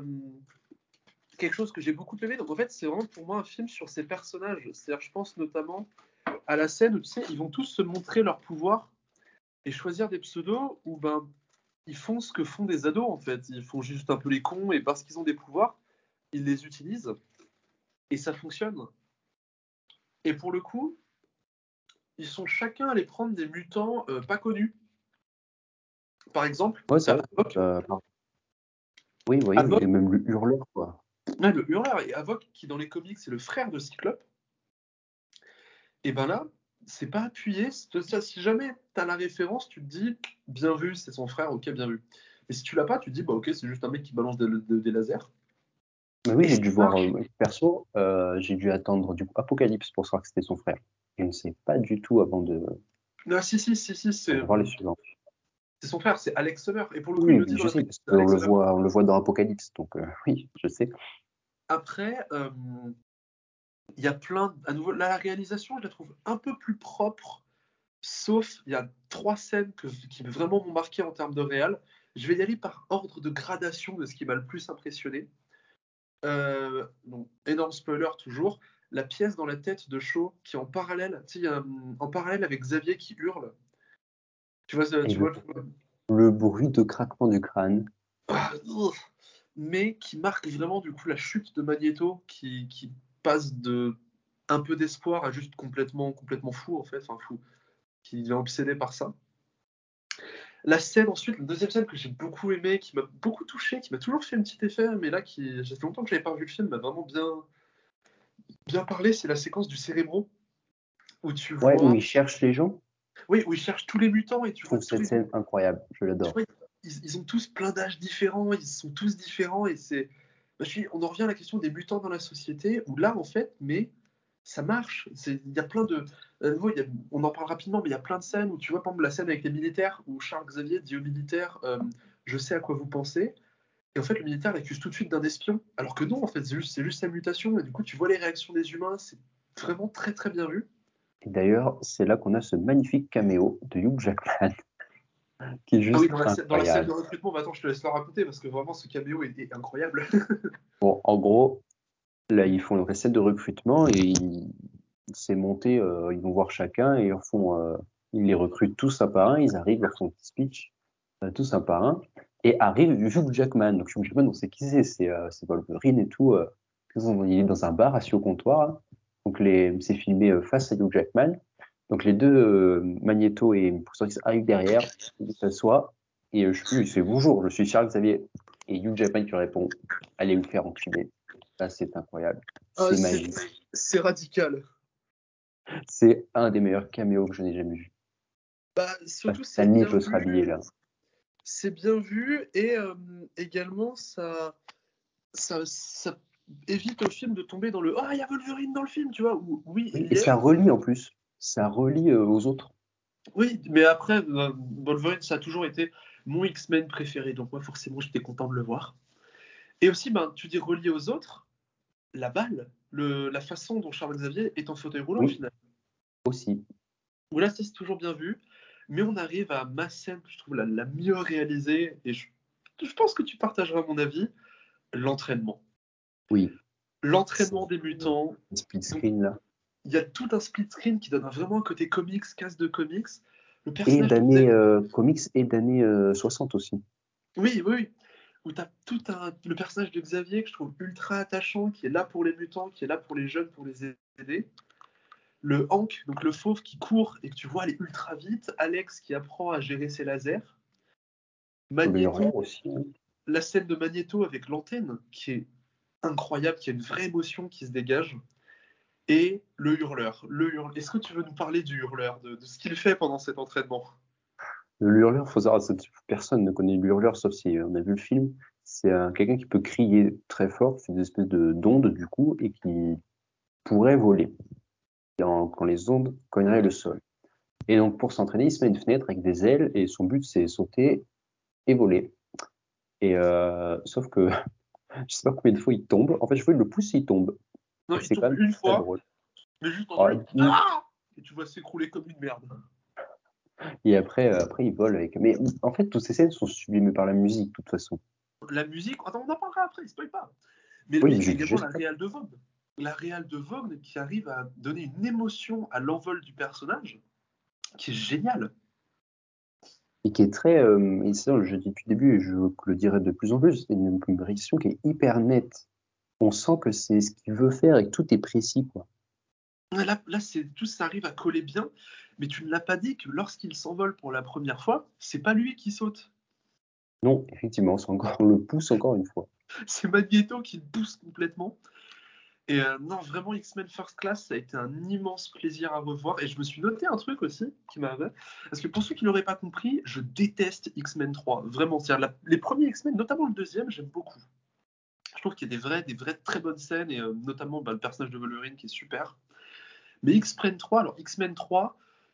quelque chose que j'ai beaucoup aimé, donc en fait, c'est vraiment pour moi un film sur ces personnages. C'est-à-dire, je pense notamment à la scène où, tu sais, ils vont tous se montrer leur pouvoir et choisir des pseudos où, ben, ils font ce que font des ados, en fait. Ils font juste un peu les cons et parce qu'ils ont des pouvoirs, ils les utilisent et ça fonctionne. Et pour le coup, ils sont chacun allés prendre des mutants euh, pas connus. Par exemple, ouais, ça, Havok. Euh, oui, oui, Havok, et même le hurleur, quoi. Ouais, le hurleur, et Havok, qui dans les comics, c'est le frère de Cyclope. Et ben là, c'est pas appuyé. Si jamais t'as la référence, tu te dis, bien vu, c'est son frère, ok, bien vu. Et si tu l'as pas, tu te dis, bah ok, c'est juste un mec qui balance des, des, des lasers. Mais oui, j'ai dû voir, euh, perso, euh, j'ai dû attendre du coup Apocalypse pour savoir que c'était son frère. Je ne sais pas du tout avant de, Ah si, si, si, si, c'est... de voir les suivants. C'est son frère, c'est Alex Summer. Et pour le coup, Oui, il le dit dans je la sais, série, parce c'est qu'on Alex le Summer. voit, on le voit dans Apocalypse, donc euh, oui, je sais. Après, euh, il y a plein. À nouveau, la réalisation, je la trouve un peu plus propre, sauf il y a trois scènes que, qui vraiment m'ont marqué en termes de réal. Je vais y aller par ordre de gradation de ce qui m'a le plus impressionné. Euh, donc, énorme spoiler toujours. La pièce dans la tête de Shaw qui est en parallèle, tu sais, il y a, hum, en parallèle avec Xavier qui hurle. Tu vois, Et tu le, vois le- le bruit de craquement du crâne. Ah, ouf. Mais qui marque vraiment du coup la chute de Magneto qui, qui passe de un peu d'espoir à juste complètement, complètement fou en fait, enfin fou, qui est obsédé par ça. La scène ensuite, la deuxième scène que j'ai beaucoup aimée, qui m'a beaucoup touché, qui m'a toujours fait un petit effet, mais là qui, j'ai fait longtemps que j'avais pas vu le film, m'a vraiment bien, bien parlé, c'est la séquence du Cérébro où tu Ouais, où vois, il cherche les gens. oui, où ils cherchent tous les mutants et tu Je vois trouve tous cette les, scène incroyable, je tu l'adore. vois, ils, ils ont tous plein d'âges différents, ils sont tous différents et c'est, bah, je suis- on en revient à la question des mutants dans la société où là en fait, mais ça marche. C'est- Il y a plein de, euh, il y a- on en parle rapidement, mais il y a plein de scènes où tu vois par exemple la scène avec les militaires où Charles Xavier dit aux militaires, euh, je sais à quoi vous pensez. Et en fait, le militaire l'accuse tout de suite d'un espion, alors que non, en fait, c'est juste, c'est juste sa mutation. Et du coup, tu vois les réactions des humains, c'est vraiment très très bien vu. Et d'ailleurs, c'est là qu'on a ce magnifique caméo de Hugh Jackman, qui est Ah juste oui, dans la, scène, dans la scène incroyable. de recrutement, bah attends, je te laisse le raconter parce que vraiment ce caméo est, est incroyable. Bon, en gros, là, ils font une scène de recrutement et ils, c'est monté, euh, ils vont voir chacun et ils leur font, euh, ils les recrutent tous un par un, ils arrivent, ils leur font un petit speech, euh, tous un par un, et arrive Hugh Jackman. Donc Hugh Jackman, on sait qui c'est, c'est, euh, c'est Wolverine et tout. Euh, il est dans un bar assis au comptoir, hein. Donc les, c'est filmé euh, face à Hugh Jackman. Donc les deux, euh, Magneto et Professeur X arrivent derrière, ils s'assoient, et euh, je sais plus, il fait bonjour, je suis Charles Xavier. Et Hugh Jackman qui répond, allez vous faire enculer. Là, c'est incroyable. Ah, C'est c'est, magique. c'est radical. C'est un des meilleurs caméos que je n'ai jamais vu. Bah, surtout, c'est Stanley bien peut se vu. rhabiller là. C'est bien vu et euh, également, ça, ça, ça évite au film de tomber dans le ah, il y a Wolverine dans le film, tu vois. Où, oui, Oui, il et y est. ça relie en plus. Ça relie euh, aux autres. Oui, mais après, euh, Wolverine, ça a toujours été mon X-Men préféré. Donc, moi, forcément, j'étais content de le voir. Et aussi, ben, tu dis relié aux autres, la balle, le, la façon dont Charles Xavier est en fauteuil roulant, au Oui, final. aussi. Où là, ça, c'est toujours bien vu. Mais on arrive à ma scène que je trouve la, la mieux réalisée. Et je, je pense que tu partageras mon avis. L'entraînement. Oui. L'entraînement des mutants. Un split screen là. Il y a tout un split screen qui donne vraiment un côté comics, casse de comics. Le Et personnage d'années de... euh, comics et d'années euh, soixante aussi. Oui, oui, oui. Où tu as tout un... le personnage de Xavier que je trouve ultra attachant, qui est là pour les mutants, qui est là pour les jeunes, pour les aider. Le Hank, donc le fauve qui court et que tu vois aller ultra vite. Alex qui apprend à gérer ses lasers. Le Magneto, hurleur aussi. Hein. la scène de Magneto avec l'antenne, qui est incroyable, qui a une vraie émotion qui se dégage. Et le hurleur. Le hurleur. Est-ce que tu veux nous parler du hurleur, de, de ce qu'il fait pendant cet entraînement? Le hurleur, faut savoir, personne ne connaît le hurleur sauf si on a vu le film. C'est euh, quelqu'un qui peut crier très fort, c'est une espèce de d'onde du coup, et qui pourrait voler quand, quand les ondes cogneraient le sol. Et donc pour s'entraîner, il se met une fenêtre avec des ailes et son but c'est sauter et voler. Et euh, sauf que je sais pas combien de fois il tombe. En fait, je vois il le pousse et il tombe. Non, Et il c'est quand tombe même une très fois, drôle. mais juste Ah, ensuite. Ah et tu vois s'écrouler comme une merde. et après, euh, après il vole avec. Mais en fait, toutes ces scènes sont sublimées par la musique, de toute façon. La musique, attends, on en parlera après, spoil pas. Mais Oui, oui, mais c'est je dis également juste. la réal de Vogue. La réal de Vogue qui arrive à donner une émotion à l'envol du personnage, qui est géniale. Et qui est très. Euh, et ça, je dis depuis le début et je le dirai de plus en plus, c'est une, une réalisation qui est hyper nette. On sent que c'est ce qu'il veut faire et que tout est précis, quoi. Là, là c'est, tout ça arrive à coller bien, mais tu ne l'as pas dit que lorsqu'il s'envole pour la première fois, c'est pas lui qui saute. Non, effectivement, c'est encore, on le pousse encore une fois. C'est Magneto qui le pousse complètement. Et euh, non, vraiment, X-Men First Class, ça a été un immense plaisir à revoir. Et je me suis noté un truc aussi qui m'avait. Parce que pour ceux qui n'auraient pas compris, je déteste X-Men trois. Vraiment, c'est-à-dire la... les premiers X-Men, notamment le deuxième, j'aime beaucoup. Je trouve qu'il y a des vraies, des vraies très bonnes scènes, et euh, notamment bah, le personnage de Wolverine qui est super. Mais X-Men trois, alors X-Men trois,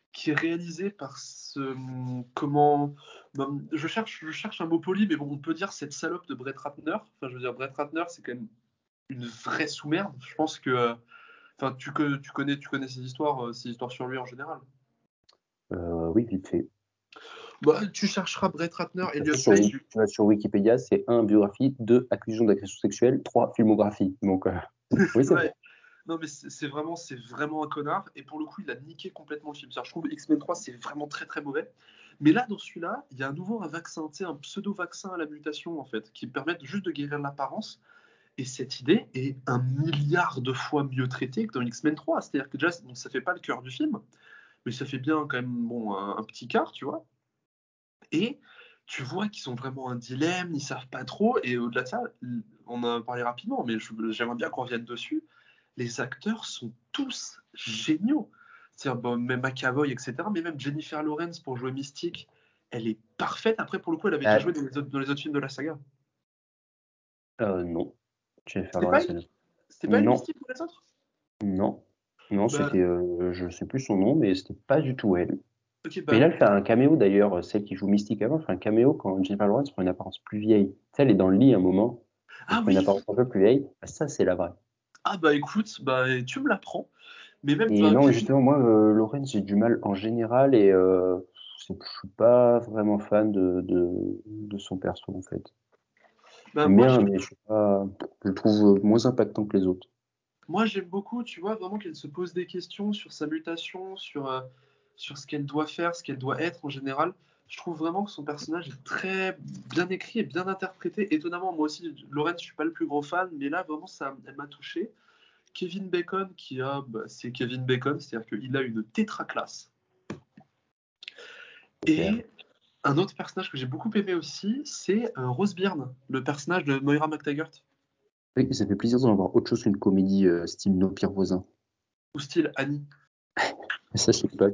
qui est réalisé par ce comment ben, je cherche je cherche un mot poli, mais bon, on peut dire cette salope de Brett Ratner. Enfin, je veux dire, Brett Ratner, c'est quand même une vraie sous-merde. Je pense que enfin tu, tu connais tu connais ces histoires, ces histoires sur lui en général. Euh, oui, vite fait. Bah, tu chercheras Brett Ratner, Elliot sur, Page. tu vas sur Wikipédia, c'est un biographie, deux accusation d'agression sexuelle, trois filmographie. Donc, euh, oui, c'est ouais. vrai. Non, mais c'est, c'est vraiment, c'est vraiment un connard. Et pour le coup, il a niqué complètement le film. C'est-à-dire, je trouve X-Men trois, c'est vraiment très très mauvais. Mais là, dans celui-là, il y a à nouveau un vaccin, tu sais, un pseudo-vaccin à la mutation, en fait, qui permet juste de guérir l'apparence. Et cette idée est un milliard de fois mieux traitée que dans X-Men trois. C'est-à-dire que déjà, bon, ça fait pas le cœur du film, mais ça fait bien quand même bon, un, un petit quart, tu vois. Et tu vois qu'ils ont vraiment un dilemme, ils savent pas trop. Et au-delà de ça, on en a parlé rapidement, mais je, j'aimerais bien qu'on revienne dessus. Les acteurs sont tous géniaux. C'est-à-dire, bon, même McAvoy, et cetera. Mais même Jennifer Lawrence pour jouer Mystique, elle est parfaite. Après, pour le coup, elle avait Ah. déjà joué dans les, autres, dans les autres films de la saga. Euh, non. Jennifer C'était Lawrence. pas, Elle... c'était pas non. une Mystique pour les autres? Non. Non, bah... c'était. Euh, je sais plus son nom, mais c'était pas du tout elle. Okay, bah... Mais là, elle fait un caméo d'ailleurs. Celle qui joue Mystique avant, elle fait un caméo quand Jennifer Lawrence prend une apparence plus vieille. Ça, elle est dans le lit un moment. Elle ah prend oui. une apparence un peu plus vieille. Ah, ça, c'est la vraie. Ah bah écoute, bah, tu me l'apprends. Mais même et non, justement, moi, euh, Lawrence, j'ai du mal en général et euh, je suis pas vraiment fan de, de, de son perso en fait. Bah, j'aime moi, bien, mais je, suis pas, je le trouve moins impactant que les autres. Moi, j'aime beaucoup, tu vois, vraiment qu'elle se pose des questions sur sa mutation, sur, euh, sur ce qu'elle doit faire, ce qu'elle doit être en général. Je trouve vraiment que son personnage est très bien écrit et bien interprété. Étonnamment, moi aussi, Lawrence, je suis pas le plus gros fan, mais là, vraiment, ça, elle m'a touché. Kevin Bacon, qui a, bah, c'est Kevin Bacon, c'est-à-dire qu'il a une tétra-classe. Et un autre personnage que j'ai beaucoup aimé aussi, c'est euh, Rose Byrne, le personnage de Moira McTaggart. Oui, ça fait plaisir d'en avoir autre chose qu'une comédie euh, style Nos pires voisins. Ou style Annie. Ça, je sais pas.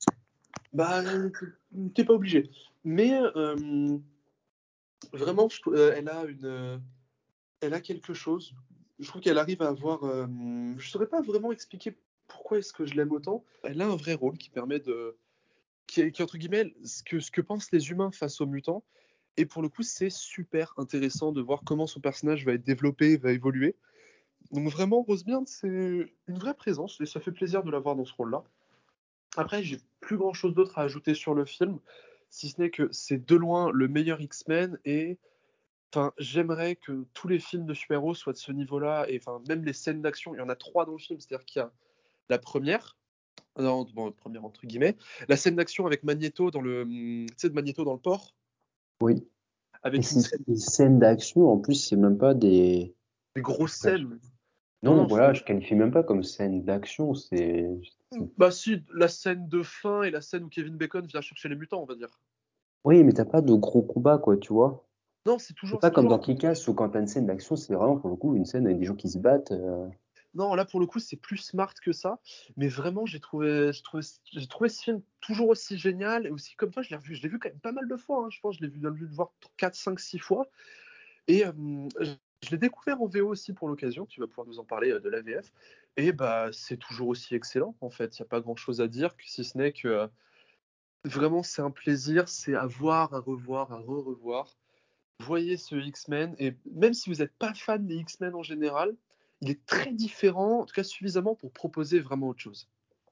Bah, t'es pas obligé. Mais euh, vraiment, je, euh, elle a une, euh, elle a quelque chose. Je trouve qu'elle arrive à avoir. Euh, je saurais pas vraiment expliquer pourquoi est-ce que je l'aime autant. Elle a un vrai rôle qui permet de, qui, qui entre guillemets, ce que ce que pensent les humains face aux mutants. Et pour le coup, c'est super intéressant de voir comment son personnage va être développé, va évoluer. Donc vraiment, Rose Byrne, c'est une vraie présence et ça fait plaisir de la voir dans ce rôle-là. Après, j'ai plus grand-chose d'autre à ajouter sur le film, si ce n'est que c'est de loin le meilleur X-Men et enfin, j'aimerais que tous les films de super-héros soient de ce niveau-là et enfin, même les scènes d'action, il y en a trois dans le film, c'est-à-dire qu'il y a la première, non, bon, première entre guillemets, la scène d'action avec Magneto dans le, tu sais, de Magneto dans le port. Oui. Avec et une scène... les scènes d'action, en plus, c'est même pas des. Des grosses scènes. Non, non, voilà, je qualifie même pas comme scène d'action, c'est. Bah si, la scène de fin et la scène où Kevin Bacon vient chercher les mutants, on va dire. Oui, mais t'as pas de gros combats, quoi, tu vois. Non, c'est toujours. C'est pas c'est comme toujours... dans Kick-Ass où quand t'as une scène d'action, c'est vraiment pour le coup une scène avec des gens qui se battent. Euh... Non, là pour le coup, c'est plus smart que ça. Mais vraiment, j'ai trouvé, j'ai trouvé, j'ai trouvé ce film toujours aussi génial et aussi comme toi, je l'ai revu, je l'ai vu quand même pas mal de fois. Hein, je pense, je l'ai vu, vu de voir quatre, cinq, six fois. Et euh, je l'ai découvert en V O aussi pour l'occasion. Tu vas pouvoir nous en parler euh, de la V F. Et bah, c'est toujours aussi excellent. En fait, il n'y a pas grand-chose à dire, si ce n'est que euh, vraiment, c'est un plaisir, c'est à voir, à revoir, à re-revoir. Voyez ce X-Men, et même si vous n'êtes pas fan des X-Men en général, il est très différent, en tout cas suffisamment pour proposer vraiment autre chose.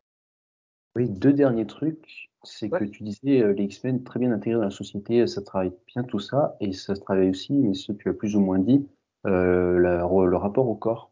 Oui, deux derniers trucs, c'est ouais. que tu disais euh, les X-Men très bien intégrés dans la société, ça travaille bien tout ça, et ça se travaille aussi, mais ce que tu as plus ou moins dit, euh, la, le rapport au corps,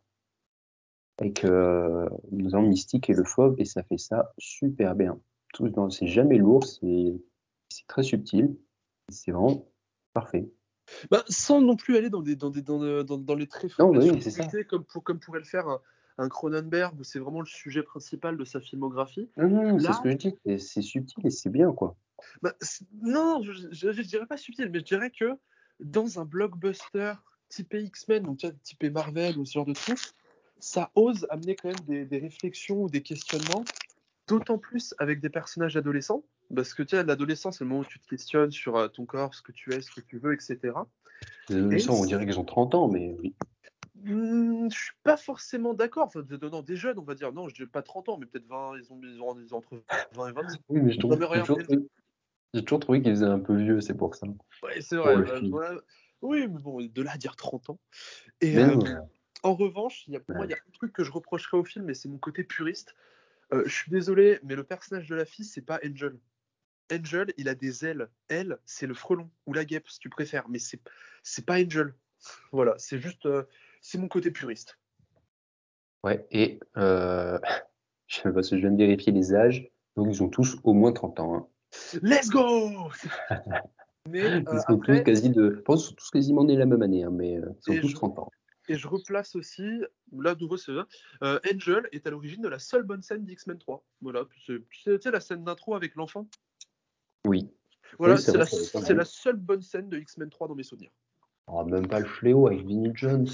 avec euh, notamment Mystique et le Fauve, et ça fait ça super bien. Tout dans, c'est jamais lourd, c'est, c'est très subtil, c'est vraiment parfait. Bah, sans non plus aller dans, des, dans, des, dans, dans, dans les tréfonds non, de la oui, c'est ça. comme, pour, comme pourrait le faire un, un Cronenberg, où c'est vraiment le sujet principal de sa filmographie. Non, non, non, Là, c'est ce que je dis, c'est, c'est subtil et c'est bien, quoi. Bah, non, je, je, je dirais pas subtil, mais je dirais que dans un blockbuster typé X-Men, donc typé Marvel ou ce genre de truc, ça ose amener quand même des, des réflexions ou des questionnements, d'autant plus avec des personnages adolescents, parce que tu sais, l'adolescence, c'est le moment où tu te questionnes sur euh, ton corps, ce que tu es, ce que tu veux, et cetera. Les adolescents, on dirait qu'ils ont trente ans, mais oui. Hmm, je suis pas forcément d'accord. Enfin, de- non, des jeunes, on va dire. Non, je dis pas trente ans, mais peut-être vingt. Ils ont, ils ont, ils ont entre vingt et vingt-cinq. Oui, mais je Non, trouve, mais j'ai regarde, toujours trouvé, j'ai toujours trouvé qu'il faisait un peu vieux, c'est pour ça. ouais, c'est Pour vrai. le Bah, film. voilà. Oui, mais bon, de là à dire trente ans. Et Mais euh, non, ouais. en revanche, il y a, pour moi, il y Ouais. a un truc que je reprocherais au film, et c'est mon côté puriste. Euh, je suis désolé, mais le personnage de la fille, c'est pas Angel. Angel, il a des ailes. Elle, c'est le frelon ou la guêpe, si tu préfères, mais c'est c'est pas Angel. Voilà, c'est juste, euh, c'est mon côté puriste. Ouais, et euh, je sais pas, parce que je viens de vérifier les âges, donc ils ont tous au moins trente ans. Hein. Let's go. Mais euh, Ils sont tous après, quasi de. Je pense qu'ils sont tous quasiment nés la même année, hein, mais euh, ils ont et tous je, trente ans. et je replace aussi, là, de nouveau, c'est ça, euh, Angel est à l'origine de la seule bonne scène d'X-Men trois. Voilà, c'est- tu sais, tu sais, la scène d'intro avec l'enfant. Oui. Voilà, Oui, c'est c'est vrai, la, ça avait pas c'est vu. la seule bonne scène de X-Men trois dans mes souvenirs. Ah, même pas le fléau avec Vinnie Jones.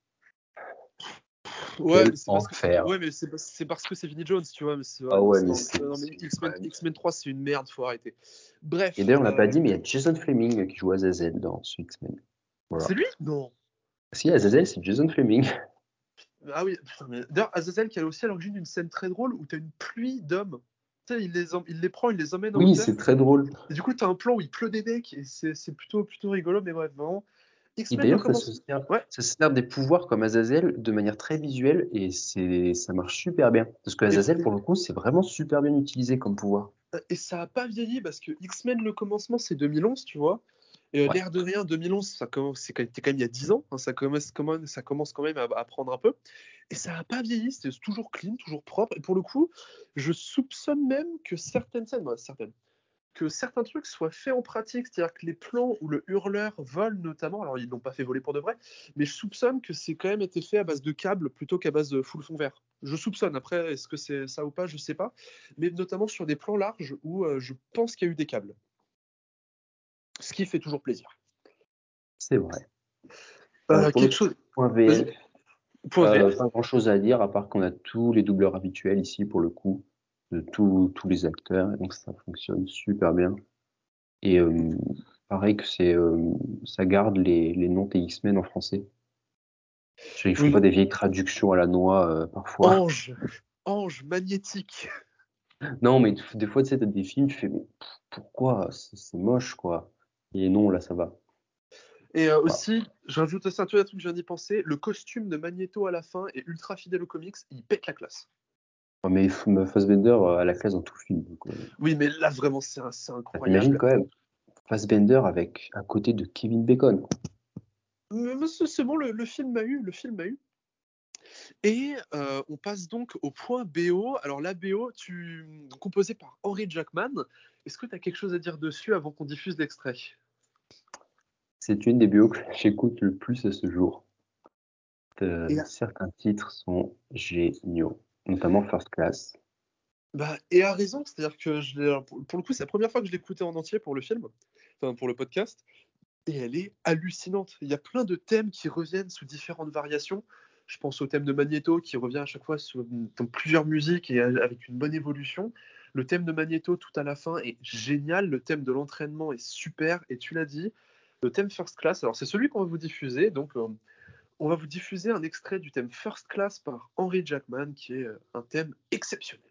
Ouais, Quel mais c'est parce que enfer. ouais, mais c'est pas- c'est parce que c'est Vinnie Jones, tu vois. Mais c'est- ouais, Ah non, ouais, c'est- mais non, c'est. non, mais c'est X-Men, quand même- X-Men trois, c'est une merde, faut arrêter. Bref, Et d'ailleurs, on l'a pas euh, dit, mais il y a Jason Fleming qui joue Azazel dans ce X-Men. Voilà. c'est lui? Non. Si, Azazel, c'est Jason Fleming. Ah oui, putain, mais d'ailleurs, Azazel qui est aussi à l'origine d'une scène très drôle où t'as une pluie d'hommes. Tu sais, il les, em- il les prend, il les emmène en Oui, hauteur. c'est très drôle. Et du coup, t'as un plan où il pleut des mecs et c'est c'est plutôt, plutôt rigolo, mais bref, vraiment. Et X-Men, le d'ailleurs, ça se commence. sert, Ouais. ça se sert des pouvoirs comme Azazel de manière très visuelle et c'est, ça marche super bien. Parce que Et, Azazel, pour le coup, c'est vraiment super bien utilisé comme pouvoir. et ça a pas vieilli parce que X-Men, le commencement, c'est deux mille onze, tu vois. Et euh, Ouais. l'air de rien, deux mille onze, ça commence, c'est quand même, c'était quand même il y a dix ans, hein, ça, commence, comment- ça commence quand même à, à prendre un peu. Et ça n'a pas vieilli, c'était toujours clean, toujours propre. Et pour le coup, je soupçonne même que certaines scènes, bah, certaines, que certains trucs soient faits en pratique, c'est-à-dire que les plans où le hurleur vole notamment, alors ils l'ont pas fait voler pour de vrai, mais je soupçonne que c'est quand même été fait à base de câbles plutôt qu'à base de full fond vert. Je soupçonne, après est-ce que c'est ça ou pas, je sais pas, mais notamment sur des plans larges où euh, je pense qu'il y a eu des câbles. Ce qui fait toujours plaisir. C'est vrai. Euh, Euh, pour quelque le chose. point V F, Point euh, V F. pas grand chose à dire à part qu'on a tous les doubleurs habituels ici pour le coup, de tous tous les acteurs, et donc ça fonctionne super bien. Et euh, pareil que c'est, euh, ça garde les, les noms des X-Men en français. Je- Ils font Oui. pas des vieilles traductions à la noix euh, parfois. Ange, ange magnétique. Non, mais des fois, tu sais, t'as des films, tu fais, mais pff, pourquoi? C'est c'est moche, quoi. Et non, là, ça va. Et euh, Voilà. aussi, j'ajoute aussi un truc, je viens d'y penser, le costume de Magneto à la fin est ultra fidèle aux comics, il pète la classe. Ouais, mais F- Fassbender euh, à la classe dans tout le film. donc, euh, Oui, mais là, vraiment, c'est un- c'est T'imagines incroyable. quand même Fassbender avec à côté de Kevin Bacon. Mais, mais c'est c'est bon, le, le film m'a eu, le film m'a eu. Et euh, on passe donc au point B O. Alors la B O, tu... composée par Henry Jackman. Est-ce que tu as quelque chose à dire dessus avant qu'on diffuse l'extrait? C'est une des B O que j'écoute le plus à ce jour. Euh, Et à- certains titres sont géniaux, notamment First Class. Bah, et à raison, c'est-à-dire que je l'ai- alors, pour, pour le coup, c'est la première fois que je l'écoutais en entier pour le film, enfin pour le podcast, et elle est hallucinante. Il y a plein de thèmes qui reviennent sous différentes variations. Je pense au thème de Magneto qui revient à chaque fois sous, dans plusieurs musiques et avec une bonne évolution. Le thème de Magneto tout à la fin est génial. Le thème de l'entraînement est super. Et tu l'as dit, le thème First Class, alors c'est celui qu'on va vous diffuser. Donc, euh, on va vous diffuser un extrait du thème First Class par Henry Jackman qui est euh, un thème exceptionnel.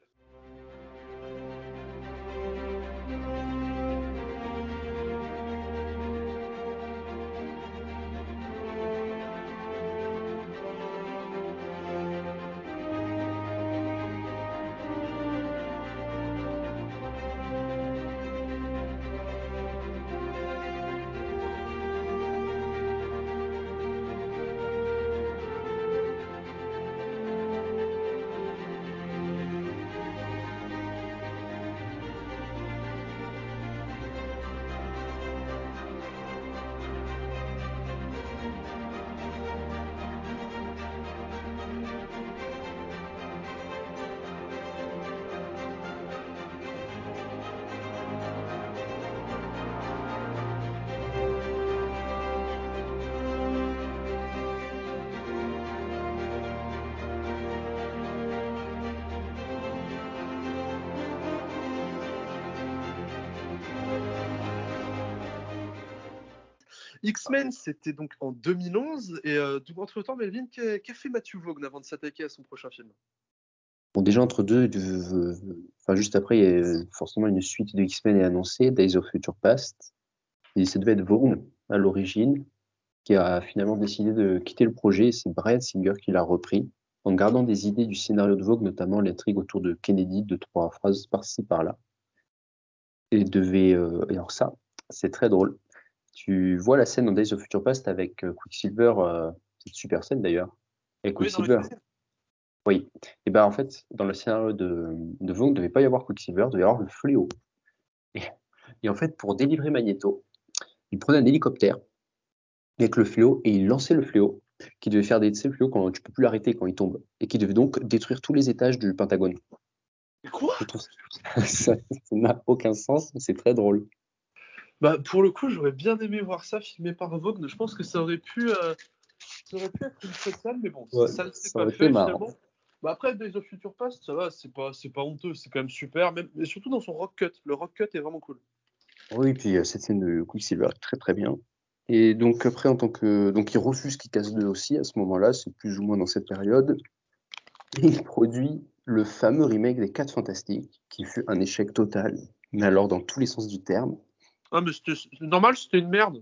X-Men, c'était donc en deux mille onze. Et euh, donc, entre-temps, Melvin, qu'a, qu'a fait Matthew Vaughn avant de s'attaquer à son prochain film? Bon, déjà, entre deux, de- enfin, juste après, il y a forcément une suite de X-Men est annoncée, Days of Future Past. Et ça devait être Vaughn, à l'origine, qui a finalement décidé de quitter le projet. C'est Bryan Singer qui l'a repris, en gardant des idées du scénario de Vaughn, notamment l'intrigue autour de Kennedy, deux, trois phrases par-ci, par-là. Et devait, euh, et alors ça, c'est très drôle. Tu vois la scène dans Days of Future Past avec euh, Quicksilver, euh, c'est une super scène d'ailleurs, avec Oui, dans Quicksilver. la Oui. Et ben en fait, dans le scénario de, de Vaughn, il ne devait pas y avoir Quicksilver, il devait y avoir le fléau. Et, et en fait, pour délivrer Magneto, il prenait un hélicoptère avec le fléau et il lançait le fléau, qui devait faire des, tu sais, le fléau quand tu peux plus l'arrêter quand il tombe, et qui devait donc détruire tous les étages du Pentagone. Quoi? Je trouve ça, ça ça n'a aucun sens, mais c'est très drôle. Bah, pour le coup, j'aurais bien aimé voir ça filmé par Vaughn. Je pense que ça aurait pu, euh, ça aurait pu être une chouette scène, mais bon, Ouais, ça ne s'est ça pas aurait été fait marrant. finalement. Bah après, Days of Future Past, ça va, c'est pas, c'est pas honteux, c'est quand même super, même, et surtout dans son rock cut. Le rock cut est vraiment cool. Oui, puis euh, cette scène de Quicksilver est très très bien. Et donc après, en tant que, donc il refuse qu'il casse deux aussi à ce moment-là, c'est plus ou moins dans cette période. Et il produit le fameux remake des Quatre Fantastiques, qui fut un échec total, mais alors dans tous les sens du terme. Ah, mais c'était c'est normal, c'était une merde.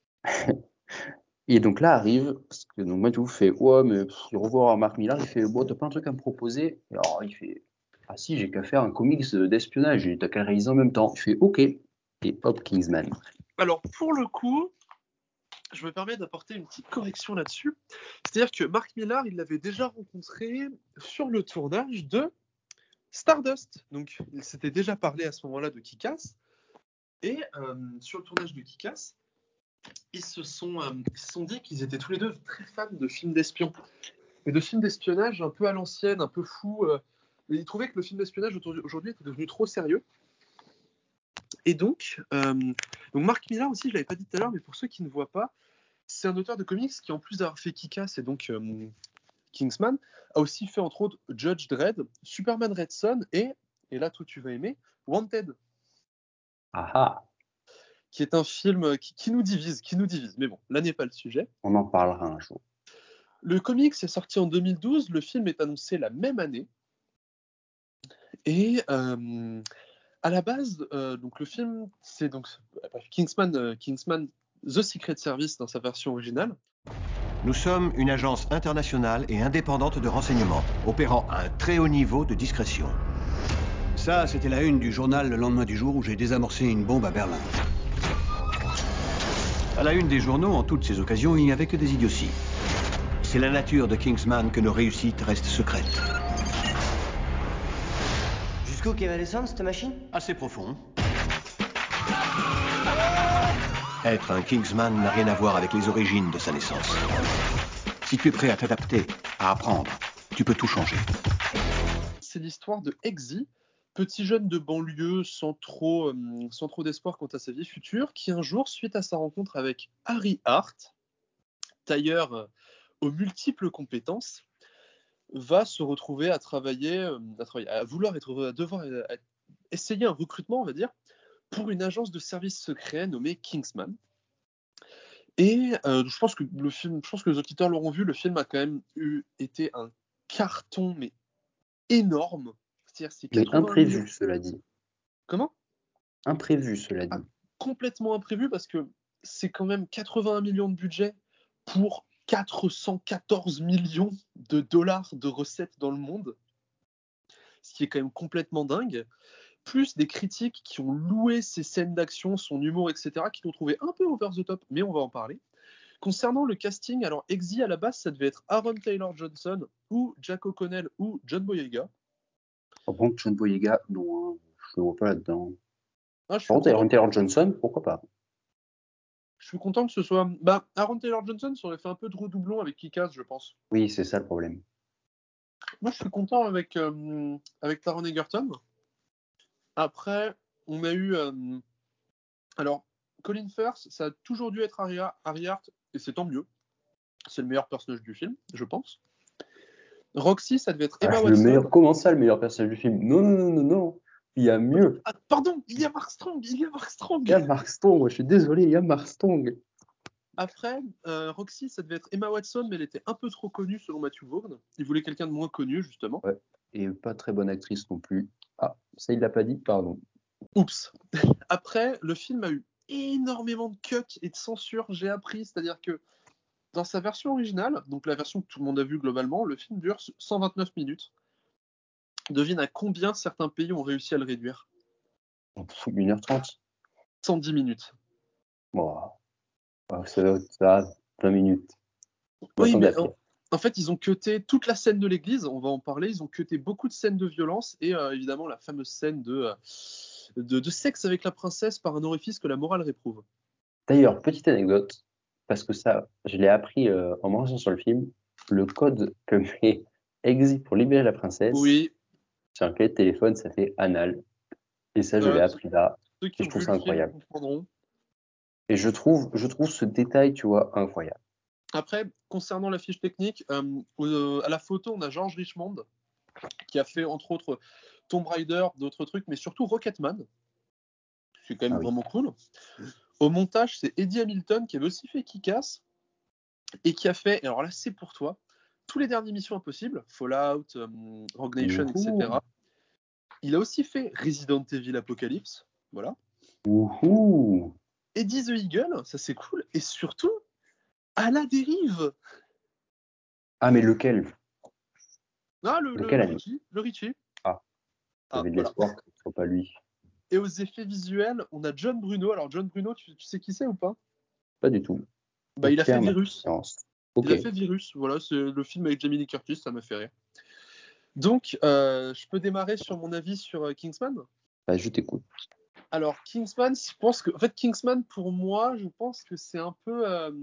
Et donc là arrive, parce que donc moi tout fait, ouais, mais pff, il revoit Mark Millar, il fait, bon, t'as pas un truc à me proposer? Et alors il fait, ah si, j'ai qu'à faire un comics d'espionnage, et t'as qu'à le réaliser en même temps. Il fait, ok. Et hop, Kingsman. Alors, pour le coup, je me permets d'apporter une petite correction là-dessus. C'est-à-dire que Mark Millar, il l'avait déjà rencontré sur le tournage de Stardust. Donc, il s'était déjà parlé à ce moment-là de Kick-Ass. Et euh, sur le tournage de Kick-Ass, ils se sont, euh, ils se sont dit qu'ils étaient tous les deux très fans de films d'espions. Mais de films d'espionnage un peu à l'ancienne, un peu fou. Euh, ils trouvaient que le film d'espionnage aujourd'hui était devenu trop sérieux. Et donc, euh, donc Mark Millar aussi, je ne l'avais pas dit tout à l'heure, mais pour ceux qui ne voient pas, c'est un auteur de comics qui, en plus d'avoir fait Kick-Ass et donc euh, Kingsman, a aussi fait entre autres Judge Dredd, Superman Red Son et, et là toi tu vas aimer, Wanted. Ah ah. Qui est un film qui, qui nous divise, qui nous divise. Mais bon, là n'est pas le sujet. On en parlera un jour. Le comics est sorti en deux mille douze, le film est annoncé la même année. Et euh, à la base, euh, donc le film, c'est donc Kingsman, euh, Kingsman The Secret Service dans sa version originale. Nous sommes une agence internationale et indépendante de renseignement, opérant à un très haut niveau de discrétion. Ça, c'était la une du journal le lendemain du jour où j'ai désamorcé une bombe à Berlin. À la une des journaux, en toutes ces occasions, il n'y avait que des idioties. C'est la nature de Kingsman que nos réussites restent secrètes. Jusqu'où qu'elle va descendre, cette machine? Assez profond. Être un Kingsman n'a rien à voir avec les origines de sa naissance. Si tu es prêt à t'adapter, à apprendre, tu peux tout changer. C'est l'histoire de Eggsy, petit jeune de banlieue sans trop, euh, sans trop d'espoir quant à sa vie future, qui un jour, suite à sa rencontre avec Harry Hart, tailleur euh, aux multiples compétences, va se retrouver à travailler, euh, à, travailler, à vouloir être, à devoir à essayer un recrutement, on va dire, pour une agence de services secrets nommée Kingsman. Et euh, je pense que le film, je pense que les auditeurs l'auront vu, le film a quand même eu, été un carton, mais énorme. C'est-à-dire, c'est Mais imprévu, millions. Cela dit. Comment? Imprévu, cela dit. Ah, complètement imprévu parce que c'est quand même quatre-vingt-un millions de budget pour quatre cent quatorze millions de dollars de recettes dans le monde, ce qui est quand même complètement dingue. Plus des critiques qui ont loué ses scènes d'action, son humour, et cetera, qui l'ont trouvé un peu over the top, mais on va en parler. Concernant le casting, alors Eggsy à la base, ça devait être Aaron Taylor Johnson ou Jack O'Connell ou John Boyega. Par contre, John Boyega, non, je ne le vois pas là-dedans. Ah, je suis Par contre, content. Aaron Taylor Johnson, pourquoi pas? Je suis content que ce soit. Bah, Aaron Taylor Johnson, ça aurait fait un peu de redoublon avec Kick-Ass, je pense. Oui, c'est ça le problème. Moi, je suis content avec, euh, avec Taron Egerton. Après, on a eu. Euh, alors, Colin Firth, ça a toujours dû être Harry, Harry Hart, et c'est tant mieux. C'est le meilleur personnage du film, je pense. Roxy, ça devait être Emma Ah, Watson. le meilleur, comment ça, le meilleur personnage du film? Non, non, non, non, non. Il y a mieux. Ah, pardon, il y a Mark Strong, il y a Mark Strong. Il y a Mark Strong, je suis désolé, il y a Mark Strong. Après, euh, Roxy, ça devait être Emma Watson, mais elle était un peu trop connue selon Matthew Vaughn. Il voulait quelqu'un de moins connu, justement. Ouais. Et pas très bonne actrice non plus. Ah, ça, il l'a pas dit, pardon. Oups. Après, le film a eu énormément de cuts et de censure, j'ai appris. C'est-à-dire que dans sa version originale, donc la version que tout le monde a vue globalement, le film dure cent vingt-neuf minutes. Devine à combien certains pays ont réussi à le réduire? une heure trente. cent dix minutes. Bon, ça va, ça va, vingt minutes. Oui, mais en, en fait, ils ont cuté toute la scène de l'église, on va en parler. Ils ont cuté beaucoup de scènes de violence et euh, évidemment la fameuse scène de, euh, de, de sexe avec la princesse par un orifice que la morale réprouve. D'ailleurs, petite anecdote, parce que ça, je l'ai appris euh, en marchant sur le film, le code que met Eggsy pour libérer la princesse, oui. sur un clé de téléphone, ça fait anal. Et ça, je euh, l'ai appris là. Ceux qui et ont je trouve vu ça le incroyable. film comprendront. Et je trouve, je trouve ce détail, tu vois, incroyable. Après, concernant la fiche technique, euh, euh, à la photo, on a George Richmond, qui a fait entre autres Tomb Raider, d'autres trucs, mais surtout Rocketman. C'est quand même ah, oui. vraiment cool. Au montage, c'est Eddie Hamilton qui avait aussi fait Kick-Ass et qui a fait, et alors là c'est pour toi, tous les derniers Missions Impossibles, Fallout, um, Rogue Nation, Ouhou. et cetera. Il a aussi fait Resident Evil Apocalypse, voilà. Ouhou. Eddie the Eagle, ça c'est cool, et surtout, À la dérive. Ah mais lequel? Ah le, lequel le, le Richie, le Richie. Ah, j'avais ah, de l'espoir voilà. que ce soit pas lui. Et aux effets visuels, on a John Bruno. Alors John Bruno, tu, tu sais qui c'est ou pas? Pas du tout. Bah, il a fait Virus. Okay. Il a fait Virus. Voilà, c'est le film avec Jamie Lee Curtis, ça m'a fait rire. Donc, euh, je peux démarrer sur mon avis sur euh, Kingsman. Bah, je t'écoute. Alors Kingsman, je pense que, en fait, Kingsman pour moi, je pense que c'est un peu, euh,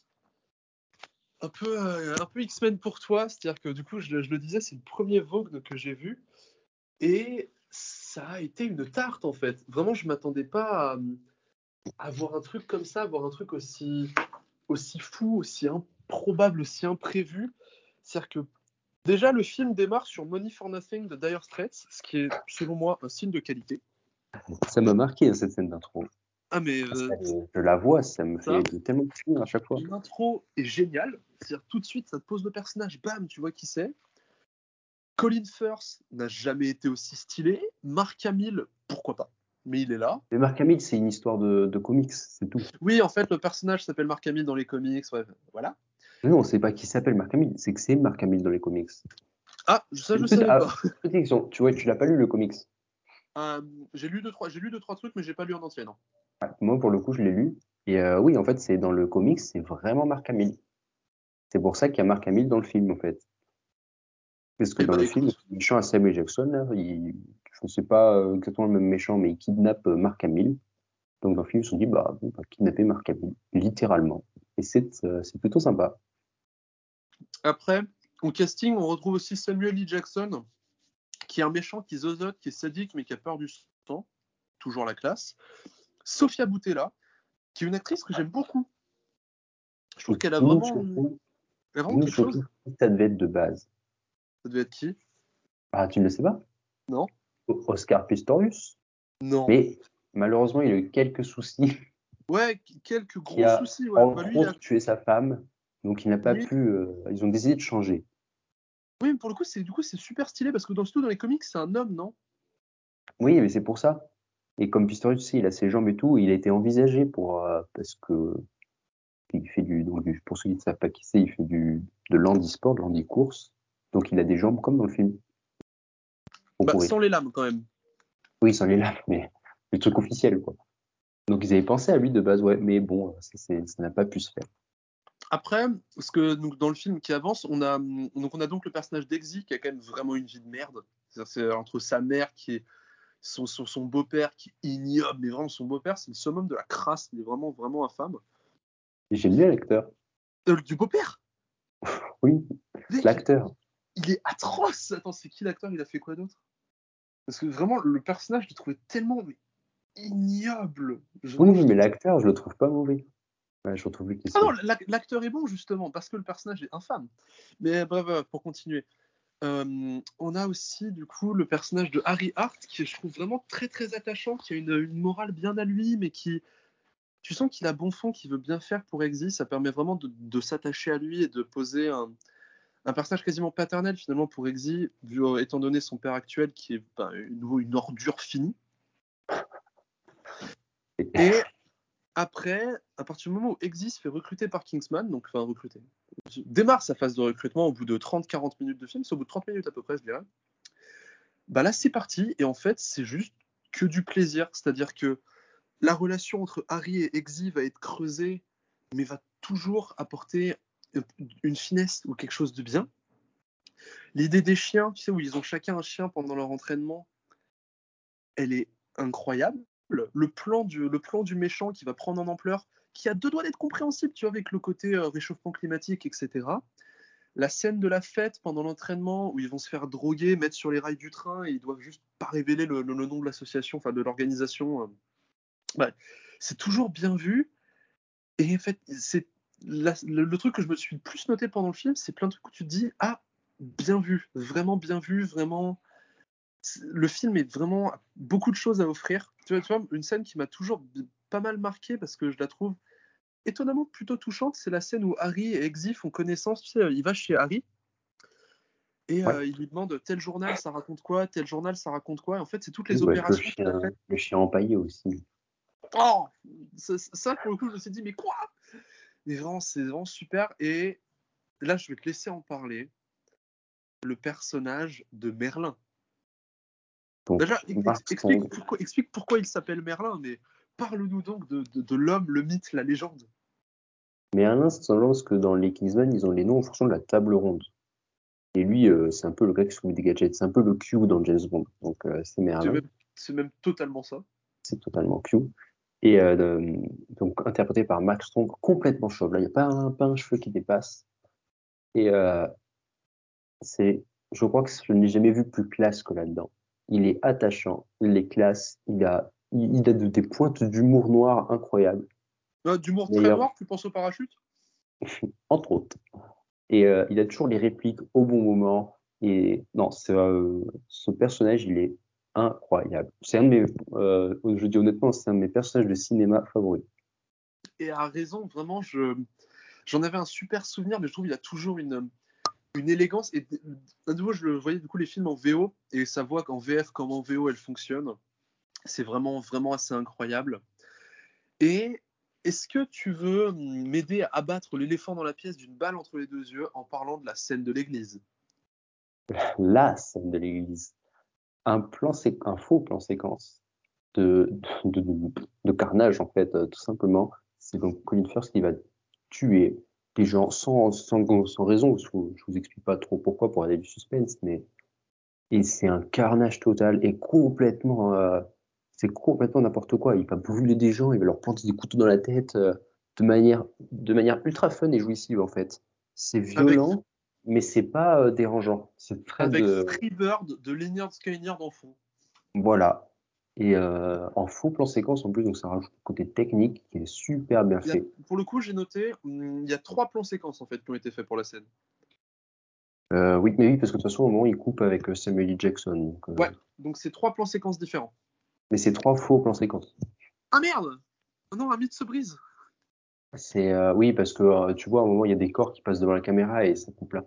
un peu, euh, un peu X-Men pour toi. C'est-à-dire que du coup, je, je le disais, c'est le premier Vogue que j'ai vu et ça a été une tarte en fait. Vraiment, je m'attendais pas à, à voir un truc comme ça, à voir un truc aussi, aussi fou, aussi improbable, aussi imprévu. C'est-à-dire que déjà, le film démarre sur Money for Nothing de Dire Straits, ce qui est, selon moi, un signe de qualité. Ça m'a marqué, cette scène d'intro. Ah, mais... Euh, je la vois, ça me ça, fait tellement de souvenirs à chaque fois. L'intro est géniale. C'est-à-dire, tout de suite, ça te pose le personnage, bam, tu vois qui c'est. Colin Firth n'a jamais été aussi stylé. Mark Hamill, pourquoi pas, mais il est là. Mais Mark Hamill, c'est une histoire de, de comics, c'est tout. Oui, en fait, le personnage s'appelle Mark Hamill dans les comics, ouais, voilà. Non, on ne sait pas qui s'appelle Mark Hamill, c'est que c'est Mark Hamill dans les comics. Ah, ça, je ne savais ah, pas. Petite question, tu vois, tu l'as pas lu le comics? euh, J'ai lu deux, trois, j'ai lu deux, trois trucs, mais j'ai pas lu en entier, non. Ouais, moi, pour le coup, je l'ai lu. Et euh, oui, en fait, c'est dans le comics, c'est vraiment Mark Hamill. C'est pour ça qu'il y a Mark Hamill dans le film, en fait. Parce que et dans bah, le écoute... film, le méchant à Samuel Jackson, là, il, je ne sais pas exactement le même méchant, mais il kidnappe Mark Hamill. Donc dans le film, ils se sont dit, bah, on va kidnapper Mark Hamill, littéralement. Et c'est, euh, c'est plutôt sympa. Après, au casting, on retrouve aussi Samuel L. Jackson, qui est un méchant qui zozote, qui est sadique, mais qui a peur du sang. Toujours la classe. Sofia Boutella, qui est une actrice que j'aime beaucoup. Je trouve qu'elle a vraiment, surtout, elle a vraiment quelque chose. Ça devait être de base. Ça devait être qui? Ah, tu ne le sais pas? Non. Oscar Pistorius? Non. Mais malheureusement, il a eu quelques soucis. Ouais, quelques gros qui a, soucis. Ouais. Entre bah, lui, autres, il a... tué sa femme. Donc il n'a pas oui. pu. Euh, ils ont décidé de changer. Oui, mais pour le coup, c'est du coup c'est super stylé parce que dans dans les comics, c'est un homme, non? Oui, mais c'est pour ça. Et comme Pistorius aussi, il a ses jambes et tout, il a été envisagé pour euh, parce que il fait du donc pour ceux qui ne savent pas qui c'est, il fait du de l'handisport, de l'handicourse. Donc il a des jambes comme dans le film. Bah, sans les lames quand même. Oui, sans les lames, mais le truc officiel quoi. Donc ils avaient pensé à lui de base, ouais, mais bon, ça, c'est, ça n'a pas pu se faire. Après, parce que donc, dans le film qui avance, on a donc on a donc le personnage d'Eggsy qui a quand même vraiment une vie de merde. C'est-à-dire, c'est entre sa mère qui est son, son, son beau-père qui est ignoble, mais vraiment son beau-père, c'est le summum de la crasse, il est vraiment vraiment infâme. Et j'aime bien l'acteur. Euh, du beau-père? Oui, mais l'acteur. Il, il est atroce. Attends, c'est qui l'acteur? Il a fait quoi d'autre? Parce que vraiment, le personnage, je le trouvais tellement mais, ignoble. Je, oui, oui, mais l'acteur, je le trouve pas mauvais. Ouais, je retrouve lui qui ah non, l'acteur est bon justement parce que le personnage est infâme. Mais bref, pour continuer, euh, on a aussi du coup le personnage de Harry Hart qui je trouve vraiment très très attachant, qui a une, une morale bien à lui, mais qui tu sens qu'il a bon fond, qu'il veut bien faire pour Exy. Ça permet vraiment de, de s'attacher à lui et de poser un, un personnage quasiment paternel finalement pour Exy, vu, euh, étant donné son père actuel qui est ben, une, une ordure finie. Et après, à partir du moment où Exy se fait recruter par Kingsman, donc enfin recruter, démarre sa phase de recrutement au bout de trente à quarante minutes de film, c'est au bout de trente minutes à peu près, je dirais. Bah là, c'est parti, et en fait, c'est juste que du plaisir, c'est-à-dire que la relation entre Harry et Exy va être creusée, mais va toujours apporter une finesse ou quelque chose de bien. L'idée des chiens, tu sais, où ils ont chacun un chien pendant leur entraînement, elle est incroyable. Le plan du, le plan du méchant qui va prendre en ampleur, qui a deux doigts d'être compréhensible, tu vois, avec le côté euh, réchauffement climatique, et cetera. La scène de la fête pendant l'entraînement où ils vont se faire droguer, mettre sur les rails du train et ils doivent juste pas révéler le, le, le nom de l'association, enfin de l'organisation. Euh. Ouais. C'est toujours bien vu. Et en fait, c'est la, le, le truc que je me suis le plus noté pendant le film, c'est plein de trucs où tu te dis, ah, bien vu, vraiment bien vu, vraiment. Le film est vraiment beaucoup de choses à offrir. Tu vois, tu vois une scène qui m'a toujours pas mal marqué parce que je la trouve étonnamment plutôt touchante, c'est la scène où Harry et Exy font connaissance. Tu sais, il va chez Harry et ouais. euh, il lui demande tel journal ça raconte quoi, tel journal ça raconte quoi. Et en fait, c'est toutes les oui, opérations. Le chien, fait. le chien empaillé aussi. Oh, ça, ça, pour le coup, je me suis dit, mais quoi? Mais vraiment, c'est vraiment super. Et là, je vais te laisser en parler. Le personnage de Merlin. Donc, Déjà, ex- explique, pourquoi, explique pourquoi il s'appelle Merlin, mais parle-nous donc de, de, de l'homme, le mythe, la légende. Merlin, c'est simplement parce que dans les Kingsman, ils ont les noms en fonction de la table ronde. Et lui, euh, c'est un peu le gars qui se trouve des gadgets. C'est un peu le Q dans James Bond. Donc, euh, c'est Merlin. C'est même, c'est même totalement ça. C'est totalement Q. Et euh, de, donc, interprété par Mark Strong, complètement chauve. Là, il n'y a pas un, pas un cheveu qui dépasse. Et euh, c'est, je crois que je n'ai jamais vu plus classe que là-dedans. Il est attachant, il est classe, il a, il, il a de, des pointes d'humour noir incroyables. Euh, d'humour très noir, tu penses au parachute? Entre autres. Et euh, il a toujours les répliques au bon moment. Et non, c'est, euh, ce personnage, il est incroyable. C'est un de mes, euh, je dis honnêtement, c'est un de mes personnages de cinéma favoris. Et à raison, vraiment, je, j'en avais un super souvenir, mais je trouve qu'il a toujours une, une élégance. Et à nouveau, je le voyais du coup les films en V O, et ça voit qu'en V F comme en V O, elle fonctionne. C'est vraiment, vraiment assez incroyable. Et est-ce que tu veux m'aider à abattre l'éléphant dans la pièce d'une balle entre les deux yeux en parlant de la scène de l'église? La scène de l'église. Un plan, sé- un faux plan séquence de, de, de, de carnage, en fait, euh, tout simplement. C'est donc Colin Firth qui va tuer des gens sans, sans, sans raison. Je vous, je vous explique pas trop pourquoi pour aller du suspense, mais et c'est un carnage total et complètement, euh, c'est complètement n'importe quoi. Il va brûler des gens, il va leur planter des couteaux dans la tête euh, de manière, de manière ultra fun et jouissive en fait. C'est violent, avec, mais c'est pas euh, dérangeant. C'est très avec de. Freebird de Leonard Skinner en fond. Voilà. Et euh, en faux plan séquence en plus, donc ça rajoute le côté technique qui est super bien il fait. A, pour le coup, j'ai noté, il y a trois plans séquences en fait qui ont été faits pour la scène. Euh, oui, mais oui, parce que de toute façon, au moment, il coupe avec Samuel L. Jackson. Donc, euh... Ouais, donc c'est trois plans séquences différents. Mais c'est trois faux plans séquences. Ah merde! Oh non, un mythe se brise. C'est euh, oui, parce que euh, tu vois, à un moment, il y a des corps qui passent devant la caméra et ça coupe là.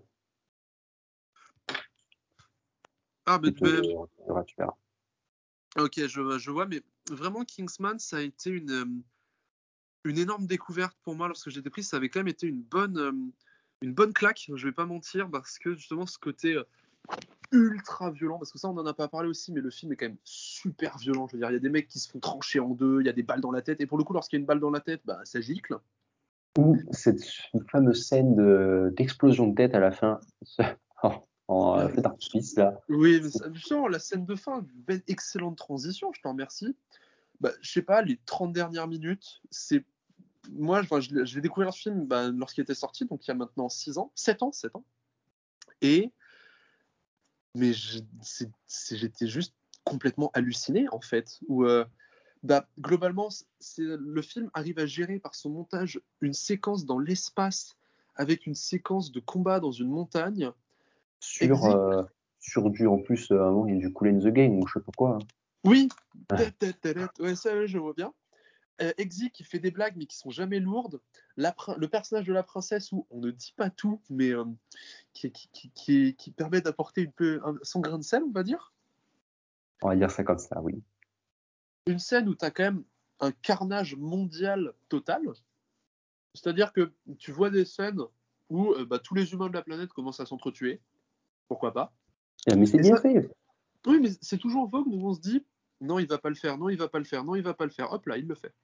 Ah, mais. Plutôt, mais... Euh, tu verras. Ok, je, je vois, mais vraiment, Kingsman, ça a été une, une énorme découverte pour moi lorsque j'ai été pris. Ça avait quand même été une bonne, une bonne claque, je vais pas mentir, parce que justement, ce côté ultra violent, parce que ça, on en a pas parlé aussi, mais le film est quand même super violent. Je veux dire, il y a des mecs qui se font trancher en deux, il y a des balles dans la tête, et pour le coup, lorsqu'il y a une balle dans la tête, bah, ça gicle. Ou cette fameuse scène de, d'explosion de tête à la fin, en, en feu d'artifice, là. Oui, mais ça, justement, la scène de fin, belle, excellente transition, je t'en remercie. Bah, je sais pas, les trente dernières minutes, c'est. Moi, je, je, je l'ai découvert ce film bah, lorsqu'il était sorti, donc il y a maintenant six ans, sept ans, sept ans. Et. Mais je, c'est, c'est, j'étais juste complètement halluciné, en fait. Où, euh, bah, globalement, c'est, le film arrive à gérer par son montage une séquence dans l'espace avec une séquence de combat dans une montagne. Sur, euh, sur du, en plus, euh, il y a du Cool in the Game ou je sais pas quoi. Hein. Oui, ouais, ça, je vois bien. euh, Exy qui fait des blagues mais qui sont jamais lourdes. La, le personnage de la princesse où on ne dit pas tout, mais euh, qui, qui, qui, qui, qui permet d'apporter une peu, un, son grain de sel, on va dire. On va dire ça comme ça, oui. Une scène où tu as quand même un carnage mondial total. C'est-à-dire que tu vois des scènes où euh, bah, tous les humains de la planète commencent à s'entretuer. Pourquoi pas? Ah, mais c'est Et bien ça... fait. Oui, mais c'est toujours Vogue où on se dit non, il va pas le faire, non, il va pas le faire, non, il va pas le faire. Hop là, il le fait.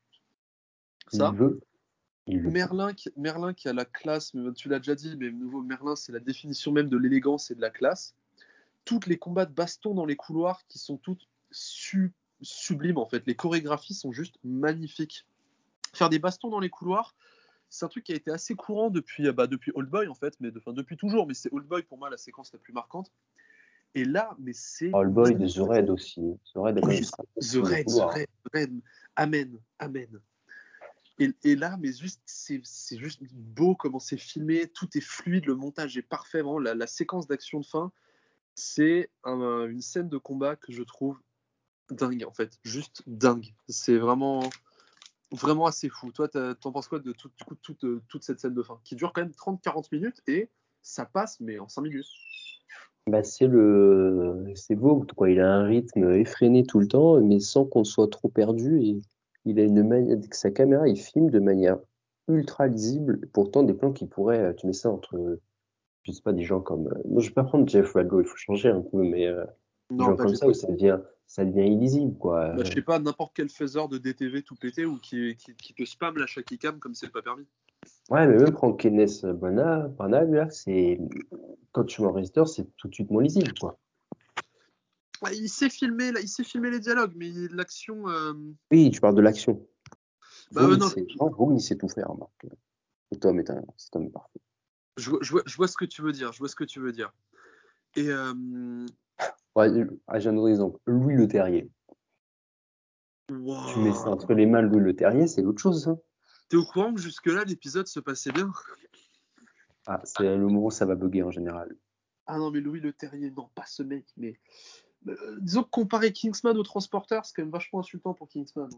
Ça. Il veut. Il veut. Merlin, qui, Merlin qui a la classe, mais tu l'as déjà dit, mais nouveau Merlin, c'est la définition même de l'élégance et de la classe. Toutes les combats de baston dans les couloirs qui sont toutes su- sublimes en fait. Les chorégraphies sont juste magnifiques. Faire des bastons dans les couloirs, c'est un truc qui a été assez courant depuis, bah, depuis Old Boy en fait, mais de, enfin, depuis toujours, mais c'est Old Boy pour moi la séquence la plus marquante. Et là, mais c'est... All Boy de The Raid aussi. The Raid, oui, The Raid, The Raid, The Raid. Amen, amen. Et, et là, mais juste, c'est, c'est juste beau comment c'est filmé, tout est fluide, le montage est parfait, vraiment, la, la séquence d'action de fin, c'est un, une scène de combat que je trouve dingue en fait, juste dingue. C'est vraiment... Vraiment assez fou. Toi, t'en penses quoi de tout, du coup, toute, toute cette scène de fin qui dure quand même trente à quarante minutes et ça passe, mais en cinq minutes. Bah, c'est le, c'est beau, quoi. Il a un rythme effréné tout le temps, mais sans qu'on soit trop perdu. Et il a une manière, avec sa caméra, il filme de manière ultra lisible. Pourtant, des plans qui pourraient, tu mets ça entre, je sais pas, des gens comme, non, je vais pas prendre Jeff Waldo, il faut changer un peu, mais euh, des gens comme ça où ça devient, ça devient illisible, quoi. Bah, je sais pas, n'importe quel faiseur de D T V tout pété ou qui, qui, qui te spam la Shaky Cam comme c'est pas permis. Ouais, mais même prendre Kenneth Branagh, Branagh, là, c'est, quand tu m'enregistres, c'est tout de suite moins lisible, quoi. Ouais, il sait filmer, là, il sait filmer les dialogues, mais l'action. Euh... Oui, tu parles de l'action. Bah, Vogue, euh, non. C'est... Non, Vogue, il sait tout faire, Marc. Cet homme est un, cet homme est parfait. Je, je, vois, je vois ce que tu veux dire. Je vois ce que tu veux dire. Et euh... ouais, j'ai un autre exemple. Louis Leterrier. Wow. Tu mets ça entre les mains de Louis Leterrier, c'est l'autre chose, ça. T'es au courant que jusque-là, l'épisode se passait bien? Ah, c'est le moment où ça va bugger en général. Ah non, mais Louis Leterrier, non, pas ce mec, mais. Euh, disons que comparer Kingsman au Transporteur, c'est quand même vachement insultant pour Kingsman.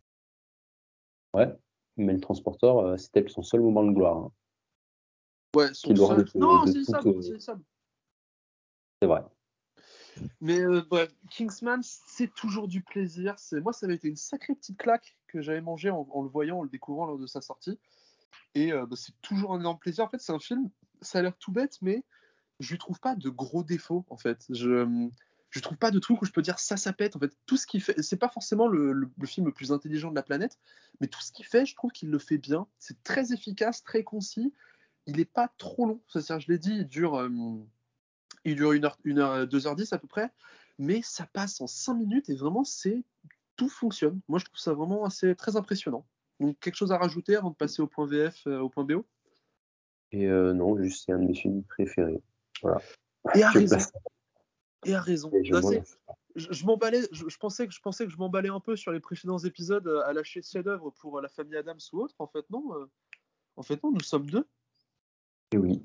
Ouais, mais le Transporteur, euh, c'est peut-être son seul moment de gloire. Hein. Ouais, son Qu'il aura seul. de, non, de c'est toute, ça, euh... c'est ça. C'est vrai. Mais euh, bref, Kingsman, c'est toujours du plaisir. C'est... Moi, ça avait été une sacrée petite claque que j'avais mangée en, en le voyant, en le découvrant lors de sa sortie. Et euh, bah, c'est toujours un énorme plaisir. En fait, c'est un film, ça a l'air tout bête, mais je lui trouve pas de gros défauts, en fait. Je je trouve pas de trucs où je peux dire ça, ça pète. En fait, tout ce qu'il fait, c'est pas forcément le, le, le film le plus intelligent de la planète, mais tout ce qu'il fait, je trouve qu'il le fait bien. C'est très efficace, très concis. Il est pas trop long. C'est-à-dire, je l'ai dit, il dure... Euh, Il dure une heure, une heure, deux heures dix à peu près, mais ça passe en cinq minutes et vraiment, c'est tout fonctionne. Moi, je trouve ça vraiment assez très impressionnant. Donc, quelque chose à rajouter avant de passer au point V F, euh, au point B O? Et euh, non, juste c'est un de mes films préférés. Voilà. Et à je raison. place. Et à raison. Et je, Là, c'est, je, je m'emballais, je, je, pensais que, je pensais que je m'emballais un peu sur les précédents épisodes à lâcher ce chef-d'œuvre pour la famille Adams ou autre. En fait, non. Euh, en fait, non, nous sommes deux. Et oui.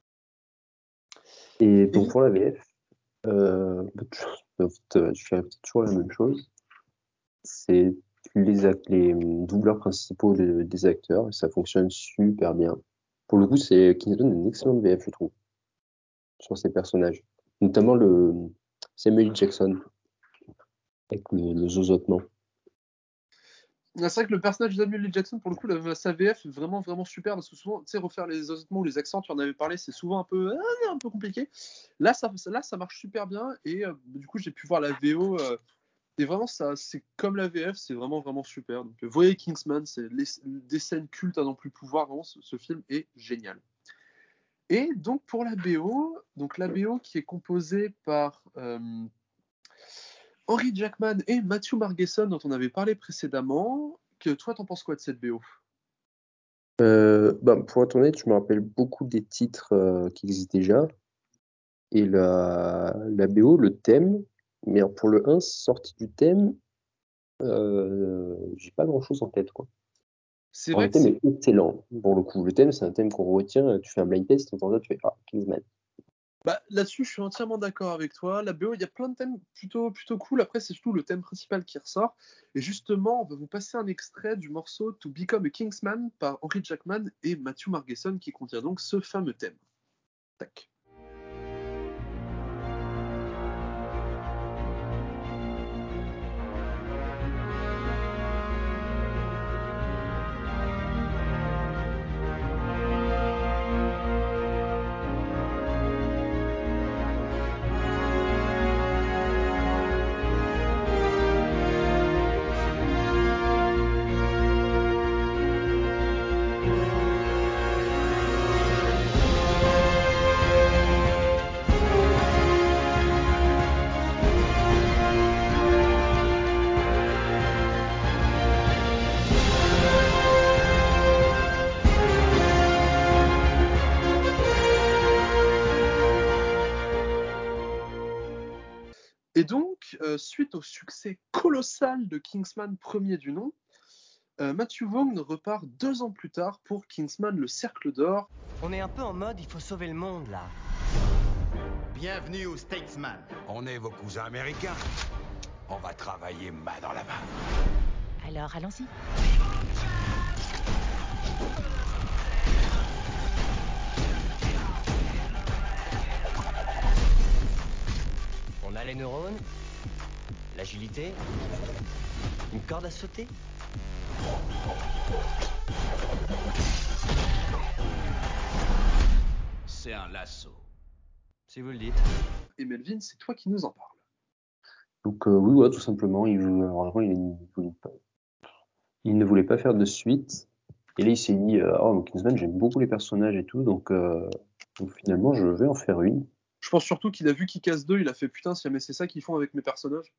Et donc, et... pour la V F, euh, je fais toujours la même chose. C'est les, act- les doubleurs principaux de, des acteurs et ça fonctionne super bien. Pour le coup, c'est qui nous donne une excellente V F, je trouve, sur ces personnages. Notamment le Samuel Jackson avec le, le zozotement. C'est vrai que le personnage de Samuel L. Jackson, pour le coup, la, sa V F est vraiment, vraiment super parce que souvent, tu sais, refaire les zozotements ou les accents, tu en avais parlé, c'est souvent un peu, euh, un peu compliqué. Là ça, là, ça marche super bien et euh, du coup, j'ai pu voir la V O. Euh, et vraiment, ça, c'est comme la V F, c'est vraiment, vraiment super. Donc, euh, voyez Kingsman, c'est les, des scènes cultes à n'en plus pouvoir. Vraiment, ce, ce film est génial. Et donc, pour la B O, donc la B O qui est composée par euh, Henry Jackman et Matthew Margeson, dont on avait parlé précédemment. Que toi, t'en penses quoi de cette B O? euh, bah, Pour être honnête, je me rappelle beaucoup des titres euh, qui existent déjà. Et la, la B O, le thème, mais pour le un, sorti du thème, euh, j'ai pas grand chose en tête, quoi. C'est Alors, vrai le thème c'est... est excellent, pour le coup. Le thème, c'est un thème qu'on retient. Tu fais un blind test, tu entends ça, tu fais Ah, Kingsman. Bah, là-dessus, je suis entièrement d'accord avec toi. La B O, il y a plein de thèmes plutôt, plutôt cool. Après, c'est surtout le thème principal qui ressort. Et justement, on va vous passer un extrait du morceau To Become a Kingsman par Henry Jackman et Matthew Margeson qui contient donc ce fameux thème. Tac. Et donc, euh, suite au succès colossal de Kingsman premier du nom, euh, Matthew Vaughn repart deux ans plus tard pour Kingsman le Cercle d'Or. On est un peu en mode, il faut sauver le monde, là. Bienvenue au Statesman. On est vos cousins américains. On va travailler main dans la main. Alors, allons-y. On a les neurones, l'agilité, une corde à sauter. C'est un lasso. Si vous le dites. Et Melvin, c'est toi qui nous en parle. Donc euh, oui, ouais, tout simplement, il, alors, avant, il, ne voulait pas, il ne voulait pas faire de suite. Et là, il s'est dit, euh, oh, Kingsman, j'aime beaucoup les personnages et tout, donc, euh, donc finalement, je vais en faire une. Je pense surtout qu'il a vu Kick-Ass deux, il a fait putain, si jamais c'est ça qu'ils font avec mes personnages.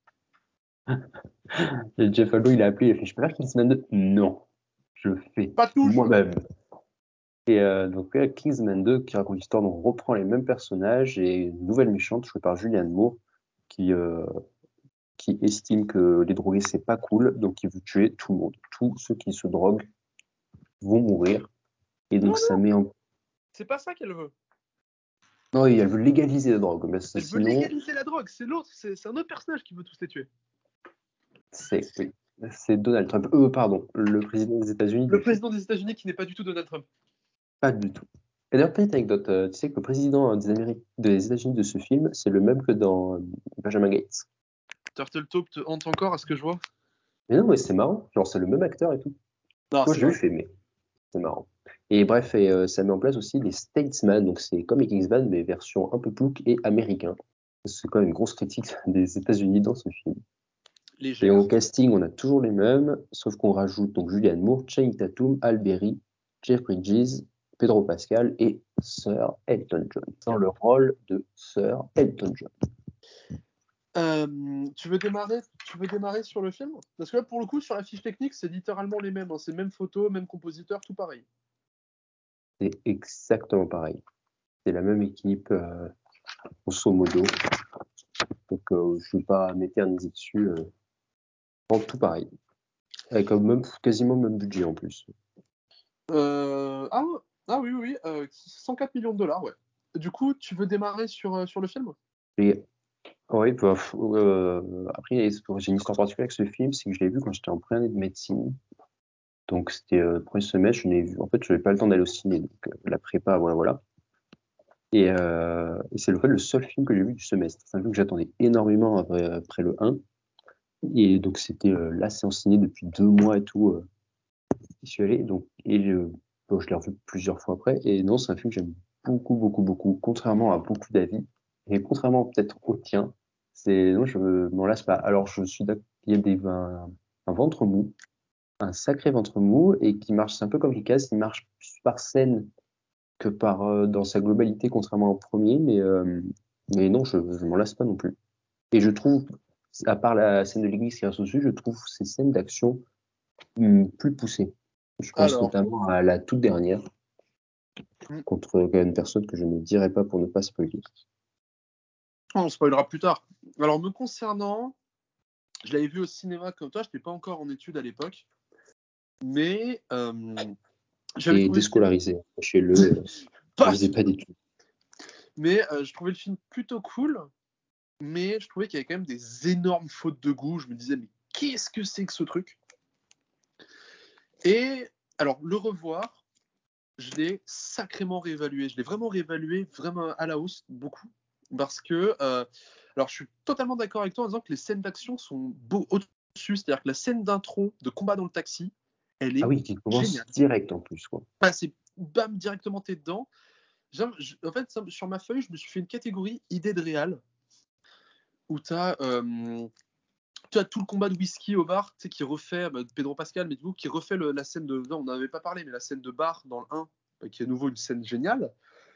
Et Jeff Aldo, il a appelé, il a fait, je peux faire Kingsman deux? Non, je le fais pas tout moi-même. Et euh, donc là, Kingsman deux, qui raconte l'histoire, donc reprend les mêmes personnages et une nouvelle méchante jouée par Julianne Moore, qui euh, qui estime que les drogués c'est pas cool, donc il veut tuer tout le monde. Tous ceux qui se droguent vont mourir. Et donc non, ça non. met en... C'est pas ça qu'elle veut. Non, elle veut légaliser la drogue. Mais elle sinon... veut légaliser la drogue, c'est l'autre, c'est, c'est un autre personnage qui veut tous les tuer. C'est, oui. C'est Donald Trump. Euh, pardon, le président des États-Unis. Le président des États-Unis qui n'est pas du tout Donald Trump. Pas du tout. Et d'ailleurs, petite anecdote, tu sais que le président des, Amériques, des États-Unis de ce film, c'est le même que dans Benjamin Gates. Turtletop te hante encore à ce que je vois. Mais non, mais c'est marrant. Genre, c'est le même acteur et tout. Non, Moi, c'est je l'ai fait, mais c'est marrant. Et bref, et, euh, ça met en place aussi les Statesman, donc c'est comme les Kingsman, mais version un peu plouc et américain. C'est quand même une grosse critique des États-Unis dans ce film. Légère. Et au casting, on a toujours les mêmes, sauf qu'on rajoute donc Julianne Moore, Channing Tatum, Al Berry, Jeff Bridges, Pedro Pascal et Sir Elton John, dans le rôle de Sir Elton John. Euh, tu veux démarrer, tu veux démarrer sur le film? Parce que là, pour le coup, sur la fiche technique, c'est littéralement les mêmes. Hein. C'est même photo, même compositeur, tout pareil. C'est exactement pareil. C'est la même équipe, euh, grosso modo. Donc, euh, je ne vais pas m'éterniser dessus. Euh, tout pareil. Avec un même, quasiment le même budget en plus. Euh, ah, ah oui, oui, oui. Euh, cent quatre millions de dollars, ouais. Du coup, tu veux démarrer sur, sur le film? Et, oui, bah, euh, après, j'ai une histoire particulière avec ce film, c'est que je l'ai vu quand j'étais en première année de médecine. Donc, c'était euh, le premier semestre, je l'ai vu. En fait, je n'avais pas le temps d'aller au ciné, donc euh, la prépa, voilà, voilà. Et, euh, et c'est le, fait, le seul film que j'ai vu du semestre. C'est un film que j'attendais énormément après, après le un. Et donc, c'était euh, la séance ciné depuis deux mois et tout. Euh, j'y suis allé. Donc, et euh, bon, je l'ai revu plusieurs fois après. Et non, c'est un film que j'aime beaucoup, beaucoup, beaucoup, contrairement à beaucoup d'avis. Et contrairement peut-être au tien, c'est, non, je m'en lasse pas. Alors, je suis d'accord, il y a des, un, un ventre mou, un sacré ventre mou, et qui marche, c'est un peu comme Kick-Ass, il marche plus par scène que par euh, dans sa globalité, contrairement au premier, mais, euh, mais non, je ne m'en lasse pas non plus. Et je trouve, à part la scène de l'église qui reste au-dessus, je trouve ces scènes d'action hum, plus poussées. Je pense Alors, notamment à la toute dernière, hum. contre une personne que je ne dirai pas pour ne pas spoiler. On spoilera plus tard. Alors, me concernant, je l'avais vu au cinéma comme toi, je n'étais pas encore en études à l'époque, mais euh, j'avais trouvé déscolarisé, chez le, pas, faisait pas d'études. Mais euh, je trouvais le film plutôt cool, mais je trouvais qu'il y avait quand même des énormes fautes de goût. Je me disais, mais qu'est-ce que c'est que ce truc? Et alors, le revoir, je l'ai sacrément réévalué. Je l'ai vraiment réévalué, vraiment à la hausse, beaucoup. Parce que, euh, alors je suis totalement d'accord avec toi en disant que les scènes d'action sont beau au-dessus. C'est-à-dire que la scène d'intro de combat dans le taxi, elle est Ah oui, qui commence géniale. direct en plus, quoi. Ah, c'est bam, directement t'es dedans. Genre, je- en fait, ça- sur ma feuille, je me suis fait une catégorie idée de réal où tu as tu as tout le combat de whisky au bar, tu sais, qui refait bah, Pedro Pascal, mais du coup, qui refait le- la scène de. Non, on n'en avait pas parlé, mais la scène de bar dans le un, bah, qui est à nouveau une scène géniale.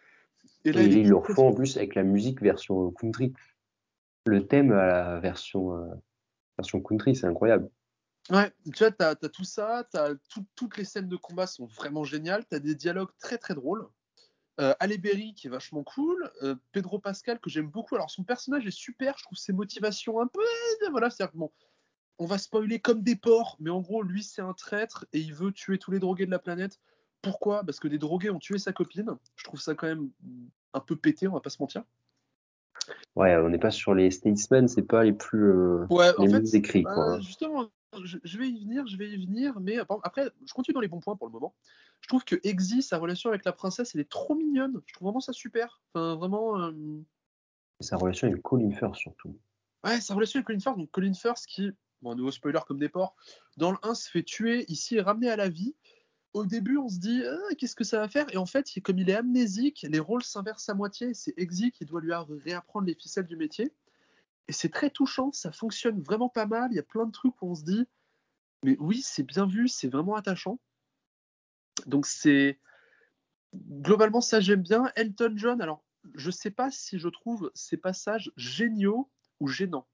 Et là, Et elle est ils le hyper- refont en plus avec la musique version country. Le thème à la version, euh, version country, c'est incroyable. Ouais, tu vois, t'as, as tout ça, t'as tout- toutes les scènes de combat sont vraiment géniales, t'as des dialogues très très drôles. Euh, Halle Berry qui est vachement cool, euh, Pedro Pascal que j'aime beaucoup. Alors son personnage est super, je trouve ses motivations un peu, voilà, c'est-à-dire que bon, on va spoiler comme des porcs, mais en gros lui c'est un traître et il veut tuer tous les drogués de la planète. Pourquoi? Parce que des drogués ont tué sa copine. Je trouve ça quand même un peu pété, on va pas se mentir. Ouais, on n'est pas sur les Statesmen, c'est pas les plus euh, Ouais, les en mieux fait, écrits, bah, quoi. justement, je, je vais y venir, je vais y venir, mais après, je continue dans les bons points pour le moment. Je trouve que Exy, sa relation avec la princesse, elle est trop mignonne. Je trouve vraiment ça super. Enfin, vraiment. euh, Et sa relation avec Colin Firth, surtout. Ouais, sa relation avec Colin Firth. Donc, Colin Firth, qui, bon, nouveau spoiler comme des porcs, dans le un se fait tuer, ici est ramené à la vie. Au début, on se dit, ah, qu'est-ce que ça va faire? Et en fait, comme il est amnésique, les rôles s'inversent à moitié. C'est Exy qui doit lui réapprendre les ficelles du métier. Et c'est très touchant, ça fonctionne vraiment pas mal. Il y a plein de trucs où on se dit, mais oui, c'est bien vu, c'est vraiment attachant. Donc c'est globalement ça j'aime bien. Elton John, alors je sais pas si je trouve ces passages géniaux ou gênants.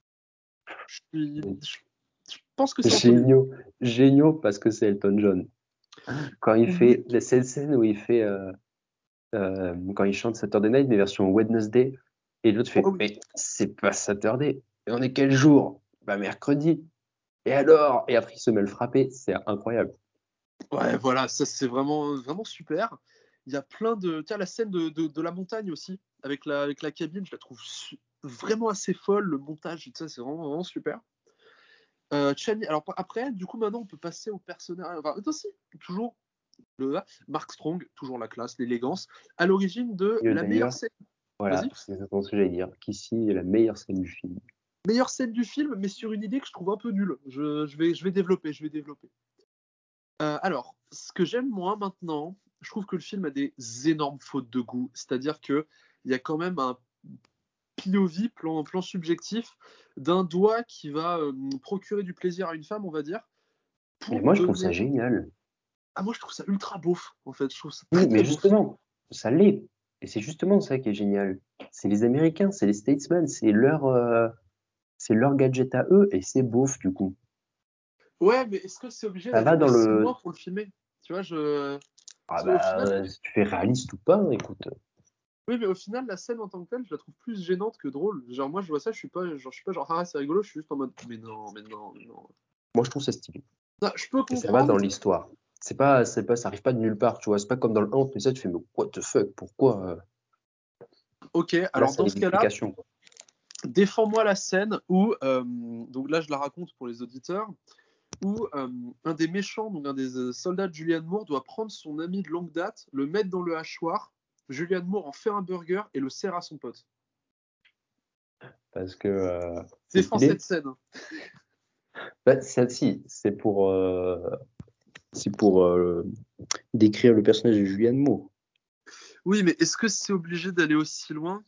Je, suis- je- je pense que c'est entre les deux. Géniaux, géniaux parce que c'est Elton John. Quand il fait la cette scène où il fait euh, euh, quand il chante Saturday Night mais version Wednesday et l'autre fait Oh, oui. mais c'est pas Saturday. Et on est quel jour? Bah mercredi. Et alors? Et après il se met à le frapper, c'est incroyable. Ouais, voilà, ça c'est vraiment, vraiment super. Il y a plein de. Tiens, la scène de, de, de la montagne aussi, avec la, avec la cabine, je la trouve su- vraiment assez folle. Le montage, tout ça, c'est vraiment, vraiment super. Euh, Chani- alors après, du coup, maintenant, on peut passer au personnage. Enfin, aussi, toujours le Mark Strong, toujours la classe, l'élégance, à l'origine de Et la meilleure d'ailleurs, scène. voilà, Vas-y. c'est exactement ce que j'allais dire. Qu'ici est la meilleure scène du film. Meilleure scène du film, mais sur une idée que je trouve un peu nulle. Je, je vais, je vais développer, je vais développer. Euh, alors, ce que j'aime moi maintenant, je trouve que le film a des énormes fautes de goût. C'est-à-dire que il y a quand même un P O V, plan, plan subjectif, d'un doigt qui va euh, procurer du plaisir à une femme, on va dire. Mais Pour moi je trouve donner... ça génial. Ah, moi je trouve ça ultra beauf, en fait. Je trouve ça Oui, très mais très beauf. justement, ça l'est. Et c'est justement ça qui est génial. C'est les Américains, c'est les Statesmen, c'est leur, euh, c'est leur gadget à eux, et c'est beauf du coup. Ouais, mais est-ce que c'est obligé Ça d'aller va dans aussi le. loin pour le filmer? Tu vois, je. Ah Parce qu'au bah, final, euh, si tu fais réaliste ou pas, écoute. oui, mais au final, la scène en tant que telle, je la trouve plus gênante que drôle. Genre, moi, je vois ça, je suis pas, genre, je suis pas genre, ah, c'est rigolo, je suis juste en mode, mais non, mais non, mais non. Moi je trouve ça stylé. Non, je peux Et ça va dans comprendre. l'histoire. C'est pas, c'est pas, ça arrive pas de nulle part, tu vois. C'est pas comme dans le un, tu fais ça, tu fais, mais what the fuck, pourquoi euh Ok, Là, alors ça a dans une ce cas-là, explication, quoi. défends-moi la scène où, euh, donc là, je la raconte pour les auditeurs, où euh, un des méchants, donc un des euh, soldats de Julianne Moore, doit prendre son ami de longue date, le mettre dans le hachoir. Julianne Moore en fait un burger et le sert à son pote. Parce que euh, c'est Défends stylé. cette scène. Bah, celle-ci, c'est pour, euh, c'est pour euh, décrire le personnage de Julianne Moore. Oui, mais est-ce que c'est obligé d'aller aussi loin?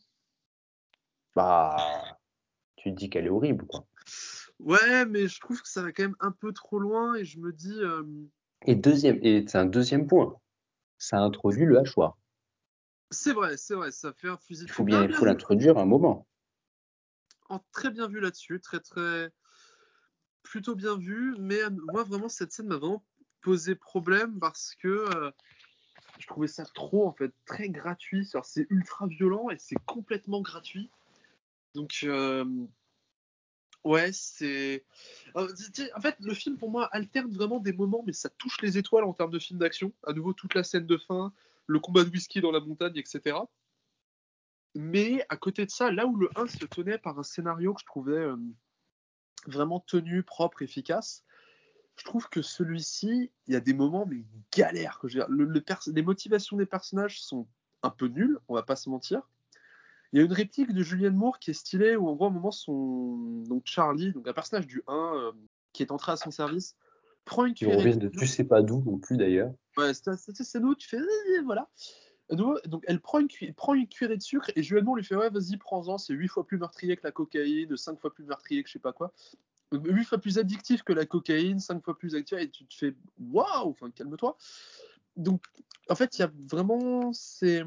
Bah, tu te dis qu'elle est horrible, quoi. Ouais, mais je trouve que ça va quand même un peu trop loin et je me dis. euh, Et deuxième, et c'est un deuxième point. Ça introduit le hachoir. C'est vrai, c'est vrai, ça fait un fusil Il de faut pompe. bien, Ah, il bien faut vu. l'introduire à un moment. En- Très bien vu là-dessus, très très. Plutôt bien vu, mais euh, moi vraiment cette scène m'a vraiment posé problème parce que euh, je trouvais ça trop en fait, très gratuit. Alors, c'est ultra violent et c'est complètement gratuit. Donc euh, ouais, c'est. Euh, tu sais, en fait, le film pour moi alterne vraiment des moments, mais ça touche les étoiles en termes de film d'action. À nouveau, toute la scène de fin, le combat de whisky dans la montagne, et cetera. Mais à côté de ça, là où le un se tenait par un scénario que je trouvais euh, vraiment tenu, propre, efficace, je trouve que celui-ci, il y a des moments, mais galère. Que je veux dire. Le, le pers- les motivations des personnages sont un peu nulles, on va pas se mentir. Il y a une réplique de Julianne Moore qui est stylée, où en gros, à un moment, son... donc Charlie, donc un personnage du un, euh, qui est entré à son service, prend une Qui cuillerée revient de tu sais pas d'où non plus d'ailleurs. Ouais, c'est, c'est, c'est nous, tu fais euh, voilà. Donc, donc elle prend une, cu- prend une cuillerée de sucre et Julianne Moore lui fait ouais, vas-y, prends-en, c'est huit fois plus meurtrier que la cocaïne, cinq fois plus meurtrier que je sais pas quoi. huit fois plus addictif que la cocaïne, cinq fois plus addictif, et tu te fais waouh, enfin calme-toi. Donc en fait, il y a vraiment c'est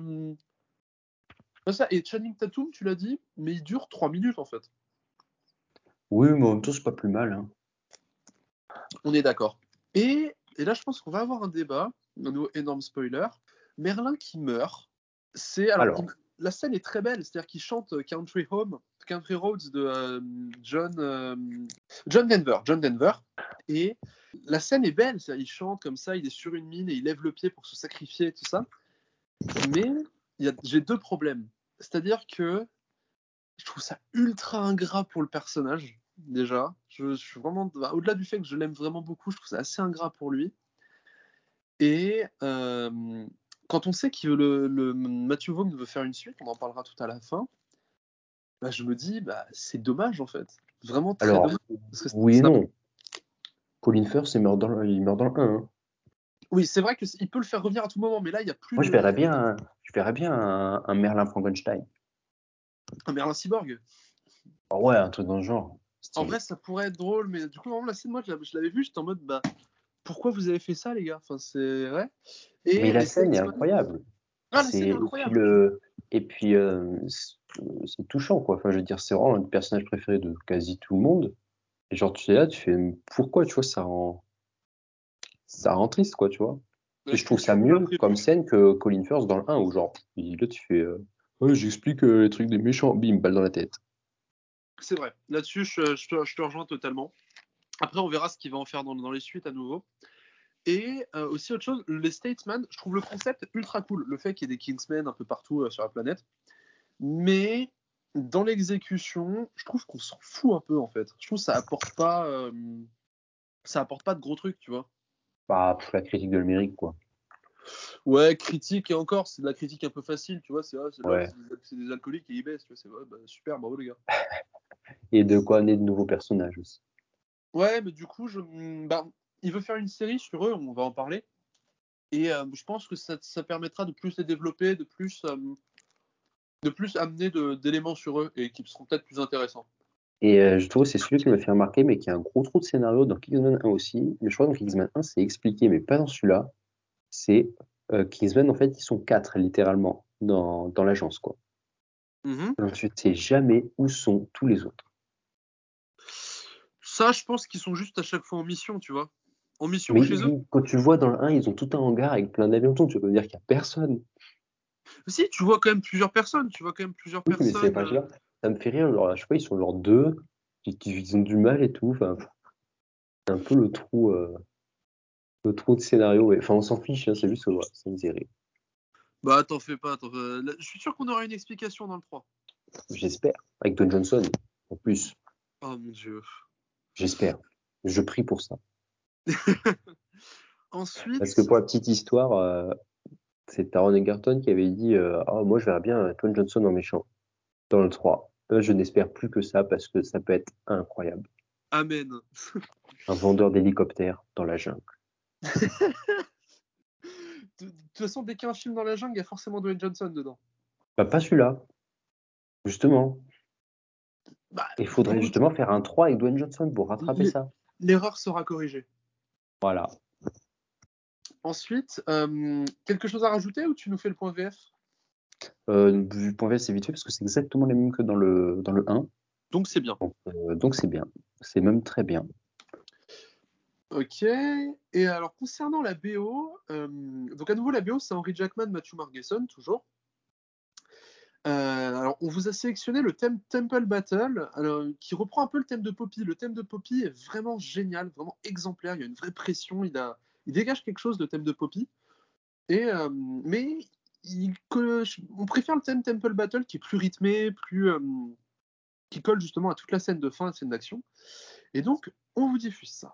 ça. Et Channing Tatum, tu l'as dit, mais il dure trois minutes en fait. Oui, mais en même temps, c'est pas plus mal. Hein. On est d'accord. Et, et là, je pense qu'on va avoir un débat, un nouveau énorme spoiler. Merlin qui meurt, c'est alors, Alors. il, la scène est très belle, c'est-à-dire qu'il chante Country Home, Country Roads de euh, John euh, John Denver, John Denver, et la scène est belle, c'est-à-dire il chante comme ça, il est sur une mine et il lève le pied pour se sacrifier et tout ça. Mais il y a, j'ai deux problèmes, c'est-à-dire que je trouve ça ultra ingrat pour le personnage. Déjà, je, je suis vraiment bah, au-delà du fait que je l'aime vraiment beaucoup, je trouve ça assez ingrat pour lui. Et euh, quand on sait que le, le Matthew Vaughn veut faire une suite, on en parlera tout à la fin. Bah, je me dis, bah, c'est dommage en fait, vraiment très Alors, dommage. Parce que oui et ça... non. Colin Firth, il meurt dans le, il meurt dans le un. Hein. Oui, c'est vrai qu'il peut le faire revenir à tout moment, mais là, il n'y a plus. Moi, le... je verrais bien, un, je verrais bien un, un Merlin Frankenstein. Un Merlin Cyborg. Oh ouais, un truc dans le genre. En vrai, ça pourrait être drôle, mais du coup, vraiment, la scène, moi, je l'avais vu, j'étais en mode, bah, pourquoi vous avez fait ça, les gars? Enfin, c'est vrai. Et mais la les scène est Statesman... incroyable. Ah, la c'est... scène est Et puis, incroyable. le... Et puis euh, c'est touchant, quoi. Enfin, je veux dire, c'est vraiment un personnage préféré de quasi tout le monde. Et genre, tu es là, tu fais pourquoi, tu vois, ça rend, ça rend triste, quoi, tu vois. Et je trouve ça mieux comme scène que Colin Firth dans le un, où genre, là, tu fais, euh, ouais, j'explique euh, les trucs des méchants, bim, balle dans la tête. C'est vrai. Là-dessus, je, je, te, je te rejoins totalement. Après, on verra ce qu'il va en faire dans, dans les suites à nouveau. Et euh, aussi autre chose, les Statesman, je trouve le concept ultra cool. Le fait qu'il y ait des Kingsmen un peu partout euh, sur la planète. Mais dans l'exécution, je trouve qu'on s'en fout un peu en fait. Je trouve que ça apporte pas, euh, ça apporte pas de gros trucs, tu vois. Bah, pff, la critique de l'Amérique, quoi. Ouais, critique et encore, c'est de la critique un peu facile, tu vois. C'est, ah, c'est, là, Ouais. c'est, c'est des alcooliques et ils baissent, tu vois. C'est ouais, bah, super, bravo les gars. Et de quoi amener de nouveaux personnages aussi. Ouais, mais du coup, je, bah, il veut faire une série sur eux, on va en parler. Et euh, je pense que ça, ça permettra de plus les développer, de plus, euh, de plus amener de, d'éléments sur eux et qui seront peut-être plus intéressants. Et euh, je trouve que c'est celui qui m'a fait remarquer, mais qui a un gros trou de scénario dans Kingsman un aussi. Mais je crois que dans Kingsman un, c'est expliqué, mais pas dans celui-là. C'est euh, Kingsman, en fait, ils sont quatre, littéralement, dans, dans l'agence, quoi. Mm-hmm. Donc, tu ne sais jamais où sont tous les autres. Ça, je pense qu'ils sont juste à chaque fois en mission, tu vois. En mission mais chez eux. Quand tu le vois dans le un, ils ont tout un hangar avec plein d'avions. Tu peux me dire qu'il n'y a personne. Si, tu vois quand même plusieurs personnes. Tu vois quand même plusieurs oui, personnes. Mais c'est pas euh... Ça me fait rire. Genre, je sais pas, ils sont genre deux. Ils ont du mal et tout. Enfin, c'est un peu le trou, euh, le trou de scénario. Ouais. Enfin, on s'en fiche. Hein, c'est juste que ouais, ça me dirait. Bah, t'en fais pas. T'en fais... Je suis sûr qu'on aura une explication dans le trois. J'espère. Avec Don Johnson, en plus. Oh mon dieu. J'espère. Je prie pour ça. Ensuite. Parce que pour la petite histoire, euh, c'est Taron Egerton qui avait dit euh, oh, moi, je verrais bien Don Johnson en méchant dans le trois. Euh, je n'espère plus que ça parce que ça peut être incroyable. Amen. Un vendeur d'hélicoptères dans la jungle. De toute façon, dès qu'il y a un film dans la jungle, il y a forcément Dwayne Johnson dedans. Bah, pas celui-là. Justement. Bah, il faudrait écoute, justement faire un trois avec Dwayne Johnson pour rattraper ça. L'erreur sera corrigée. Voilà. Ensuite, euh, quelque chose à rajouter ou tu nous fais le point V F? euh, Le point V F, c'est vite fait parce que c'est exactement les mêmes que dans le, dans le un. Donc c'est bien. Donc, euh, donc c'est bien. C'est même très bien. Ok. Et alors, concernant la B O, euh, donc à nouveau, la B O, c'est Henry Jackman, Matthew Margeson, toujours. Euh, alors, on vous a sélectionné le thème Temple Battle, alors, qui reprend un peu le thème de Poppy. Le thème de Poppy est vraiment génial, vraiment exemplaire. Il y a une vraie pression. Il, a, il dégage quelque chose, le thème de Poppy. Et, euh, mais il, que, on préfère le thème Temple Battle qui est plus rythmé, plus, euh, qui colle justement à toute la scène de fin, la scène d'action. Et donc, on vous diffuse ça.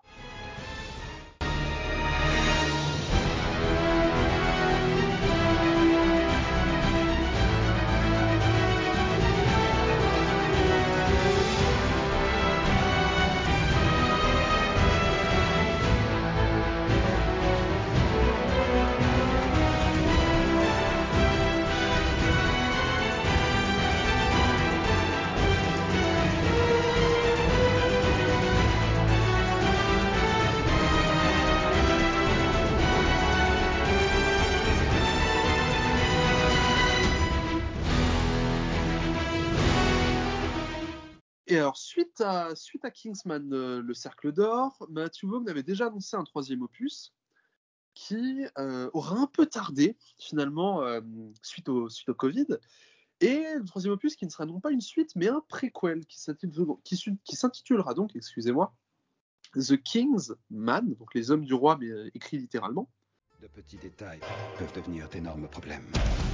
Et alors, suite à, suite à Kingsman, euh, le Cercle d'Or, Matthew Vaughn avait déjà annoncé un troisième opus qui euh, aura un peu tardé, finalement, euh, suite, au, suite au Covid. Et le troisième opus qui ne sera non pas une suite, mais un préquel qui s'intitulera, qui, qui s'intitulera donc, excusez-moi, The King's Man, donc les hommes du roi, mais euh, écrit littéralement. De petits détails peuvent devenir d'énormes problèmes.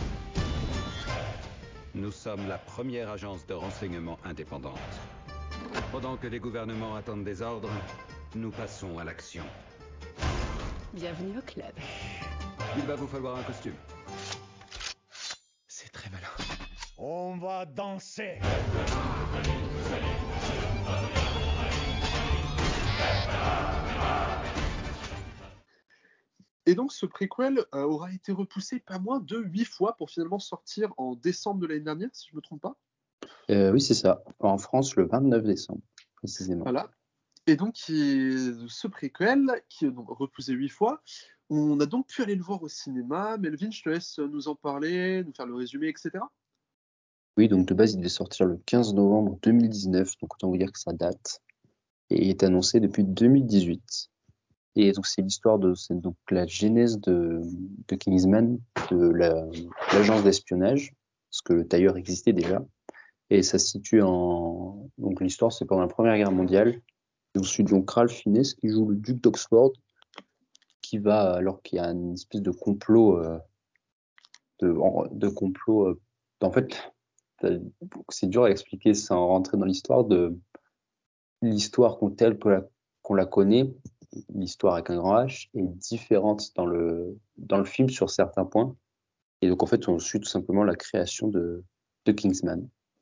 Nous sommes la première agence de renseignement indépendante. Pendant que les gouvernements attendent des ordres, nous passons à l'action. Bienvenue au club. Il va vous falloir un costume. C'est très malin. On va danser. Et donc ce préquel euh, aura été repoussé pas moins de huit fois pour finalement sortir en décembre de l'année dernière, si je ne me trompe pas. Euh, oui, c'est ça. En France, le vingt-neuf décembre, précisément. Voilà. Et donc qui, ce préquel, qui est donc repoussé huit fois, on a donc pu aller le voir au cinéma. Melvin, je te laisse nous en parler, nous faire le résumé, et cetera. Oui, donc de base, il devait sortir le quinze novembre deux mille dix-neuf, donc autant vous dire que ça date, et il est annoncé depuis deux mille dix-huit. Et donc c'est l'histoire de c'est donc la genèse de, de Kingsman, de la, l'agence d'espionnage, parce que le tailleur existait déjà. Et ça se situe en donc l'histoire c'est pendant la Première Guerre mondiale. Et ensuite donc Ralph Fiennes qui joue le duc d'Oxford, qui va alors qu'il y a une espèce de complot euh, de, de complot. Euh, en fait, c'est dur à expliquer sans rentrer dans l'histoire de l'histoire telle que la, qu'on la connaît. L'histoire avec un grand H est différente dans le, dans le film sur certains points. Et donc, en fait, on suit tout simplement la création de, de Kingsman.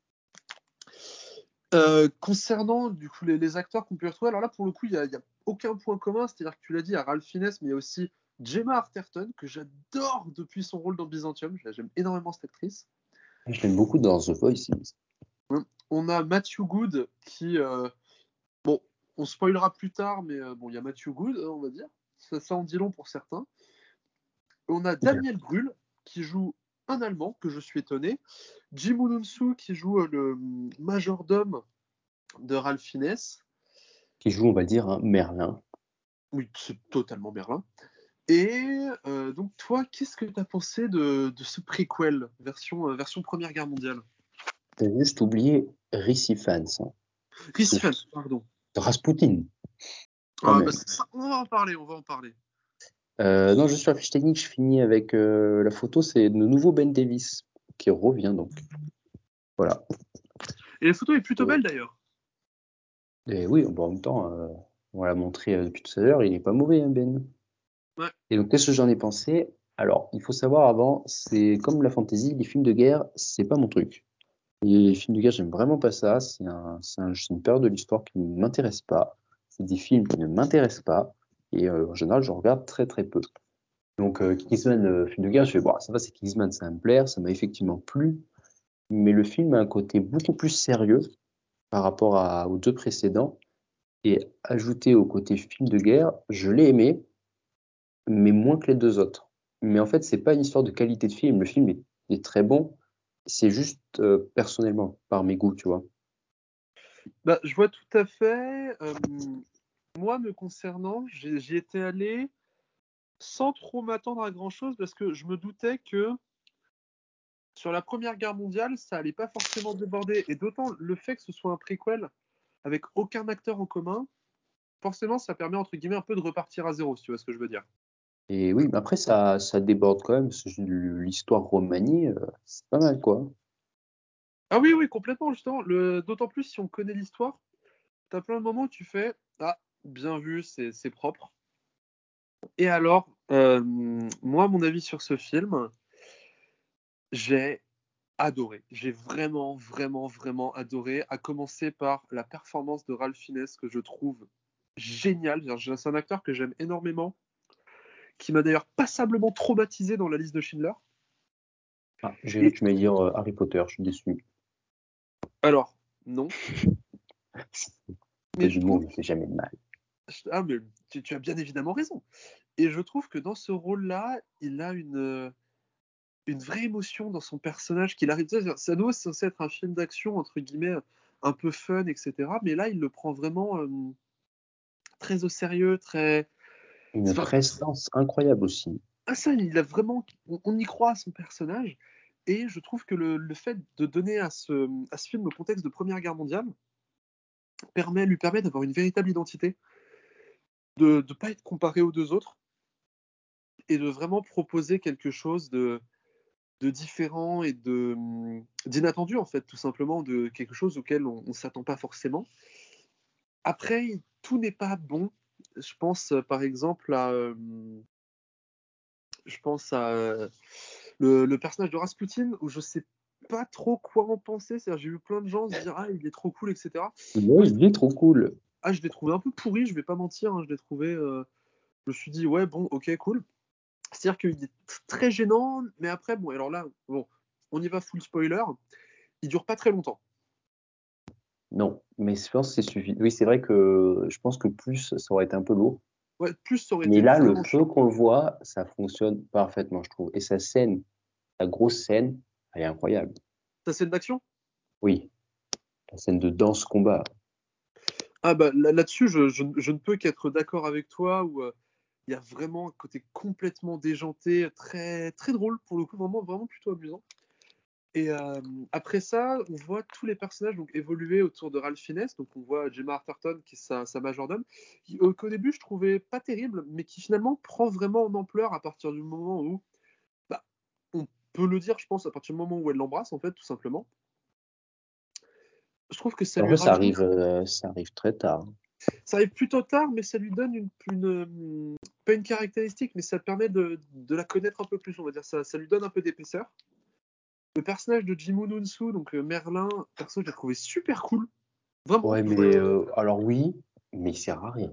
Euh, concernant du coup les, les acteurs qu'on peut retrouver, alors là pour le coup il n'y a, a aucun point commun, c'est-à-dire que tu l'as dit, il y a Ralph Fiennes, mais il y a aussi Gemma Arterton, que j'adore depuis son rôle dans Byzantium, j'aime énormément cette actrice. Je l'aime beaucoup dans The Voice. On a Matthew Good qui, euh, bon, on spoilera plus tard, mais euh, bon, il y a Matthew Good, on va dire, ça, ça en dit long pour certains. On a Daniel Brühl qui joue un Allemand, que je suis étonné. Jim Ununsu qui joue euh, le majordome de Ralph Fiennes. Qui joue, on va dire, un Merlin. Oui, c'est totalement Merlin. Et euh, donc, toi, qu'est-ce que tu as pensé de, de ce préquel, version, euh, version Première Guerre mondiale? T'as juste oublié Ricci Fans. Hein. Ricci Fans, pardon. Rasputin. Ah, bah, ça, on va en parler, on va en parler. Euh, non, juste sur la fiche technique, je finis avec euh, la photo, c'est le nouveau Ben Davis qui revient donc. Voilà. Et la photo est plutôt belle d'ailleurs. Et oui, bon, en même temps, euh, on l'a montré euh, depuis tout à l'heure, il n'est pas mauvais, hein, Ben. Ouais. Et donc, qu'est-ce que j'en ai pensé? Alors, il faut savoir avant, c'est comme la fantasy, les films de guerre, c'est pas mon truc. Les films de guerre, j'aime vraiment pas ça. C'est un, c'est un, c'est une période de l'histoire qui ne m'intéresse pas. C'est des films qui ne m'intéressent pas. Et euh, en général, je regarde très très peu. Donc, euh, Kingsman, le film de guerre, je fais, bon, ça va, c'est Kingsman, ça va me plaire, ça m'a effectivement plu. Mais le film a un côté beaucoup plus sérieux par rapport à, aux deux précédents. Et ajouté au côté film de guerre, je l'ai aimé, mais moins que les deux autres. Mais en fait, c'est pas une histoire de qualité de film. Le film est, est très bon. C'est juste euh, personnellement, par mes goûts, tu vois. Bah, je vois tout à fait. Euh, moi, me concernant, j'y, j'y étais allé sans trop m'attendre à grand-chose parce que je me doutais que sur la Première Guerre mondiale, ça allait pas forcément déborder. Et d'autant le fait que ce soit un préquel avec aucun acteur en commun, forcément, ça permet entre guillemets un peu de repartir à zéro, si tu vois ce que je veux dire. Et oui, mais après, ça, ça déborde quand même. Parce que l'histoire remaniée, euh, c'est pas mal, quoi. Ah oui, oui, complètement, justement. Le... D'autant plus si on connaît l'histoire, t'as plein de moments où tu fais ah, bien vu, c'est c'est propre. Et alors, euh, moi, mon avis sur ce film, j'ai adoré. J'ai vraiment, vraiment, vraiment adoré. À commencer par la performance de Ralph Fiennes que je trouve génial. C'est un acteur que j'aime énormément, qui m'a d'ailleurs passablement traumatisé dans la liste de Schindler. Ah, j'ai cru que tu m'allais dire euh, Harry Potter, je suis déçu. Alors, non. Mais je trouve... ne fait jamais de mal. Ah, mais tu, tu as bien évidemment raison. Et je trouve que dans ce rôle-là, il a une, une vraie émotion dans son personnage qu'il arrive. Ça doit censé être un film d'action, entre guillemets, un peu fun, et cetera. Mais là, il le prend vraiment euh, très au sérieux, très. Une prestance incroyable aussi. Ah, ça, il a vraiment. On, on y croit à son personnage. Et je trouve que le, le fait de donner à ce, à ce film le contexte de Première Guerre mondiale permet, lui permet d'avoir une véritable identité, de ne pas être comparé aux deux autres, et de vraiment proposer quelque chose de, de différent et de d'inattendu, en fait, tout simplement, de quelque chose auquel on ne s'attend pas forcément. Après, tout n'est pas bon. Je pense, par exemple, à... Euh, je pense à euh, le, le personnage de Rasputin, où je sais pas trop quoi en penser. C'est-à-dire, j'ai vu plein de gens se dire « Ah, il est trop cool, et cetera » Oui, il est trop cool. Ah, je l'ai trouvé un peu pourri, je vais pas mentir. Hein, je l'ai trouvé... Euh, je me suis dit « Ouais, bon, ok, cool ». C'est-à-dire qu'il est très gênant, mais après, bon, alors là, bon, on y va full spoiler, il dure pas très longtemps. Non, mais je pense que c'est suffisant. Oui, c'est vrai que je pense que plus, ça aurait été un peu lourd. Ouais, plus ça aurait mais été là, le vraiment peu chiant. qu'on le voit, ça fonctionne parfaitement, je trouve. Et sa scène, sa grosse scène, elle est incroyable. Ta scène d'action? Oui, la scène de danse-combat. Ah bah là- là-dessus, je, je, je ne peux qu'être d'accord avec toi, où euh, il y a vraiment un côté complètement déjanté, très, très drôle pour le coup, vraiment, vraiment plutôt amusant. Et euh, après ça, on voit tous les personnages donc, évoluer autour de Ralph Fiennes. Donc on voit Gemma Arterton, qui est sa, sa majordome, qui, euh, qu'au début je trouvais pas terrible, mais qui finalement prend vraiment en ampleur à partir du moment où, bah, on peut le dire, je pense, à partir du moment où elle l'embrasse, en fait, tout simplement. Je trouve que ça En lui vrai, ça rajoute... arrive, euh, ça arrive très tard. Ça arrive plutôt tard, mais ça lui donne une, une, pas une caractéristique, mais ça permet de, de la connaître un peu plus, on va dire. Ça, ça lui donne un peu d'épaisseur. Le personnage de Jimou Nunsu, donc euh, Merlin, perso, je l'ai trouvé super cool. Vraiment. Ouais, mais euh, alors oui, mais il sert à rien.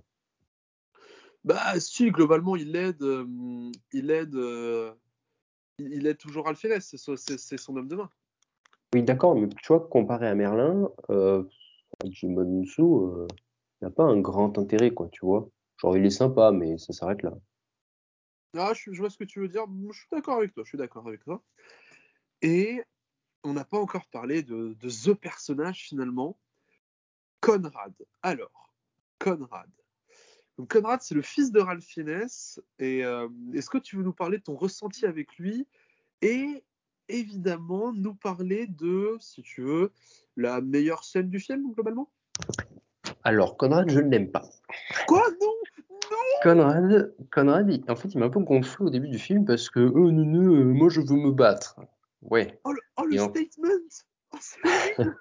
Bah si, globalement, il aide, euh, il aide, euh, il aide toujours Ralph Fiennes, c'est, son- c'est, c'est son homme de main. Oui, d'accord, mais tu vois, comparé à Merlin, euh, Jimon Unsu, euh, il n'a pas un grand intérêt, quoi, tu vois. Genre, il est sympa, mais ça s'arrête là. Ah, je, je vois ce que tu veux dire. Je suis d'accord avec toi. Je suis d'accord avec toi. Et on n'a pas encore parlé de, de the personnage finalement, Conrad. Alors, Conrad. Donc Conrad, c'est le fils de Ralph Fiennes. Et euh, est-ce que tu veux nous parler de ton ressenti avec lui et évidemment nous parler de, si tu veux, la meilleure scène du film globalement? Alors, Conrad, je ne l'aime pas. Quoi? Non, non. Conrad, Conrad, il- en fait, il m'a un peu gonflé au début du film parce que oh non, non, euh, moi je veux me battre. Ouais. Oh le, oh, le Et, en... statement. Oh, c'est horrible.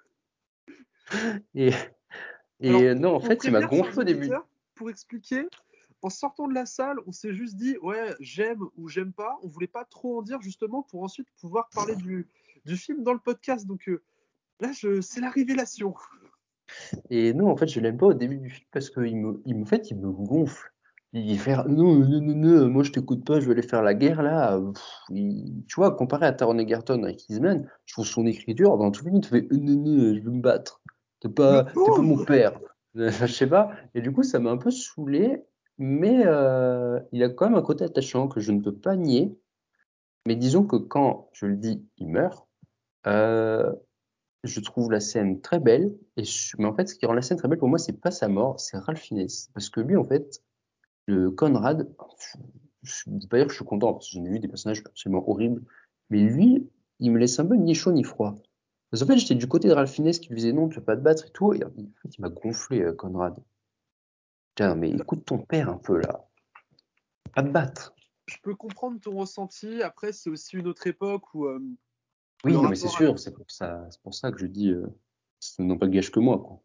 et, et Alors, euh, non, en pour, pour fait, il m'a prévenir, chers gonflé au début. auditeurs, pour expliquer, en sortant de la salle, on s'est juste dit, ouais, j'aime ou j'aime pas. On voulait pas trop en dire, justement, pour ensuite pouvoir parler du, du film dans le podcast. Donc euh, là, je, c'est la révélation. Et non, en fait, je l'aime pas au début du film parce qu'il me, il me, en fait, il me gonfle. Il fait non, non, non, non, moi je t'écoute pas, je vais aller faire la guerre là. Pff, il- tu vois, comparé à Taron Egerton avec Kingsman, je trouve son écriture dans tout le film, il te fait non, non, je veux me battre. T'es pas, t'es pas mon père. Je sais pas. Et du coup, ça m'a un peu saoulé, mais euh, il a quand même un côté attachant que je ne peux pas nier. Mais disons que quand je le dis, il meurt. Euh, je trouve la scène très belle, et je- mais en fait, ce qui rend la scène très belle pour moi, c'est pas sa mort, c'est Ralph Fiennes. Parce que lui, en fait, le Conrad, je ne veux pas dire que je suis content, parce que j'en ai vu des personnages absolument horribles, mais lui, il me laisse un peu ni chaud ni froid. Parce qu'en fait, j'étais du côté de Ralph Fiennes qui lui disait non, tu vas pas te battre et tout, et en fait, il m'a gonflé, euh, Conrad. Tiens, mais écoute ton père un peu là. Pas te battre. je peux comprendre ton ressenti. Après, c'est aussi une autre époque où. Euh, oui, non, mais c'est sûr, c'est pour ça, c'est pour ça que je dis, euh, ça n'en pas de gage que moi, quoi.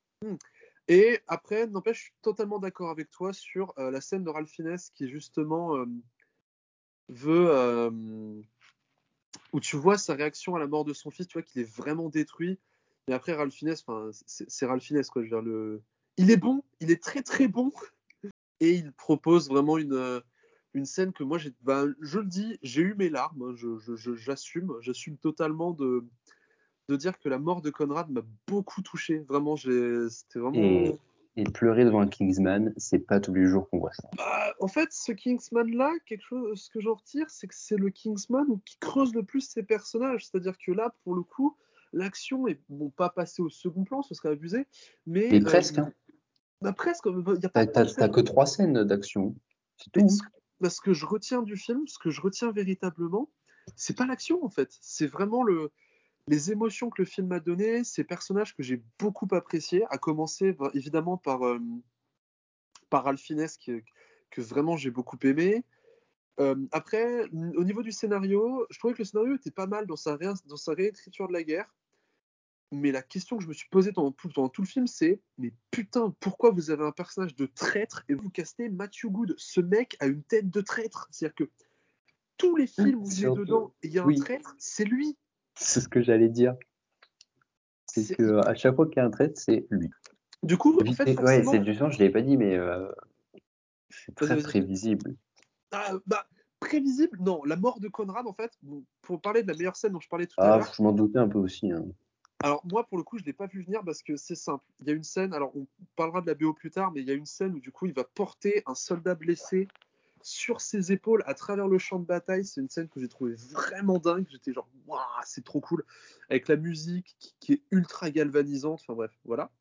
Et après, n'empêche, je suis totalement d'accord avec toi sur euh, la scène de Ralph Fiennes qui justement euh, veut, euh, où tu vois sa réaction à la mort de son fils, tu vois qu'il est vraiment détruit. Et après, Ralph Fiennes, enfin, c'est, c'est Ralph Fiennes, quoi. Je veux dire, le, il est bon, il est très très bon, et il propose vraiment une une scène que moi, j'ai, ben, je le dis, j'ai eu mes larmes, hein, je, je, je, j'assume, j'assume totalement de de dire que la mort de Conrad m'a beaucoup touché. Vraiment, j'ai, c'était vraiment. Et, et pleurer devant un Kingsman, c'est pas tous les jours qu'on voit ça. Bah, en fait, ce Kingsman-là, quelque chose, ce que j'en retire, c'est que c'est le Kingsman qui creuse le plus ses personnages. C'est-à-dire que là, pour le coup, l'action est bon, pas passée au second plan, ce serait abusé, mais. Mais euh, presque. Hein. Bah, presque. Y a pas t'as, t'as, t'as que trois scènes d'action. C'est tout. Ce, bah, ce que je retiens du film, ce que je retiens véritablement, c'est pas l'action en fait. C'est vraiment le. Les émotions que le film a données, ces personnages que j'ai beaucoup appréciés, à commencer bah, évidemment par, euh, par Ralph Fiennes, que, que vraiment j'ai beaucoup aimé. Euh, après, au niveau du scénario, je trouvais que le scénario était pas mal dans sa, ré, dans sa réécriture de la guerre. Mais la question que je me suis posée pendant tout, pendant tout le film, c'est mais putain, pourquoi vous avez un personnage de traître et vous castez Matthew Good? Ce mec a une tête de traître. C'est-à-dire que tous les films où il est dedans et il y a un oui. traître, c'est lui. C'est ce que j'allais dire. C'est, c'est... que à chaque fois qu'il y a un traître, c'est lui. Du coup, en fait, forcément... ouais, c'est du sens, je l'avais pas dit, mais euh, c'est très vas-y, vas-y. prévisible. Ah, bah, prévisible, non. La mort de Conrad, en fait, pour parler de la meilleure scène dont je parlais tout ah, à l'heure. Je m'en doutais un peu aussi. Hein. Alors, moi, pour le coup, je ne l'ai pas vu venir parce que c'est simple. Il y a une scène, alors on parlera de la B O plus tard, mais il y a une scène où, du coup, il va porter un soldat blessé sur ses épaules à travers le champ de bataille. C'est une scène que j'ai trouvée vraiment dingue. J'étais genre, waouh, c'est trop cool. Avec la musique qui, qui est ultra galvanisante. Enfin, bref, voilà.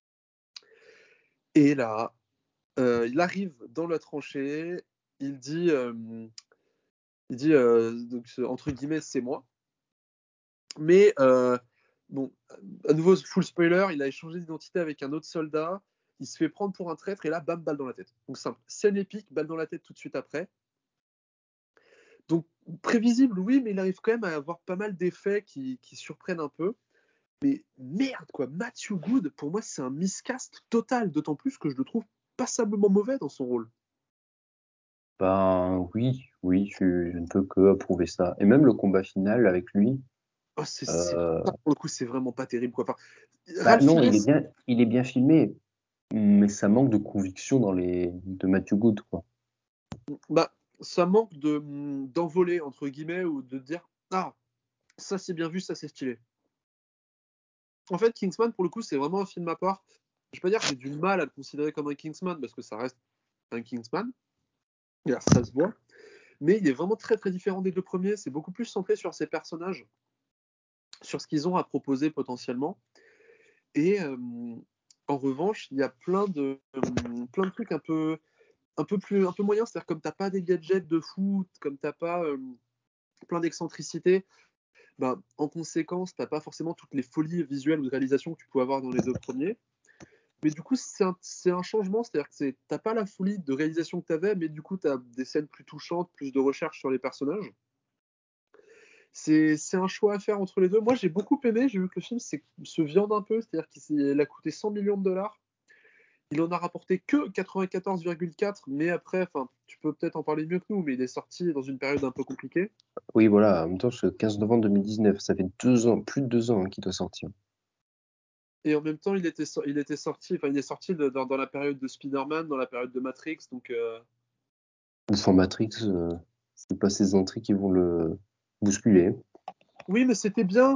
Et là, euh, il arrive dans la tranchée. Il dit, euh, il dit euh, donc, entre guillemets, c'est moi. Mais, euh, bon, à nouveau, full spoiler, il a échangé d'identité avec un autre soldat. Il se fait prendre pour un traître et là, bam, balle dans la tête. Donc simple. Scène épique, balle dans la tête tout de suite après. Donc prévisible, oui, mais il arrive quand même à avoir pas mal d'effets qui, qui surprennent un peu. Mais merde, quoi. Matthew Good, pour moi, c'est un miscast total. D'autant plus que je le trouve passablement mauvais dans son rôle. Ben oui, oui, je, je ne peux que approuver ça. Et même le combat final avec lui. Oh, c'est, c'est, euh... pour le coup, c'est vraiment pas terrible, quoi. Enfin, bah, non, Fiennes... il est bien, il est bien filmé, mais ça manque de conviction dans les de Matthew Good, quoi. Bah, ça manque de d'envoler entre guillemets ou de dire ah ça c'est bien vu, ça c'est stylé. En fait, Kingsman pour le coup c'est vraiment un film à part. Je vais pas dire que j'ai du mal à le considérer comme un Kingsman parce que ça reste un Kingsman. Et là, ça se voit. Mais il est vraiment très très différent des deux premiers. C'est beaucoup plus centré sur ses personnages, sur ce qu'ils ont à proposer potentiellement. Et euh, en revanche, il y a plein de euh, plein de trucs un peu un peu plus un peu moyens. C'est-à-dire comme t'as pas des gadgets de fou, comme t'as pas euh, plein d'excentricités, ben, en conséquence, t'as pas forcément toutes les folies visuelles ou de réalisation que tu pouvais avoir dans les deux premiers. Mais du coup, c'est un, c'est un changement, c'est-à-dire que c'est, t'as pas la folie de réalisation que t'avais, mais du coup, t'as des scènes plus touchantes, plus de recherche sur les personnages. C'est, c'est un choix à faire entre les deux. Moi, j'ai beaucoup aimé, j'ai vu que le film c'est, se viande un peu, c'est-à-dire qu'il a coûté cent millions de dollars. Il en a rapporté que quatre-vingt-quatorze virgule quatre, mais après, tu peux peut-être en parler mieux que nous, mais il est sorti dans une période un peu compliquée. Oui, voilà, en même temps, c'est le quinze novembre deux mille dix-neuf, ça fait deux ans, plus de deux ans hein, qu'il doit sortir. Et en même temps, il était, il était sorti, enfin, il est sorti de, dans, dans la période de Spider-Man, dans la période de Matrix, donc. Euh... Sans Matrix, euh, c'est pas ces entrées qui vont le bousculer. Oui, mais c'était bien.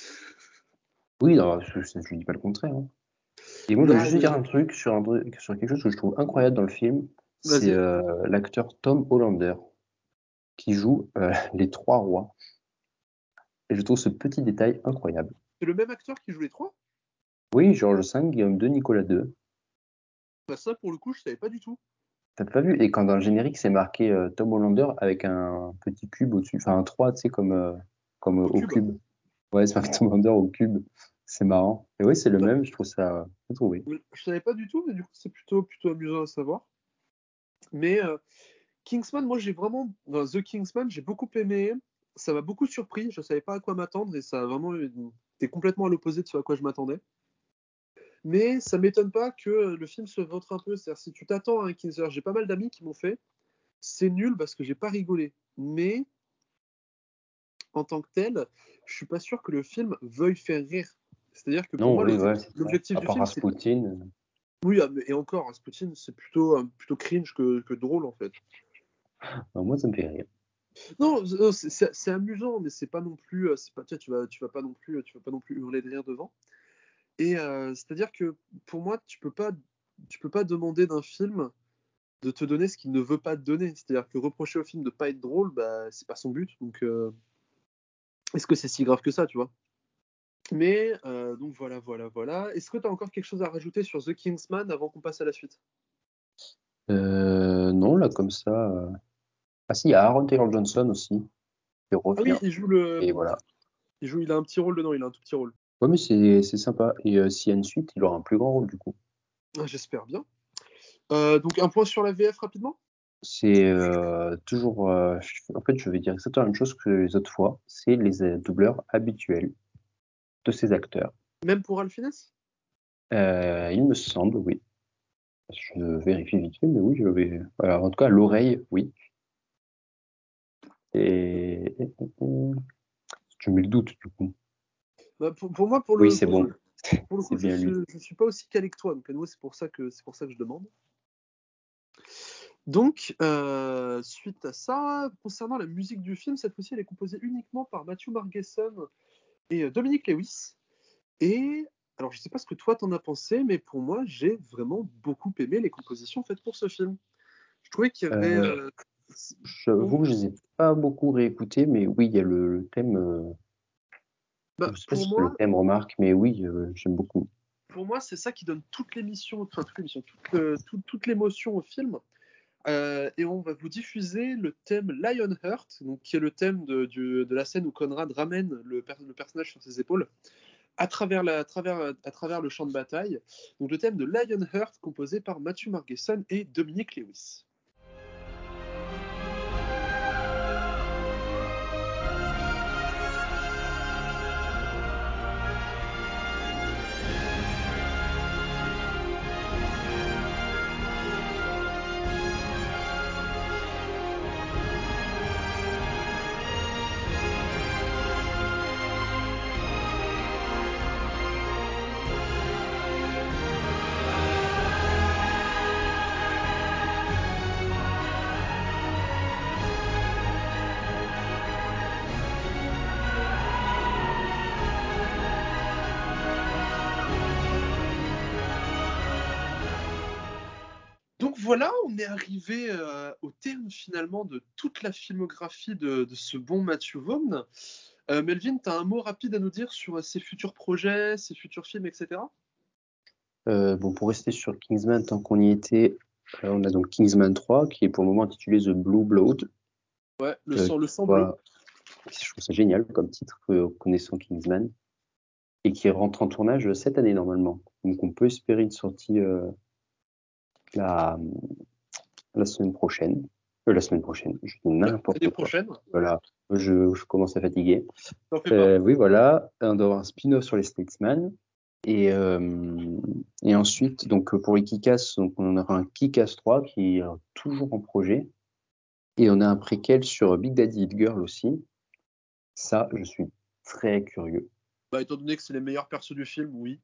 Oui, non, je, je, je dis pas le contraire. Hein. Et moi, je voulais juste dire un truc sur, un sur quelque chose que je trouve incroyable dans le film. Vas-y. C'est euh, l'acteur Tom Hollander qui joue euh, les trois rois. Et je trouve ce petit détail incroyable. C'est le même acteur qui joue les trois ? Oui, George cinq, Guillaume deux, Nicolas deux. Bah ça, pour le coup, je savais pas du tout. T'as pas vu ? Et quand dans le générique, c'est marqué euh, Tom Hollander avec un petit cube au-dessus, enfin un trois, tu sais, comme, euh, comme au, au cube. cube. Ouais, c'est marqué Tom Hollander au cube. C'est marrant. Et oui, c'est le bah, même, je trouve ça. Je trouve, oui. Je savais pas du tout, mais du coup, c'est plutôt, plutôt amusant à savoir. Mais euh, Kingsman, moi j'ai vraiment, dans The Kingsman, j'ai beaucoup aimé. Ça m'a beaucoup surpris. Je savais pas à quoi m'attendre et ça a vraiment été complètement à l'opposé de ce à quoi je m'attendais. Mais ça m'étonne pas que le film se vautre un peu. C'est-à-dire, si tu t'attends à un Kingsman, j'ai pas mal d'amis qui m'ont fait. C'est nul parce que j'ai pas rigolé. Mais en tant que tel, je suis pas sûr que le film veuille faire rire. C'est-à-dire que pour Non, moi, oui, l'objectif, ouais, c'est l'objectif ça. À du part film, c'est. Rasputin. euh, Oui, ah, mais- et encore, Rasputin, c'est plutôt, euh, plutôt cringe que, que drôle en fait. non, moi, ça me fait rire. Non, non, c'est- c'est c'est amusant, mais c'est pas non plus, euh, c'est pas, tiens, tu vas, tu vas pas non plus, tu vas pas non plus hurler de rire devant. Et euh, c'est-à-dire que pour moi, tu peux pas, tu peux pas demander d'un film de te donner ce qu'il ne veut pas te donner. C'est-à-dire que reprocher au film de pas être drôle, bah, c'est pas son but. Donc, euh, est-ce que c'est si grave que ça, tu vois? Mais euh, donc voilà, voilà, voilà. Est-ce que tu as encore quelque chose à rajouter sur The Kingsman avant qu'on passe à la suite? Euh, non, là, comme ça. euh, Ah si, il y a Aaron Taylor Johnson aussi, qui Ah oui, revient. il joue le, Et voilà. il joue, il a un petit rôle dedans, il a un tout petit rôle. Ouais, mais c'est c'est sympa. Et euh, s'il y a une suite, il aura un plus grand rôle, du coup. Ah, j'espère bien. Euh, donc un point sur la V F rapidement. C'est euh, toujours. euh, je- En fait, je vais dire exactement la même chose que les autres fois. C'est les euh, doubleurs habituels de ces acteurs. Même pour Ralph Fiennes? Euh, il me semble, oui. Je vérifie vite fait, mais oui, je vais. Alors, en tout cas, l'oreille, oui. Et tu mets le doute, du coup. Bah, pour, pour moi, pour Oui, le, c'est pour, bon. pour le C'est coup, je bien lui. suis, je suis pas aussi calé que toi. Donc à nouveau, c'est pour ça que c'est pour ça que je demande. Donc, euh, suite à ça, concernant la musique du film, cette fois-ci, elle est composée uniquement par Matthew Margeson et euh, Dominic Lewis. Et alors, je sais pas ce que toi t'en as pensé, mais pour moi, j'ai vraiment beaucoup aimé les compositions faites pour ce film. Je trouvais qu'il y avait. Euh, euh, J'avoue que je les ai pas beaucoup réécoutés, mais oui, il y a le, le thème. euh, bah, Je sais pas pour si c'est le moi, thème remarque, mais oui, euh, j'aime beaucoup. pour moi, c'est ça qui donne toute l'émission, enfin toute l'émission, toute, euh, toute, toute l'émotion au film. Euh, et on va vous diffuser le thème Lionheart, donc qui est le thème de, du- de la scène où Conrad ramène le, per- le personnage sur ses épaules à travers, la, à, travers, à travers le champ de bataille. Donc le thème de Lionheart composé par Matthew Margeson et Dominic Lewis. Donc voilà, on est arrivé euh, au terme finalement de toute la filmographie de, de ce bon Matthew Vaughn. Euh, Melvin, tu as un mot rapide à nous dire sur euh, ses futurs projets, ses futurs films, et cetera. Euh, bon, pour rester sur Kingsman, tant qu'on y était, euh, on a donc Kingsman trois, qui est pour le moment intitulé The Blue Blood. Ouais, le Euh, sang, le qui sang bleu. voit- Je trouve ça génial comme titre, euh, connaissant Kingsman, et qui rentre en tournage cette année normalement. Donc on peut espérer une sortie euh, la, la semaine prochaine. Euh, la semaine prochaine, je dis n'importe L'année quoi. prochaine. Voilà, je, je commence à fatiguer. T'en fais pas. Euh, oui, voilà, on doit avoir un spin-off sur les Statesman. Et, euh, et ensuite, donc pour les Kick-Ass, donc on aura un Kick-Ass trois qui est euh, toujours en projet. Et on a un préquel sur Big Daddy Hit Girl aussi. Ça, je suis très curieux. Bah, étant donné que c'est les meilleurs persos du film, oui.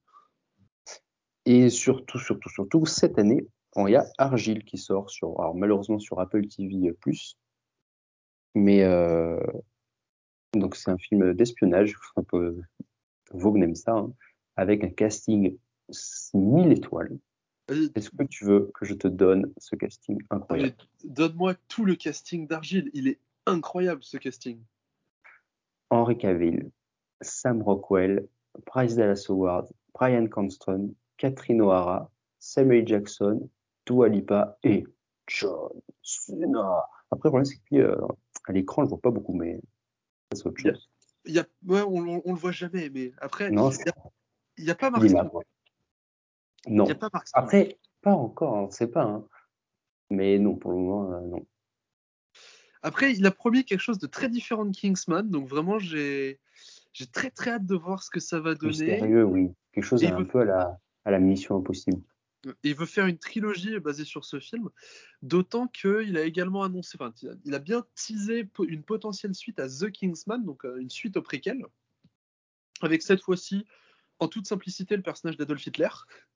Et surtout, surtout, surtout, cette année, il y a Argyle qui sort sur, alors malheureusement sur Apple T V plus. Mais euh, donc c'est un film d'espionnage, un peu Vogue aime ça, hein, avec un casting mille étoiles. Vas-y. Est-ce que tu veux que je te donne ce casting incroyable? Allez, donne-moi tout le casting d'Argyle. Il est incroyable ce casting. Henry Cavill, Sam Rockwell, Bryce Dallas Howard, Bryan Cranston, Catherine O'Hara, Samuel Jackson, Dua Lipa et John Cena. Après, le problème, c'est que puis, euh, à l'écran, je ne vois pas beaucoup, mais ça, c'est autre Il y a, chose. il y a, ouais, on, on, on le voit jamais, mais après, Non, il n'y a, a pas il est Mark là, Strong. quoi. Il Non. n'y a pas Mark Strong. Après, pas encore, on ne sait pas. Hein. Mais non, pour le moment, euh, non. Après, il a promis quelque chose de très différent de Kingsman, donc vraiment, j'ai, j'ai très très hâte de voir ce que ça va Plus donner. sérieux, oui. Quelque chose Et il un veut, peu à la, à la Mission Impossible. il veut faire une trilogie basée sur ce film, d'autant qu'il a également annoncé, enfin, il a bien teasé po- une potentielle suite à The Kingsman, donc euh, une suite au préquel, avec cette fois-ci, en toute simplicité, le personnage d'Adolf Hitler.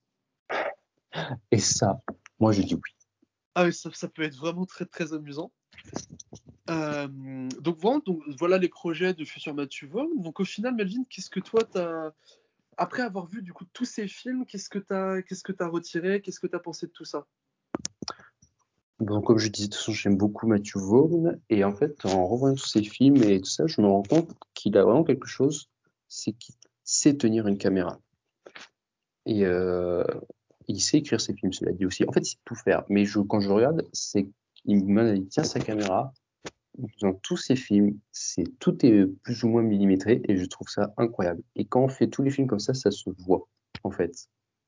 Et ça, moi je dis oui. Ah oui, ça, ça peut être vraiment très très amusant. Euh, donc, voilà, donc voilà les projets de futur Matthew Vaughn. Donc au final, Melvin, qu'est-ce que toi t'as, après avoir vu du coup tous ces films, qu'est-ce que t'as, qu'est-ce que t'as retiré, qu'est-ce que t'as pensé de tout ça? Bon, comme je disais, de toute façon, j'aime beaucoup Matthew Vaughn. Et en fait, en revoyant tous ces films et tout ça, je me rends compte qu'il a vraiment quelque chose, c'est qu'il sait tenir une caméra. Et euh, il sait écrire ses films, cela dit aussi. En fait, il sait tout faire. Mais je, quand je le regarde, c'est qu'il me- il tient sa caméra. Dans tous ses films, c'est, tout est plus ou moins millimétré et je trouve ça incroyable. Et quand on fait tous les films comme ça, ça se voit, en fait.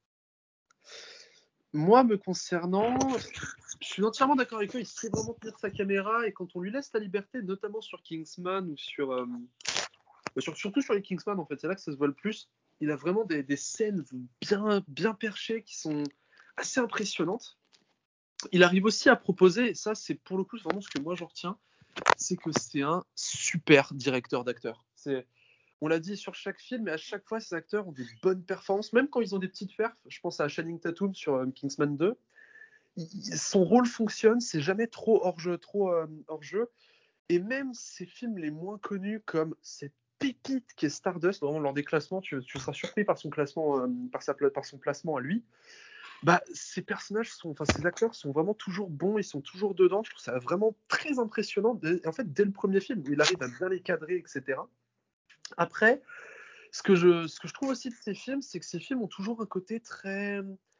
Moi, me concernant, je suis entièrement d'accord avec toi. Il sait vraiment tenir sa caméra et quand on lui laisse la liberté, notamment sur Kingsman ou sur, euh, sur surtout sur les Kingsman, en fait, c'est là que ça se voit le plus. Il a vraiment des, des scènes bien, bien perchées qui sont assez impressionnantes. Il arrive aussi à proposer, et ça, c'est pour le coup vraiment ce que moi j'en retiens, c'est que c'est un super directeur d'acteurs. C'est, on l'a dit sur chaque film, mais à chaque fois, ces acteurs ont des bonnes performances, même quand ils ont des petites perfs. Je pense à Channing Tatum sur euh, Kingsman deux. Il, son rôle fonctionne, c'est jamais trop hors jeu, trop euh, hors jeu. Et même ces films les moins connus, comme cette pépite qui est Stardust, vraiment lors des classements, tu, tu seras surpris par son classement, euh, par, sa, par son placement à lui. Bah, ces personnages sont, enfin, ces acteurs sont vraiment toujours bons, ils sont toujours dedans. Je trouve ça vraiment très impressionnant. En fait, dès le premier film, où il arrive à bien les cadrer, et cetera. Après, ce que je, ce que je trouve aussi de ces films, c'est que ces films ont toujours un côté très,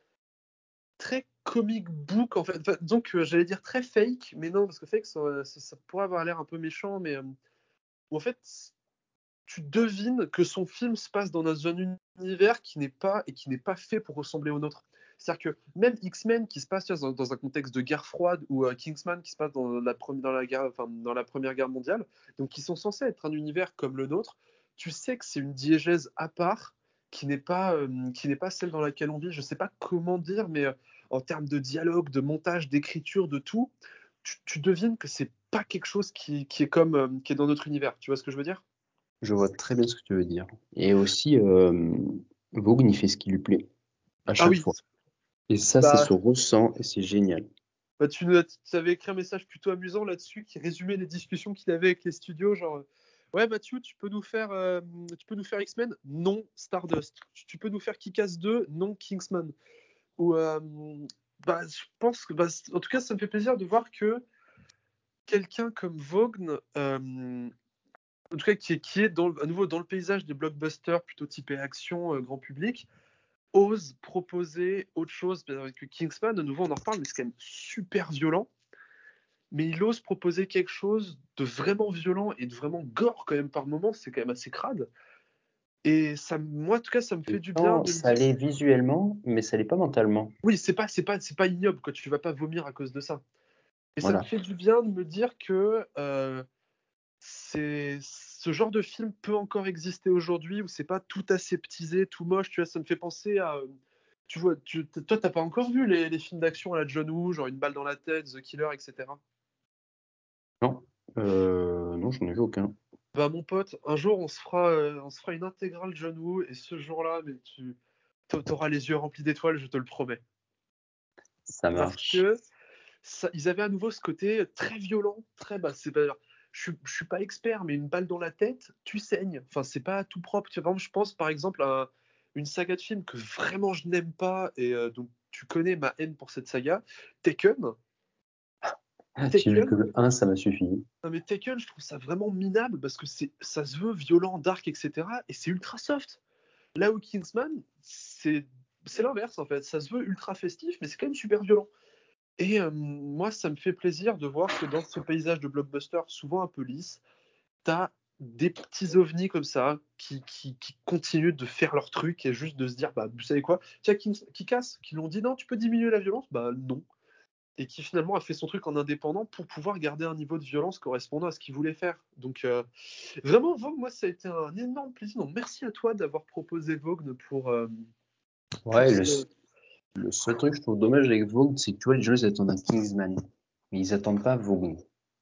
très comic book, en fait. Enfin, donc, euh, j'allais dire très fake, mais non, parce que fake, ça, ça, ça pourrait avoir l'air un peu méchant, mais euh, en fait, tu devines que son film se passe dans un univers qui n'est pas et qui n'est pas fait pour ressembler au nôtre. C'est-à-dire que même X-Men qui se passe dans, dans un contexte de guerre froide ou euh, Kingsman qui se passe dans la, dans, la guerre, enfin, dans la Première Guerre mondiale, donc qui sont censés être un univers comme le nôtre, tu sais que c'est une diégèse à part qui n'est pas, euh, qui n'est pas celle dans laquelle on vit. Je ne sais pas comment dire, mais euh, en termes de dialogue, de montage, d'écriture, de tout, tu, tu devines que c'est pas quelque chose qui, qui est comme euh, qui est dans notre univers. Tu vois ce que je veux dire? Je vois très bien ce que tu veux dire. Et aussi, euh, Vaughn, il fait ce qui lui plaît, à Ah chaque oui, fois. Et ça, ça bah, se ressent et c'est génial. bah tu, nous as- tu avais écrit un message plutôt amusant là-dessus qui résumait les discussions qu'il avait avec les studios, genre euh, ouais Mathieu, tu peux nous faire euh, tu peux nous faire X-Men? Non, Stardust. Tu, tu peux nous faire Kick-Ass deux? Non, Kingsman. Ou euh, bah je pense que bah, en tout cas ça me fait plaisir de voir que quelqu'un comme Vaughn euh, en tout cas qui est, qui est dans, à nouveau dans le paysage des blockbusters plutôt typés action euh, grand public ose proposer autre chose. Avec Kingsman, de nouveau, on en reparle, mais c'est quand même super violent. Mais il ose proposer quelque chose de vraiment violent et de vraiment gore quand même par moments. C'est quand même assez crade. Et ça, moi, en tout cas, ça me fait du bien Non, de me ça dire. l'est visuellement, mais ça l'est pas mentalement. Oui, c'est pas, c'est pas, c'est pas ignoble, quoi. Tu vas pas vomir à cause de ça. Et ça me Voilà. fait du bien de me dire que euh, c'est ce genre de film peut encore exister aujourd'hui où c'est pas tout aseptisé, tout moche. Tu vois, ça me fait penser à. Tu vois, tu, toi, t'as pas encore vu les, les films d'action à la John Woo, genre Une balle dans la tête, The Killer, et cetera. Non, euh, non, j'en ai vu aucun. Bah mon pote, un jour on se fera, euh, on se fera une intégrale John Woo et ce jour-là, mais tu auras les yeux remplis d'étoiles, je te le promets. Ça Parce marche. que ça, ils avaient à nouveau ce côté très violent, très bas. C'est pas, je, je suis pas expert, mais une balle dans la tête, tu saignes. Enfin, c'est pas tout propre. Tu vois, je pense par exemple à une saga de films que vraiment je n'aime pas et euh, donc tu connais ma haine pour cette saga, Taken. J'ai vu Taken. que le un, ça m'a suffi. Non mais Taken, je trouve ça vraiment minable parce que c'est, ça se veut violent, dark, et cetera. Et c'est ultra soft. Là où Kingsman, c'est, c'est l'inverse en fait. Ça se veut ultra festif, mais c'est quand même super violent. Et euh, moi, ça me fait plaisir de voir que dans ce paysage de blockbuster, souvent un peu lisse, t'as des petits ovnis comme ça qui, qui, qui continuent de faire leur truc et juste de se dire, bah, vous savez quoi, tiens, qui, qui casse, qui l'ont dit non, tu peux diminuer la violence, bah non. et qui finalement a fait son truc en indépendant pour pouvoir garder un niveau de violence correspondant à ce qu'il voulait faire. Donc euh, vraiment, Vogue, moi, ça a été un énorme plaisir. Donc merci à toi d'avoir proposé Vogue pour... Euh, Ouais, pour le, ce... le seul truc que je trouve dommage avec Vogue, c'est que tu vois, les gens, ils attendent un Kingsman. Mais ils attendent pas Vogue.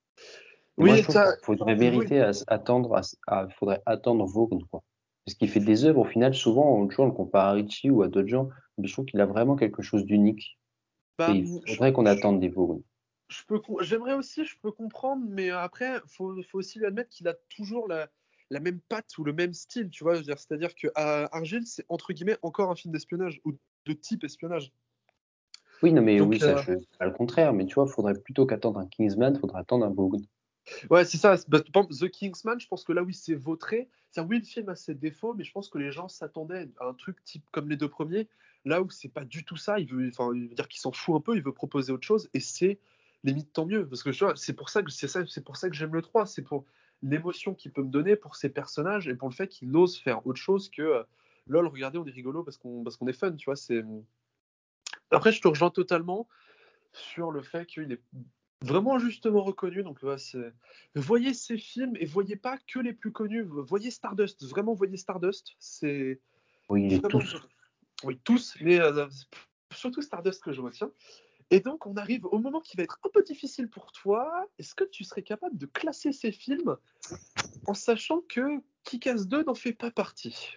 Et Oui, moi, je trouve ça... qu'il faudrait oui. vériter à, s- attendre, à, s- à- faudrait attendre Vogue, quoi. Parce qu'il fait des œuvres, au final, souvent, on, tu vois, on le compare à Ritchie ou à d'autres gens, mais je trouve qu'il a vraiment quelque chose d'unique. Bah, Et il je, faudrait qu'on je- attende des Vogue. je peux, com- j'aimerais aussi, je peux comprendre, mais après, faut, faut aussi lui admettre qu'il a toujours la, la même patte ou le même style, tu vois. Je veux dire, c'est-à-dire que à Argyle, c'est entre guillemets encore un film d'espionnage ou de type espionnage. Oui, non, mais oui, Donc, ça, euh, je c'est pas le contraire, mais tu vois, faudrait plutôt qu'attendre un Kingsman, faudrait attendre un Vogue. ouais, c'est ça. c'est- bah, par exemple, The Kingsman, je pense que là, oui, c'est vautré. C'est oui, le film a ses défauts, mais je pense que les gens s'attendaient à un truc type comme les deux premiers. Là où c'est pas du tout ça, il veut, enfin, il veut dire qu'il s'en fout un peu, il veut proposer autre chose, et c'est limite tant mieux, parce que tu vois, c'est pour ça que c'est ça, c'est pour ça que j'aime le trois, c'est pour l'émotion qu'il peut me donner pour ses personnages et pour le fait qu'il ose faire autre chose que euh, lol, regardez, on est rigolo parce qu'on parce qu'on est fun, tu vois. C'est après, je te rejoins totalement sur le fait qu'il est vraiment justement reconnu. Donc, ouais, c'est... voyez ces films et voyez pas que les plus connus. Voyez Stardust, vraiment voyez Stardust. C'est Oui, il est vraiment... tous. Oui, tous, mais euh, surtout Stardust que je retiens. Et donc, on arrive au moment qui va être un peu difficile pour toi. Est-ce que tu serais capable de classer ces films en sachant que Kick-Ass deux n'en fait pas partie?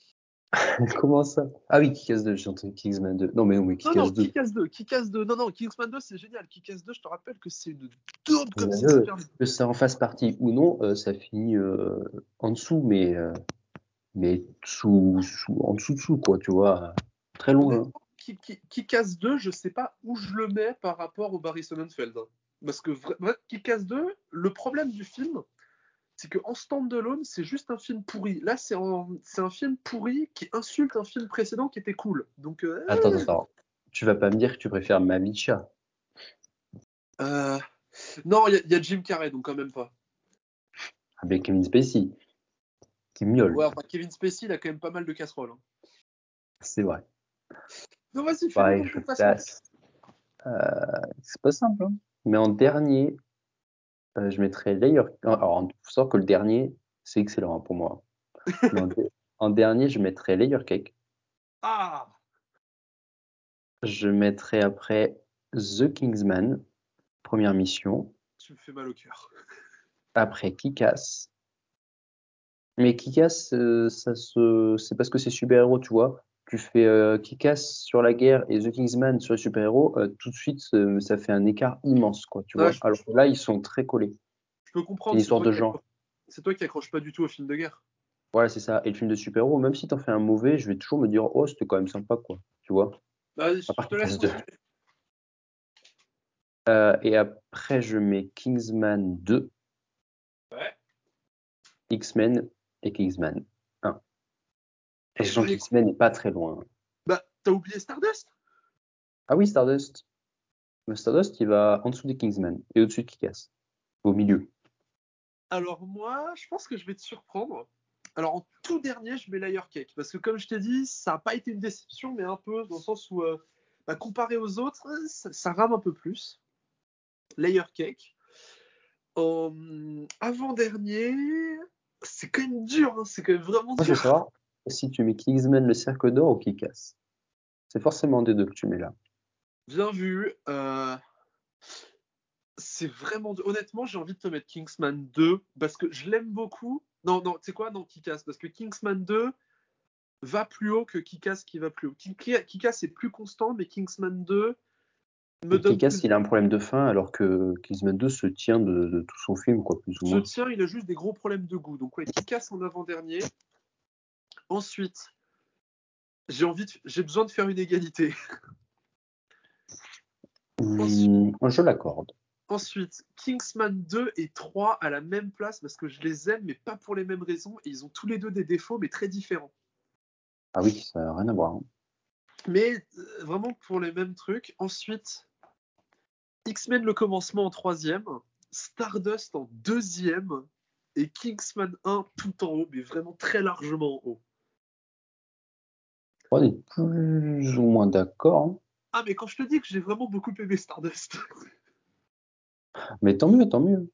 Comment ça? Ah oui, Kick-Ass deux, j'ai entendu Kingsman deux. Non, mais non, mais Non, non, Kick-Ass deux. Kick-Ass deux, Kick-Ass deux. Non, non, Kingsman deux, c'est génial. Kick-Ass deux, je te rappelle que c'est une daube comme c'est Euh, super. que ça en fasse partie ou non, euh, ça finit euh, en dessous, mais, euh, mais sous, sous, en dessous dessous, quoi, tu vois, très loin. Honnêtement, Kick-Ass deux, je sais pas où je le mets par rapport au Barry Sonnenfeld. Hein. Parce que vraiment, Kick-Ass deux, le problème du film, c'est qu'en stand-alone, c'est juste un film pourri. Là, c'est un, c'est un film pourri qui insulte un film précédent qui était cool. Donc, euh, Attends, attends, attends. Tu vas pas me dire que tu préfères Mamicha. euh, non, il y, y a Jim Carrey, donc quand même pas. Avec Kevin Spacey, qui miaule. Ouais, enfin, Kevin Spacey, il a quand même pas mal de casseroles. Hein. C'est vrai. Non, vas-y, fais-moi Pareil, ton je classement. place. Euh, c'est pas simple, hein. Mais en dernier, euh, je mettrais Layer. Alors, il faut savoir que le dernier, c'est excellent hein, pour moi. Mais en, en dernier, je mettrais Layer Cake. Ah! Je mettrais après The Kingsman, première mission. Tu me fais mal au cœur. Après Kick-Ass. Mais Kick-Ass, euh, ça se... c'est parce que c'est super-héros, tu vois. Tu fais euh, Kick-Ass sur la guerre et The Kingsman sur les super-héros, euh, tout de suite, euh, ça fait un écart immense, quoi, tu Ouais, vois. je, Alors que là, ils sont très collés. je peux C'est comprendre, une c'est histoire toi, de qui genre. accroche... c'est toi qui accroche pas du tout au film de guerre. Voilà, c'est ça. Et le film de super-héros, même si t'en fais un mauvais, je vais toujours me dire, oh, c'était quand même sympa, quoi, tu vois. Bah, À je part te laisse Kick-Ass deux. continuer. Euh, et après, je mets Kingsman deux. Ouais. X-Men et Kingsman un. Eh Sachant ben, que X-Men n'est pas très loin. Bah, t'as oublié Stardust? Ah oui, Stardust. Le Stardust, il va en dessous des Kingsman et au-dessus de Kick-Ass. Au milieu. Alors moi, je pense que je vais te surprendre. Alors en tout dernier, je mets Layer Cake. Parce que comme je t'ai dit, ça n'a pas été une déception, mais un peu dans le sens où, euh, bah, comparé aux autres, ça, ça rame un peu plus. Layer Cake. Euh, avant-dernier, c'est quand même dur, hein, c'est quand même vraiment Moi, je veux dur. savoir si tu mets Kingsman le cercle d'or ou Kick-Ass. C'est forcément des deux que tu mets là. Bien vu. Euh, c'est vraiment dur. Honnêtement, j'ai envie de te mettre Kingsman deux parce que je l'aime beaucoup. Non, non, tu sais quoi? Non, Kick-Ass. Parce que Kingsman deux va plus haut que Kick-Ass qui va plus haut. Kick-Ass est plus constant, mais Kingsman deux me Et donne Kick-Ass, plus. il a un problème de fin alors que Kingsman deux se tient de, de tout son film, quoi, plus ou Se moins. tient, il a juste des gros problèmes de goût. Donc ouais, Kick-Ass en avant-dernier. Ensuite, j'ai envie de... j'ai besoin de faire une égalité. Ensuite, Mmh, je l'accorde. ensuite, Kingsman deux et trois à la même place parce que je les aime, mais pas pour les mêmes raisons. Et ils ont tous les deux des défauts, mais très différents. Ah oui, ça n'a rien à voir. Hein. Mais euh, vraiment pour les mêmes trucs. Ensuite, X-Men le commencement en troisième, Stardust en deuxième et Kingsman un tout en haut, mais vraiment très largement en haut. On est plus ou moins d'accord. Hein. Ah, mais quand je te dis que j'ai vraiment beaucoup aimé Stardust. Mais tant mieux, tant mieux.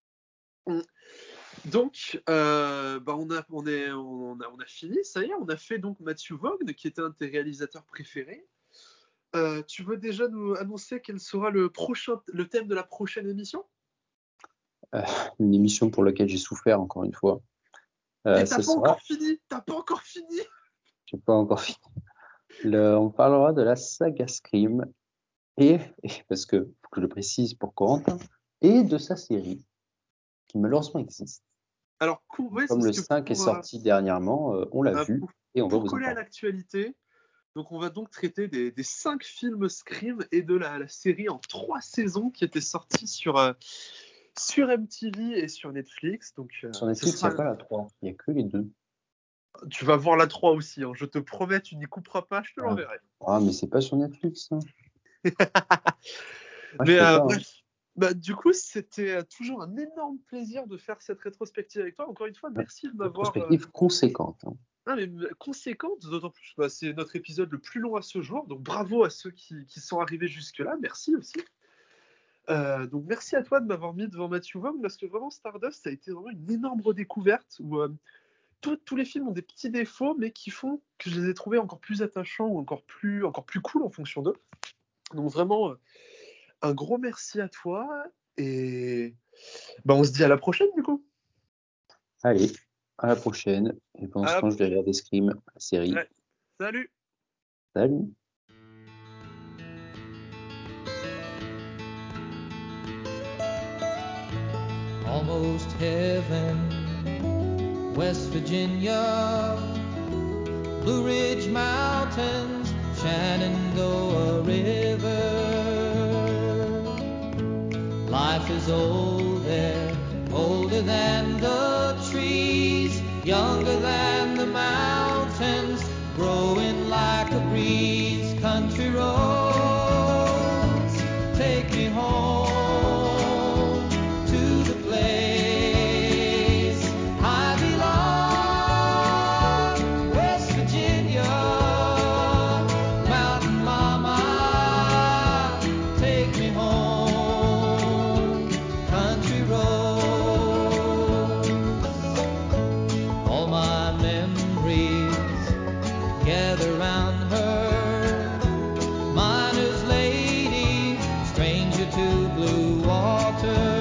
Donc, euh, bah on, a, on, est, on, a, on a fini, ça y est, on a fait donc Matthew Vaughn, qui était un de tes réalisateurs préférés. Euh, tu veux déjà nous annoncer quel sera le, prochain, le thème de la prochaine émission? euh, Une émission pour laquelle j'ai souffert, encore une fois. Euh, t'as pas sera... encore fini T'as pas encore fini J'ai pas encore fini. Le, on parlera de la saga Scream, et, et parce que, faut que je le précise pour Corentin, et de sa série, qui malheureusement existe. Alors, ouais, comme le cinq pour, est sorti euh, dernièrement, euh, on l'a euh, vu pour, et on va pour vous en coller parler. à l'actualité, donc on va donc traiter des, des cinq films Scream et de la, la série en trois saisons qui était sortie sur, euh, sur M T V et sur Netflix. Donc, euh, sur Netflix, il sera... n'y a pas la trois, il n'y a que les deux. Tu vas voir la trois aussi, hein. Je te promets, tu n'y couperas pas, je te ah. l'enverrai. Ah, mais c'est pas sur Netflix. Hein. ah, mais euh, pas, bref. Hein. Bah, du coup, c'était toujours un énorme plaisir de faire cette rétrospective avec toi. Encore une fois, merci de m'avoir. Rétrospective euh... conséquente. Hein. Ah, mais conséquente, d'autant plus. Bah, c'est notre épisode le plus long à ce jour. Donc bravo à ceux qui, qui sont arrivés jusque-là. Merci aussi. Euh, donc merci à toi de m'avoir mis devant Matthew Vaughn parce que vraiment Stardust, ça a été vraiment une énorme redécouverte où euh, tous les films ont des petits défauts, mais qui font que je les ai trouvés encore plus attachants ou encore plus, encore plus cool en fonction d'eux. Donc vraiment. Euh, Un gros merci à toi et bah, on se dit à la prochaine du coup. Allez, à la prochaine. Et pendant ce temps, je vais regarder Scream, la série. Ouais. Salut. Salut. Almost heaven, West Virginia, Blue Ridge Mountains, Shenandoah River. Life is old there, older than the trees, younger than the mountains, growing like a breeze. Country roads, take me home to the place I belong. West Virginia, Mountain Mama, take me home. Country roads, all my memories gather round her. Miner's lady, stranger to blue water.